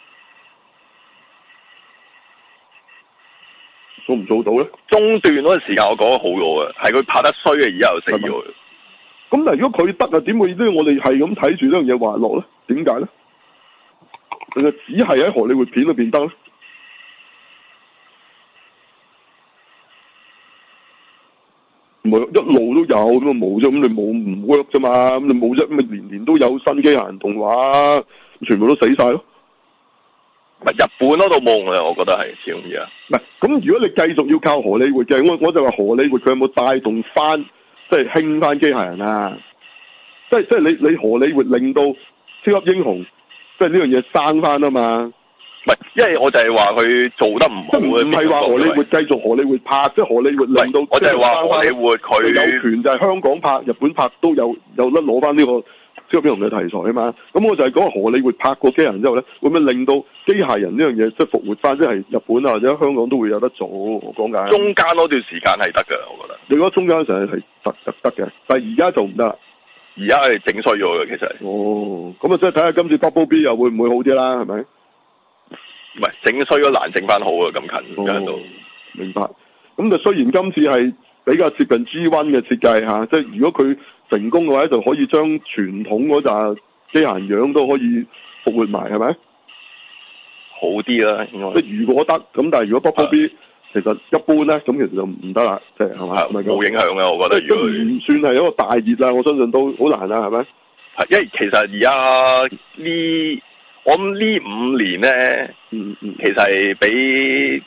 做唔做到咧？ 中段嗰陣時間我講得好咗嘅，係佢拍得衰嘅，而家又死咗。 咁但係如果佢得啊，點會都要我哋係咁睇住呢樣嘢滑落咧？點解咧？佢就只係喺荷里活片裏邊得咧？唔係一路都有咁啊冇啫，咁你冇唔 work 啫嘛？咁你冇啫，咁咪年年都有新機械人動畫，全部都死晒咯。 日本嗰度夢啊，我覺得係始終而家。 唔係咁，如果你繼續要靠荷里活嘅，我就話荷里活佢有冇帶動翻，即係興翻機械人啊？即係你荷里活令到超級英雄，即係呢樣嘢生翻啊嘛？ 唔係，因為我就係話佢做得唔好。 唔係話荷里活繼續荷里活拍，即係荷里活令到。 我就係話荷里活佢有權就係香港拍、日本拍都有得攞翻呢個超級英雄嘅題材啊嘛。咁我就係講荷里活拍過機械人之後咧，會唔會令到機械人呢樣嘢即係復活翻？即係日本啊或者香港都會有得做。我講緊中間嗰段時間係得㗎，我覺得。 你覺得中間成日係得嘅，但係而家就唔得啦。 而家係整衰咗嘅，其實。 哦，咁啊，即係睇下今次 Double B 又會唔會好啲啦？係咪？ 唔係整衰咗難整翻好啊！咁近而家都明白。咁就雖然今次係比較接近 G1 嘅設計嚇，即係如果佢成功嘅話，就可以將傳統嗰紮機械人樣都可以復活埋，係咪？ 好啲啦，應該。 即係如果得，咁但係如果 Double B 其實一般咧，咁其實就唔得啦，即係係嘛？ 冇影響嘅，我覺得。 都唔算係一個大熱啦，我相信都好難啦，係咪？ 係，因為其實而家我諗呢5年咧，其實係俾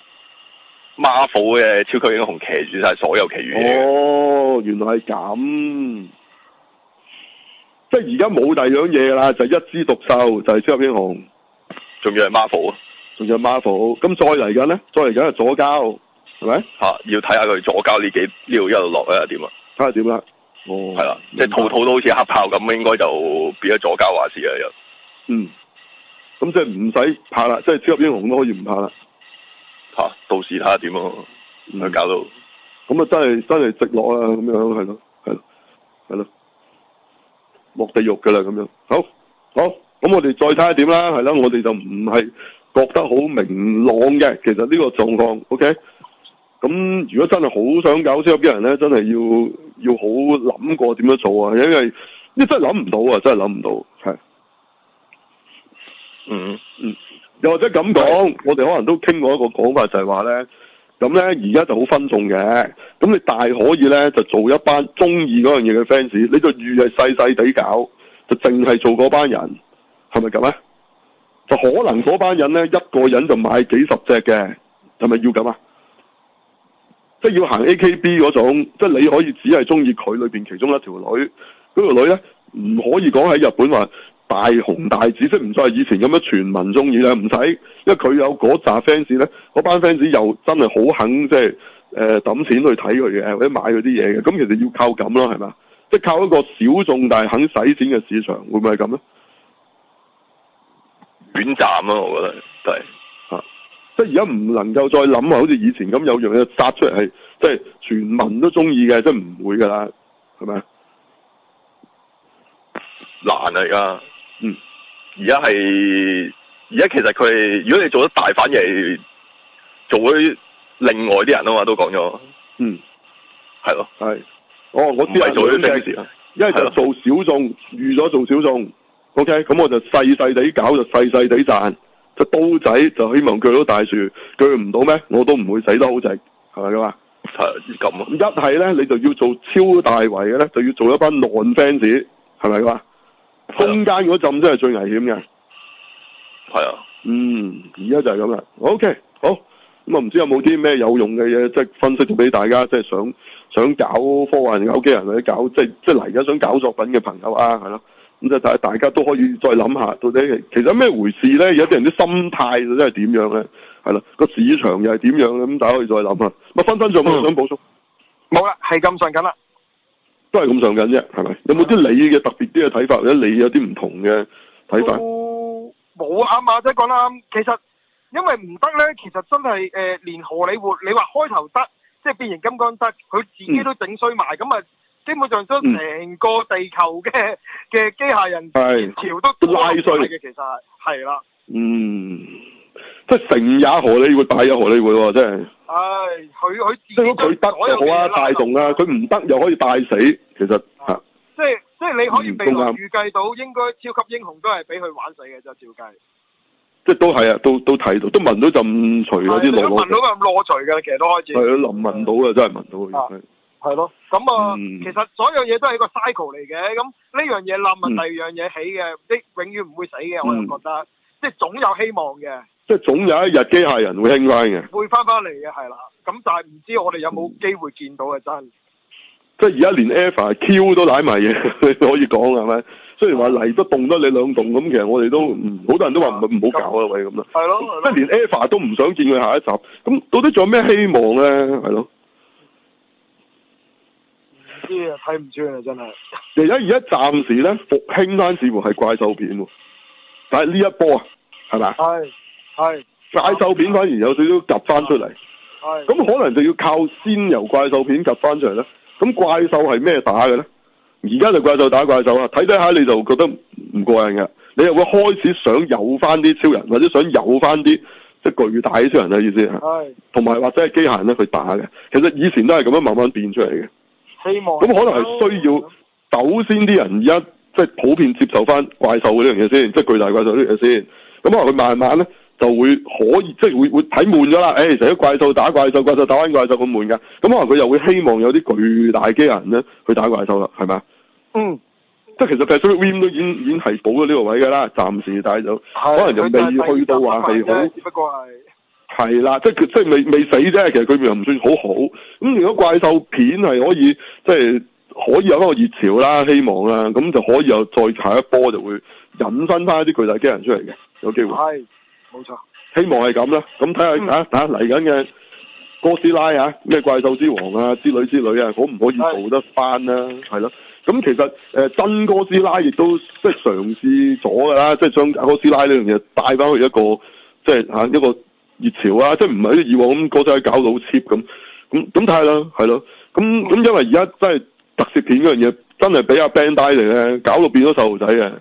Marvel 嘅超級英雄騎住晒所有其餘嘢。 哦，原來係咁，即係而家冇第二樣嘢㗎啦，就係一枝獨秀，就係超級英雄， 仲要係 Marvel 啊， 仲有 Marvel，咁再嚟緊咧，再嚟緊係左膠，係咪？ 要睇下佢左膠呢度一路落咧點啊？ 睇下點啦。哦， 係啦，即係套套都好似黑豹咁，應該就變咗左膠話事啦又。 咁即係唔使拍啦，即係超級英雄都可以唔拍啦。 到時睇下點咯，搞到咁啊，真係直落啊，咁樣係咯，落地獄㗎啦咁樣。好，咁我哋再睇下點啦，係啦，我哋就唔係覺得好明朗嘅，其實呢個狀況 ，OK。咁如果真係好想搞超級人咧，真係要好諗過點樣做啊，因為真係諗唔到啊，真係諗唔到，係。又或者咁講，我哋可能都傾過一個講法，就係話咧，咁咧而家就好分眾嘅，咁你大可以咧就做一班中意嗰樣嘢嘅 fans，你就預係細細地搞，就淨係做嗰班人，係咪咁咧？就可能嗰班人咧一個人就買幾十隻嘅，係咪要咁啊？即係要行 AKB 嗰種，即係你可以只係中意佢裏邊其中一條女，嗰條女咧唔可以講喺日本話大紅大紫，即係唔再係以前咁樣全民中意啦，唔使，因為佢有嗰紮 fans 咧，嗰班 fans 又真係好肯即係抌錢去睇佢嘅，或者買佢啲嘢嘅，咁其實要靠咁咯，係咪？即係靠一個小眾但係肯使錢嘅市場，會唔會係咁咧？ 短暫咯，我覺得都係。 即係而家唔能夠再諗啊，好似以前咁有樣嘢殺出嚟係即係全民都中意嘅，即係唔會㗎啦，係咪？ 難啊而家，而家其實佢如果你做得大，反而係做咗另外啲人啊嘛，都講咗，係咯， 係，我知係做啲咩事啊？一係就做小眾，預咗做小眾， OK， 咁我就細細地搞就細細地賺，隻刀仔就希望鋸到大樹，鋸唔到咩？我都唔會死得好直，係咪咁啊？係咁啊！一係咧，你就要做超大圍嘅咧，就要做一班 non-fans， 係咪咁啊？中間嗰陣真係最危險嘅。係啊。而家就係咁啦。OK， 好。咁啊，唔知有冇啲咩有用嘅嘢，即係分析咗俾大家，即係想搞科幻、搞機人或者搞即係嚟緊想搞作品嘅朋友啊，係咯。咁就大家都可以再諗下，到底其實咩回事咧？有啲人啲心態真係點樣咧？係啦，個市場又係點樣咧？咁大家可以再諗下。分仲有冇想補充？冇啦，係咁上緊啦。都係咁上緊啫，係咪？有冇啲你嘅特別啲嘅睇法，或者你有啲唔同嘅睇法？冇啊，馬仔講啦，其實因為唔得咧，其實真係連荷里活，你話開頭得，即係變形金剛得，佢自己都整衰埋，咁啊。基本上將成個地球嘅機械人潮都拉衰嘅，其實係啦。即係成也荷里活，敗也荷里活喎，真係。佢自己即係佢得就好啊，帶動啊；佢唔得又可以帶死，其實嚇。即係你可以未來預計到，應該超級英雄都係俾佢玩死嘅啫，照計。即係都係啊，都睇到，都聞到陣除嗰啲落。都聞到咁落除嘅，其實都開始。係啊，臨聞到啊，真係聞到。係咯，咁其實所有嘢都係一個 cycle 嚟嘅，咁呢樣嘢冧第二樣嘢起嘅，永遠唔會死嘅，我又覺得，即係總有希望嘅。即係總有一日機械人會興翻嘅。會翻嚟嘅，係啦，咁但係唔知我哋有冇機會見到嘅真。即係而家連 EVA Q 都舐埋嘢，你可以講係咪？雖然話嚟都動得你兩動，咁其實我哋都好多人都話唔好搞啦，喂咁啦。係咯。即係連 EVA 都唔想見佢下一集，咁到底仲有咩希望咧？係咯。睇唔出啊，真係。而家暫時咧復興翻，似乎係怪獸片喎。但係呢一波啊，係咪？係。怪獸片反而有少少夾翻出嚟。係。咁可能就要靠先由怪獸片夾翻出嚟咧。咁怪獸係咩打嘅咧？而家就怪獸打怪獸啊！睇睇下你就覺得唔過癮嘅，你又會開始想有翻啲超人，或者想有翻啲即係巨大嘅超人嘅意思啊。係。同埋或者係機械人咧去打嘅，其實以前都係咁樣慢慢變出嚟嘅。希望咁可能係需要，首先啲人而家即係普遍接受翻怪獸呢樣嘢先，即係巨大怪獸呢樣嘢先。咁可能佢慢慢咧就會可以，即係會睇悶咗啦。成日怪獸打怪獸，怪獸打翻怪獸咁悶㗎。咁可能佢又會希望有啲巨大機械人咧去打怪獸啦，係咪？即係其實 Pacific Rim 都已經係補咗呢個位㗎啦，暫時，但係就可能就未去到話係好。只不過係啦，即係未死啫。其實佢又唔算好好。咁如果怪獸片係可以，即係可以有一個熱潮啦，希望啦，咁就可以有再下一波，就會引申翻一啲巨大機人出嚟嘅，有機會。係，冇錯。希望係咁啦。咁睇下嚟緊嘅哥斯拉啊，咩怪獸之王啊之類啊，可唔可以做得翻啦？係咯。咁其實真哥斯拉亦都即係嘗試咗㗎啦，即係將哥斯拉呢樣嘢帶翻去一個即係一個熱潮啊！即係唔係啲以往咁哥斯拉搞到好 cheap 咁睇下啦，係咯。咁因為而家真係特攝片嗰樣嘢真係俾阿 Bandai 嚟咧，搞到變咗細路仔嘅。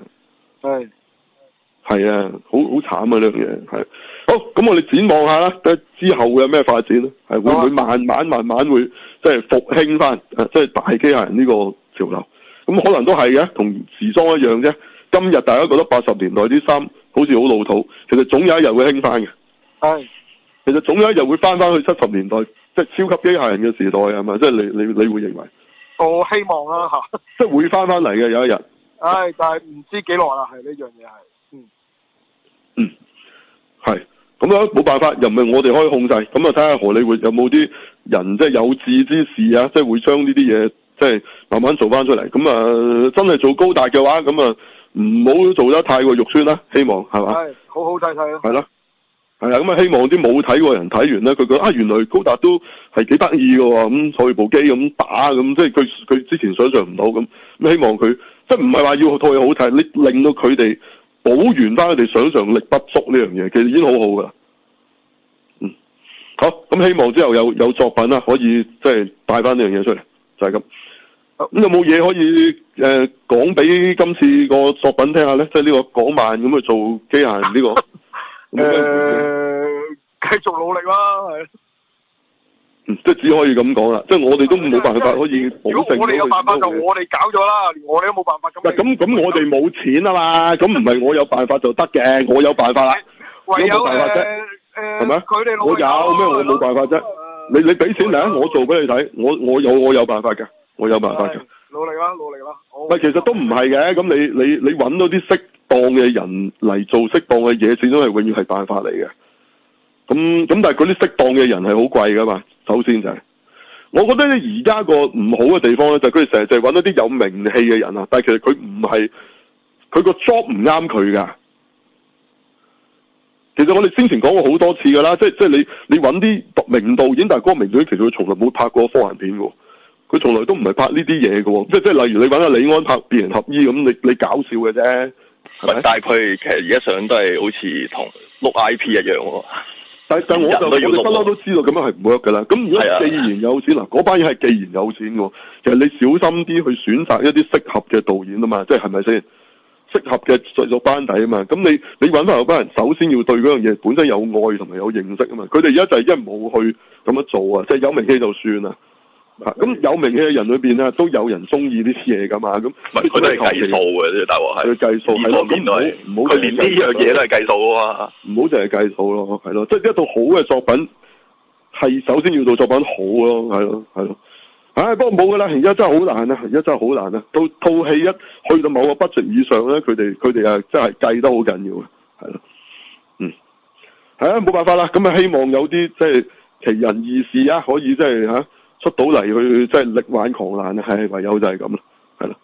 係啊，好慘啊呢樣嘢係。好，咁我哋展望下啦，之後會有咩發展咧？係會唔會慢慢會即係復興翻即係大機械人呢個潮流？咁可能都係嘅，同時裝一樣啫。今日大家覺得80年代啲衫好似好老土，其實總有一日會興翻嘅。其實總有一日會翻去70年代，即係超級機械人嘅時代係咪？即係你會認為？我希望啦嚇，即係會翻嚟嘅有一日。但係唔知幾耐啦，係呢樣嘢係。係。咁樣冇辦法，又唔係我哋可以控制。咁啊，睇下荷里活有冇啲人即係有志之士啊，即係會將呢啲嘢即係慢慢做翻出嚟。咁啊，真係做高達嘅話，咁啊唔好做得太過肉酸啦。希望係嘛？係，好好睇咯。係咯。係啊，咁啊希望啲冇睇過人睇完咧，佢覺得原來高達都係幾得意㗎喎，咁坐住部機咁打咁，即係佢之前想象唔到咁。咁希望佢即係唔係話要套嘢好睇，你令到佢哋補完翻佢哋想象力不足呢樣嘢，其實已經好好㗎啦。好，咁希望之後有作品啦，可以即係帶翻呢樣嘢出嚟，就係咁。咁有冇嘢可以講俾今次個作品聽下咧？即係呢個港漫咁去做機械人呢個。繼續努力啦，係。繼即係只可以咁講啦，即係我哋都冇辦法可以保證。 如果我哋有辦法就我哋搞咗啦，連我哋都冇辦法咁。 咁我哋冇錢啊嘛，咁唔係我有辦法就得嘅，我有辦法啦。 唯有辦法啫，係咪？ 佢哋我有咩？我冇辦法啫。你俾錢嚟，我做俾你睇，我有辦法嘅，我有辦法嘅。 努力啦，努力啦。 唔係，其實都唔係嘅，咁你揾到啲適當嘅人嚟做適當嘅嘢，始終係永遠係辦法嚟嘅。咁但係嗰啲適當嘅人係好貴噶嘛，首先就係、我覺得咧而家個唔好嘅地方咧，就係佢哋成日就揾到啲有名氣嘅人啊，但係其實佢唔係，佢個 job 唔啱佢噶。其實我哋先前講過好多次噶啦，即係你揾啲名導演，但係嗰個名導演其實佢從來冇拍過科幻片嘅，佢從來都唔係拍呢啲嘢嘅，即係例如你揾阿李安拍《變形俠醫》咁，你搞笑嘅啫，係咪？ 但係佢其實而家上都係好似同碌 IP 一樣喎。 但我哋不嬲都知道咁樣係唔 work 㗎啦。咁如果既然有錢嗱，嗰班嘢係既然有錢喎，其實你小心啲去選擇一啲適合嘅導演啊嘛，即係咪先？適合嘅製作班底啊嘛。咁你揾翻嗰班人，首先要對嗰樣嘢本身有愛同埋有認識啊嘛。佢哋而家就係因為冇去咁樣做啊，即係有名氣就算啦。咁有名氣嘅人裏邊咧，都有人中意呢啲嘢噶嘛。咁佢都係計數嘅，即係大鑊係。佢計數係咯，咁唔好佢連呢樣嘢都係計數啊嘛。 唔好淨係計數咯，係咯。即係一套好嘅作品，係首先要做作品好咯，係咯。唉，不過冇噶啦，而家真係好難啊！而家真係好難啊！到套戲一去到某個 budget 以上咧，佢哋啊真係計得好緊要嘅，係咯。係啊，冇辦法啦。咁啊，希望有啲即係奇人異事啊，可以即係嚇。出到嚟去即係力挽狂瀾啊！係唯有就係咁啦，係啦，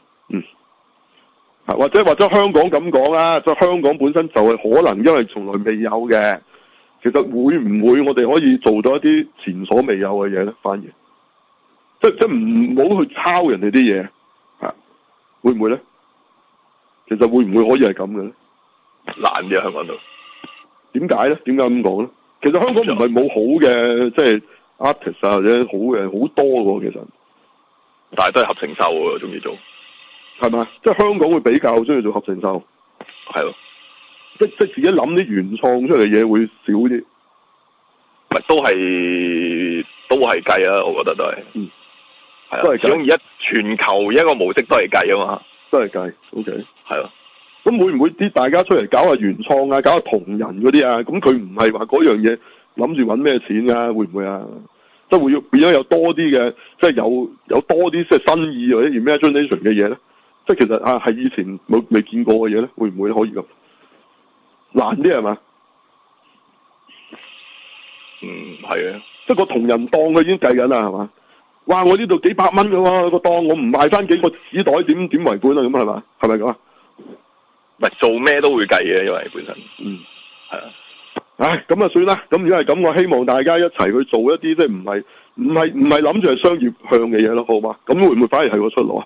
或者香港咁講啦，即係香港本身就係可能因為從來未有嘅，其實會唔會我哋可以做到一啲前所未有嘅嘢咧？反而即唔好去抄人哋啲嘢，會唔會咧？其實會唔會可以係咁嘅咧？ 難嘅香港度， 點解咧？點解咁講咧？其實香港唔係冇好嘅，即係。artist 啊，或者好嘅好多嘅其實， 但係都係合成秀喎，中意做， 係咪？即係香港會比較中意做合成秀， 係咯， 即自己諗啲原創出嚟嘅嘢會少啲， 咪都係計啊，我覺得都係，係啊，都係計。而家全球一個模式都係計啊嘛， 都係計 ，OK， 係咯。 咁會唔會啲大家出嚟搞下原創啊，搞下同人嗰啲啊？咁佢唔係話嗰樣嘢。諗住揾咩錢㗎？會唔會啊？即係會要變咗有多啲嘅，即係有多啲即係新意或者 imagination 嘅嘢咧。即係其實係以前未見過嘅嘢咧，會唔會可以咁難啲係嘛？ 係啊， 即係個同人檔佢已經計緊啦，係嘛？哇！我呢度幾百蚊㗎喎個檔，我唔賣翻幾個紙袋點為本啊？咁係嘛？係咪咁啊？ 唔係做咩都會計嘅，因為本身係啊。 唉，咁啊算啦，咁如果係咁，我希望大家一齊去做一啲即係唔係諗住係商業向嘅嘢咯，好嘛？咁會唔會反而係個出路啊？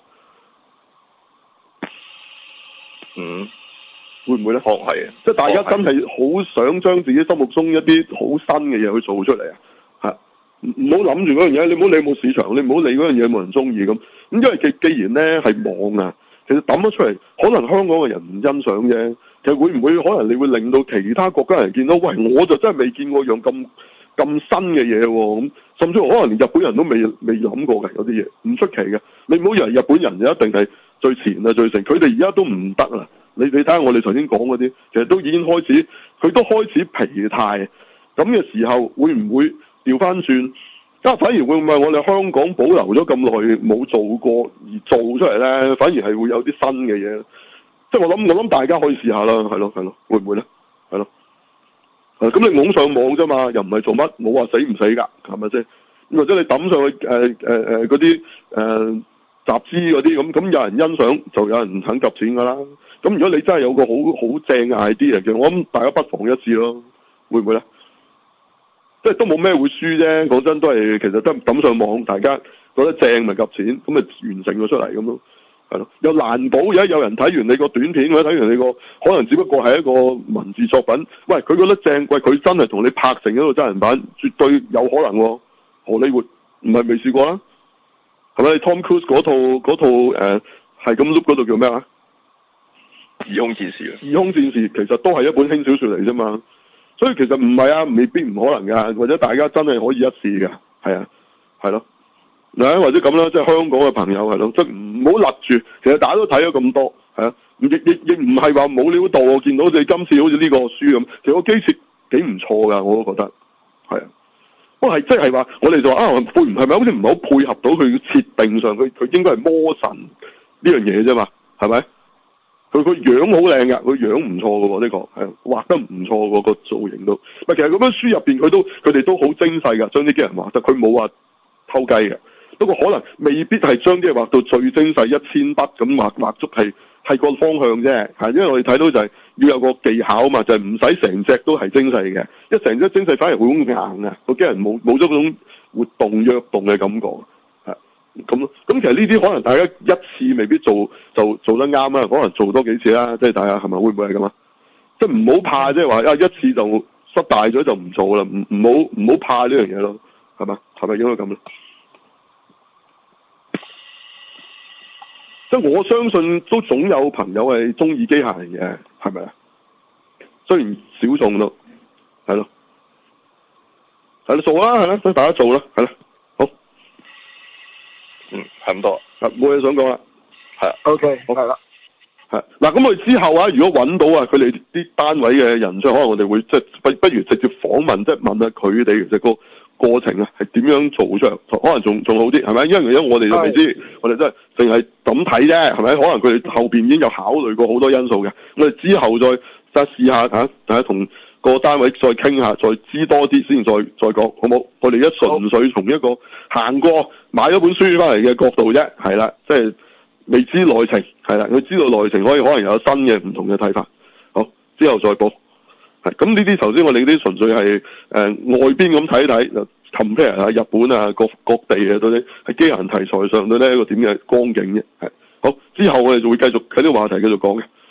會唔會咧？ 係啊， 即係大家真係好想將自己心目中一啲好新嘅嘢去做出嚟啊！係，唔好諗住嗰樣嘢，你唔好理冇市場，你唔好理嗰樣嘢冇人中意咁。因為既然咧係網啊，其實抌咗出嚟，可能香港嘅人唔欣賞啫。其實會唔會可能你會令到其他國家人見到，喂，我就真係未見過樣咁新嘅嘢喎，咁甚至乎可能連日本人都未諗過嘅，有啲嘢唔出奇嘅。你唔好以為日本人就一定係最前啊最成，佢哋而家都唔得啦。你睇下我哋頭先講嗰啲，其實都已經開始，佢都開始疲態。咁嘅時候會唔會調翻轉？反而會唔會我哋香港保留咗咁耐冇做過而做出嚟咧？反而係會有啲新嘅嘢。即係我諗大家可以試下啦，係咯，會唔會咧？係咯，咁你拱上網啫嘛，又唔係做乜，冇話死唔死㗎，係咪先？或者你抌上去嗰啲集資嗰啲咁有人欣賞，就有人肯夾錢㗎啦。咁如果你真係有個好正嘅 idea 嘅，我諗大家不妨一試咯，會唔會咧？即係都冇咩會輸啫，講真都係其實都抌上網，大家覺得正咪夾錢，咁咪完成咗出嚟咁咯。係咯，又難保而家有人睇完你個短片，或者睇完你個可能只不過係一個文字作品，喂，佢覺得正，喂，佢真係同你拍成一個真人版，絕對有可能喎。荷里活唔係未試過啦，係咪？Tom Cruise 嗰套係咁 look 嗰度叫咩啊？ 異空戰士啊！ 異空戰士其實都係一本輕小說嚟啫嘛，所以其實唔係啊，未必唔可能㗎，或者大家真係可以一試㗎， 係啊，係咯，或者咁啦，即係香港嘅朋友係咯，即係唔好勒住，其實大家都睇咗咁多，係啊，亦唔係話冇料到，我見到你今次好似呢個書咁，其實個機設幾唔錯㗎，我都覺得係啊。不過係即係話，我哋就話配唔係咪好似唔係好配合到佢設定上，佢應該係魔神呢樣嘢啫嘛，係咪？佢個樣好靚㗎，佢樣唔錯㗎喎，呢個係畫得唔錯喎，個造型都。其實咁樣書入邊佢哋都好精細㗎，將啲機人畫得，佢冇話偷雞嘅。不過可能未必係將啲嘢畫到最精細1000筆咁畫足係個方向啫，係因為我哋睇到就係要有個技巧啊嘛，就係唔使成隻都係精細嘅，一成隻精細反而會好硬啊，個機人冇咗嗰種活動躍動嘅感覺，係咁其實呢啲可能大家一次未必做得啱啊，可能做多幾次啦，即係大家係咪會唔會係咁啊？即係唔好怕，即係話一次就失敗咗就唔做啦，唔好怕呢樣嘢咯，係嘛？係咪應該咁咧？即係我相信都總有朋友係中意機械人嘅，係咪啊？雖然少眾咯，係咯，做啦，係啦，等大家做啦，係啦，好， 係咁多， 冇嘢想講啦，係 ，OK， 好係啦， 係嗱，咁我哋之後啊，如果揾到佢哋啲單位嘅人，即係可能我哋會即係不如直接訪問，即係問下佢哋其實個過程啊，係點樣做出嚟？可能仲好啲，係咪？因為我哋就未知，我哋真係淨係咁睇啫，係咪？可能佢哋後邊已經有考慮過好多因素嘅。我哋之後再試下嚇，大家同個單位再傾下，再知多啲先，再講，好冇？我哋一純粹從一個行過買咗本書翻嚟嘅角度啫，係啦，即係未知內情，係啦，佢知道內情可能有新嘅唔同嘅睇法。好，之後再報。係咁呢啲頭先我哋啲純粹係外邊咁睇睇，就 compare 下日本啊各地啊到底喺機械人題材上到呢一個點嘅光景嘅，係好之後我哋就會繼續喺呢個話題繼續講嘅。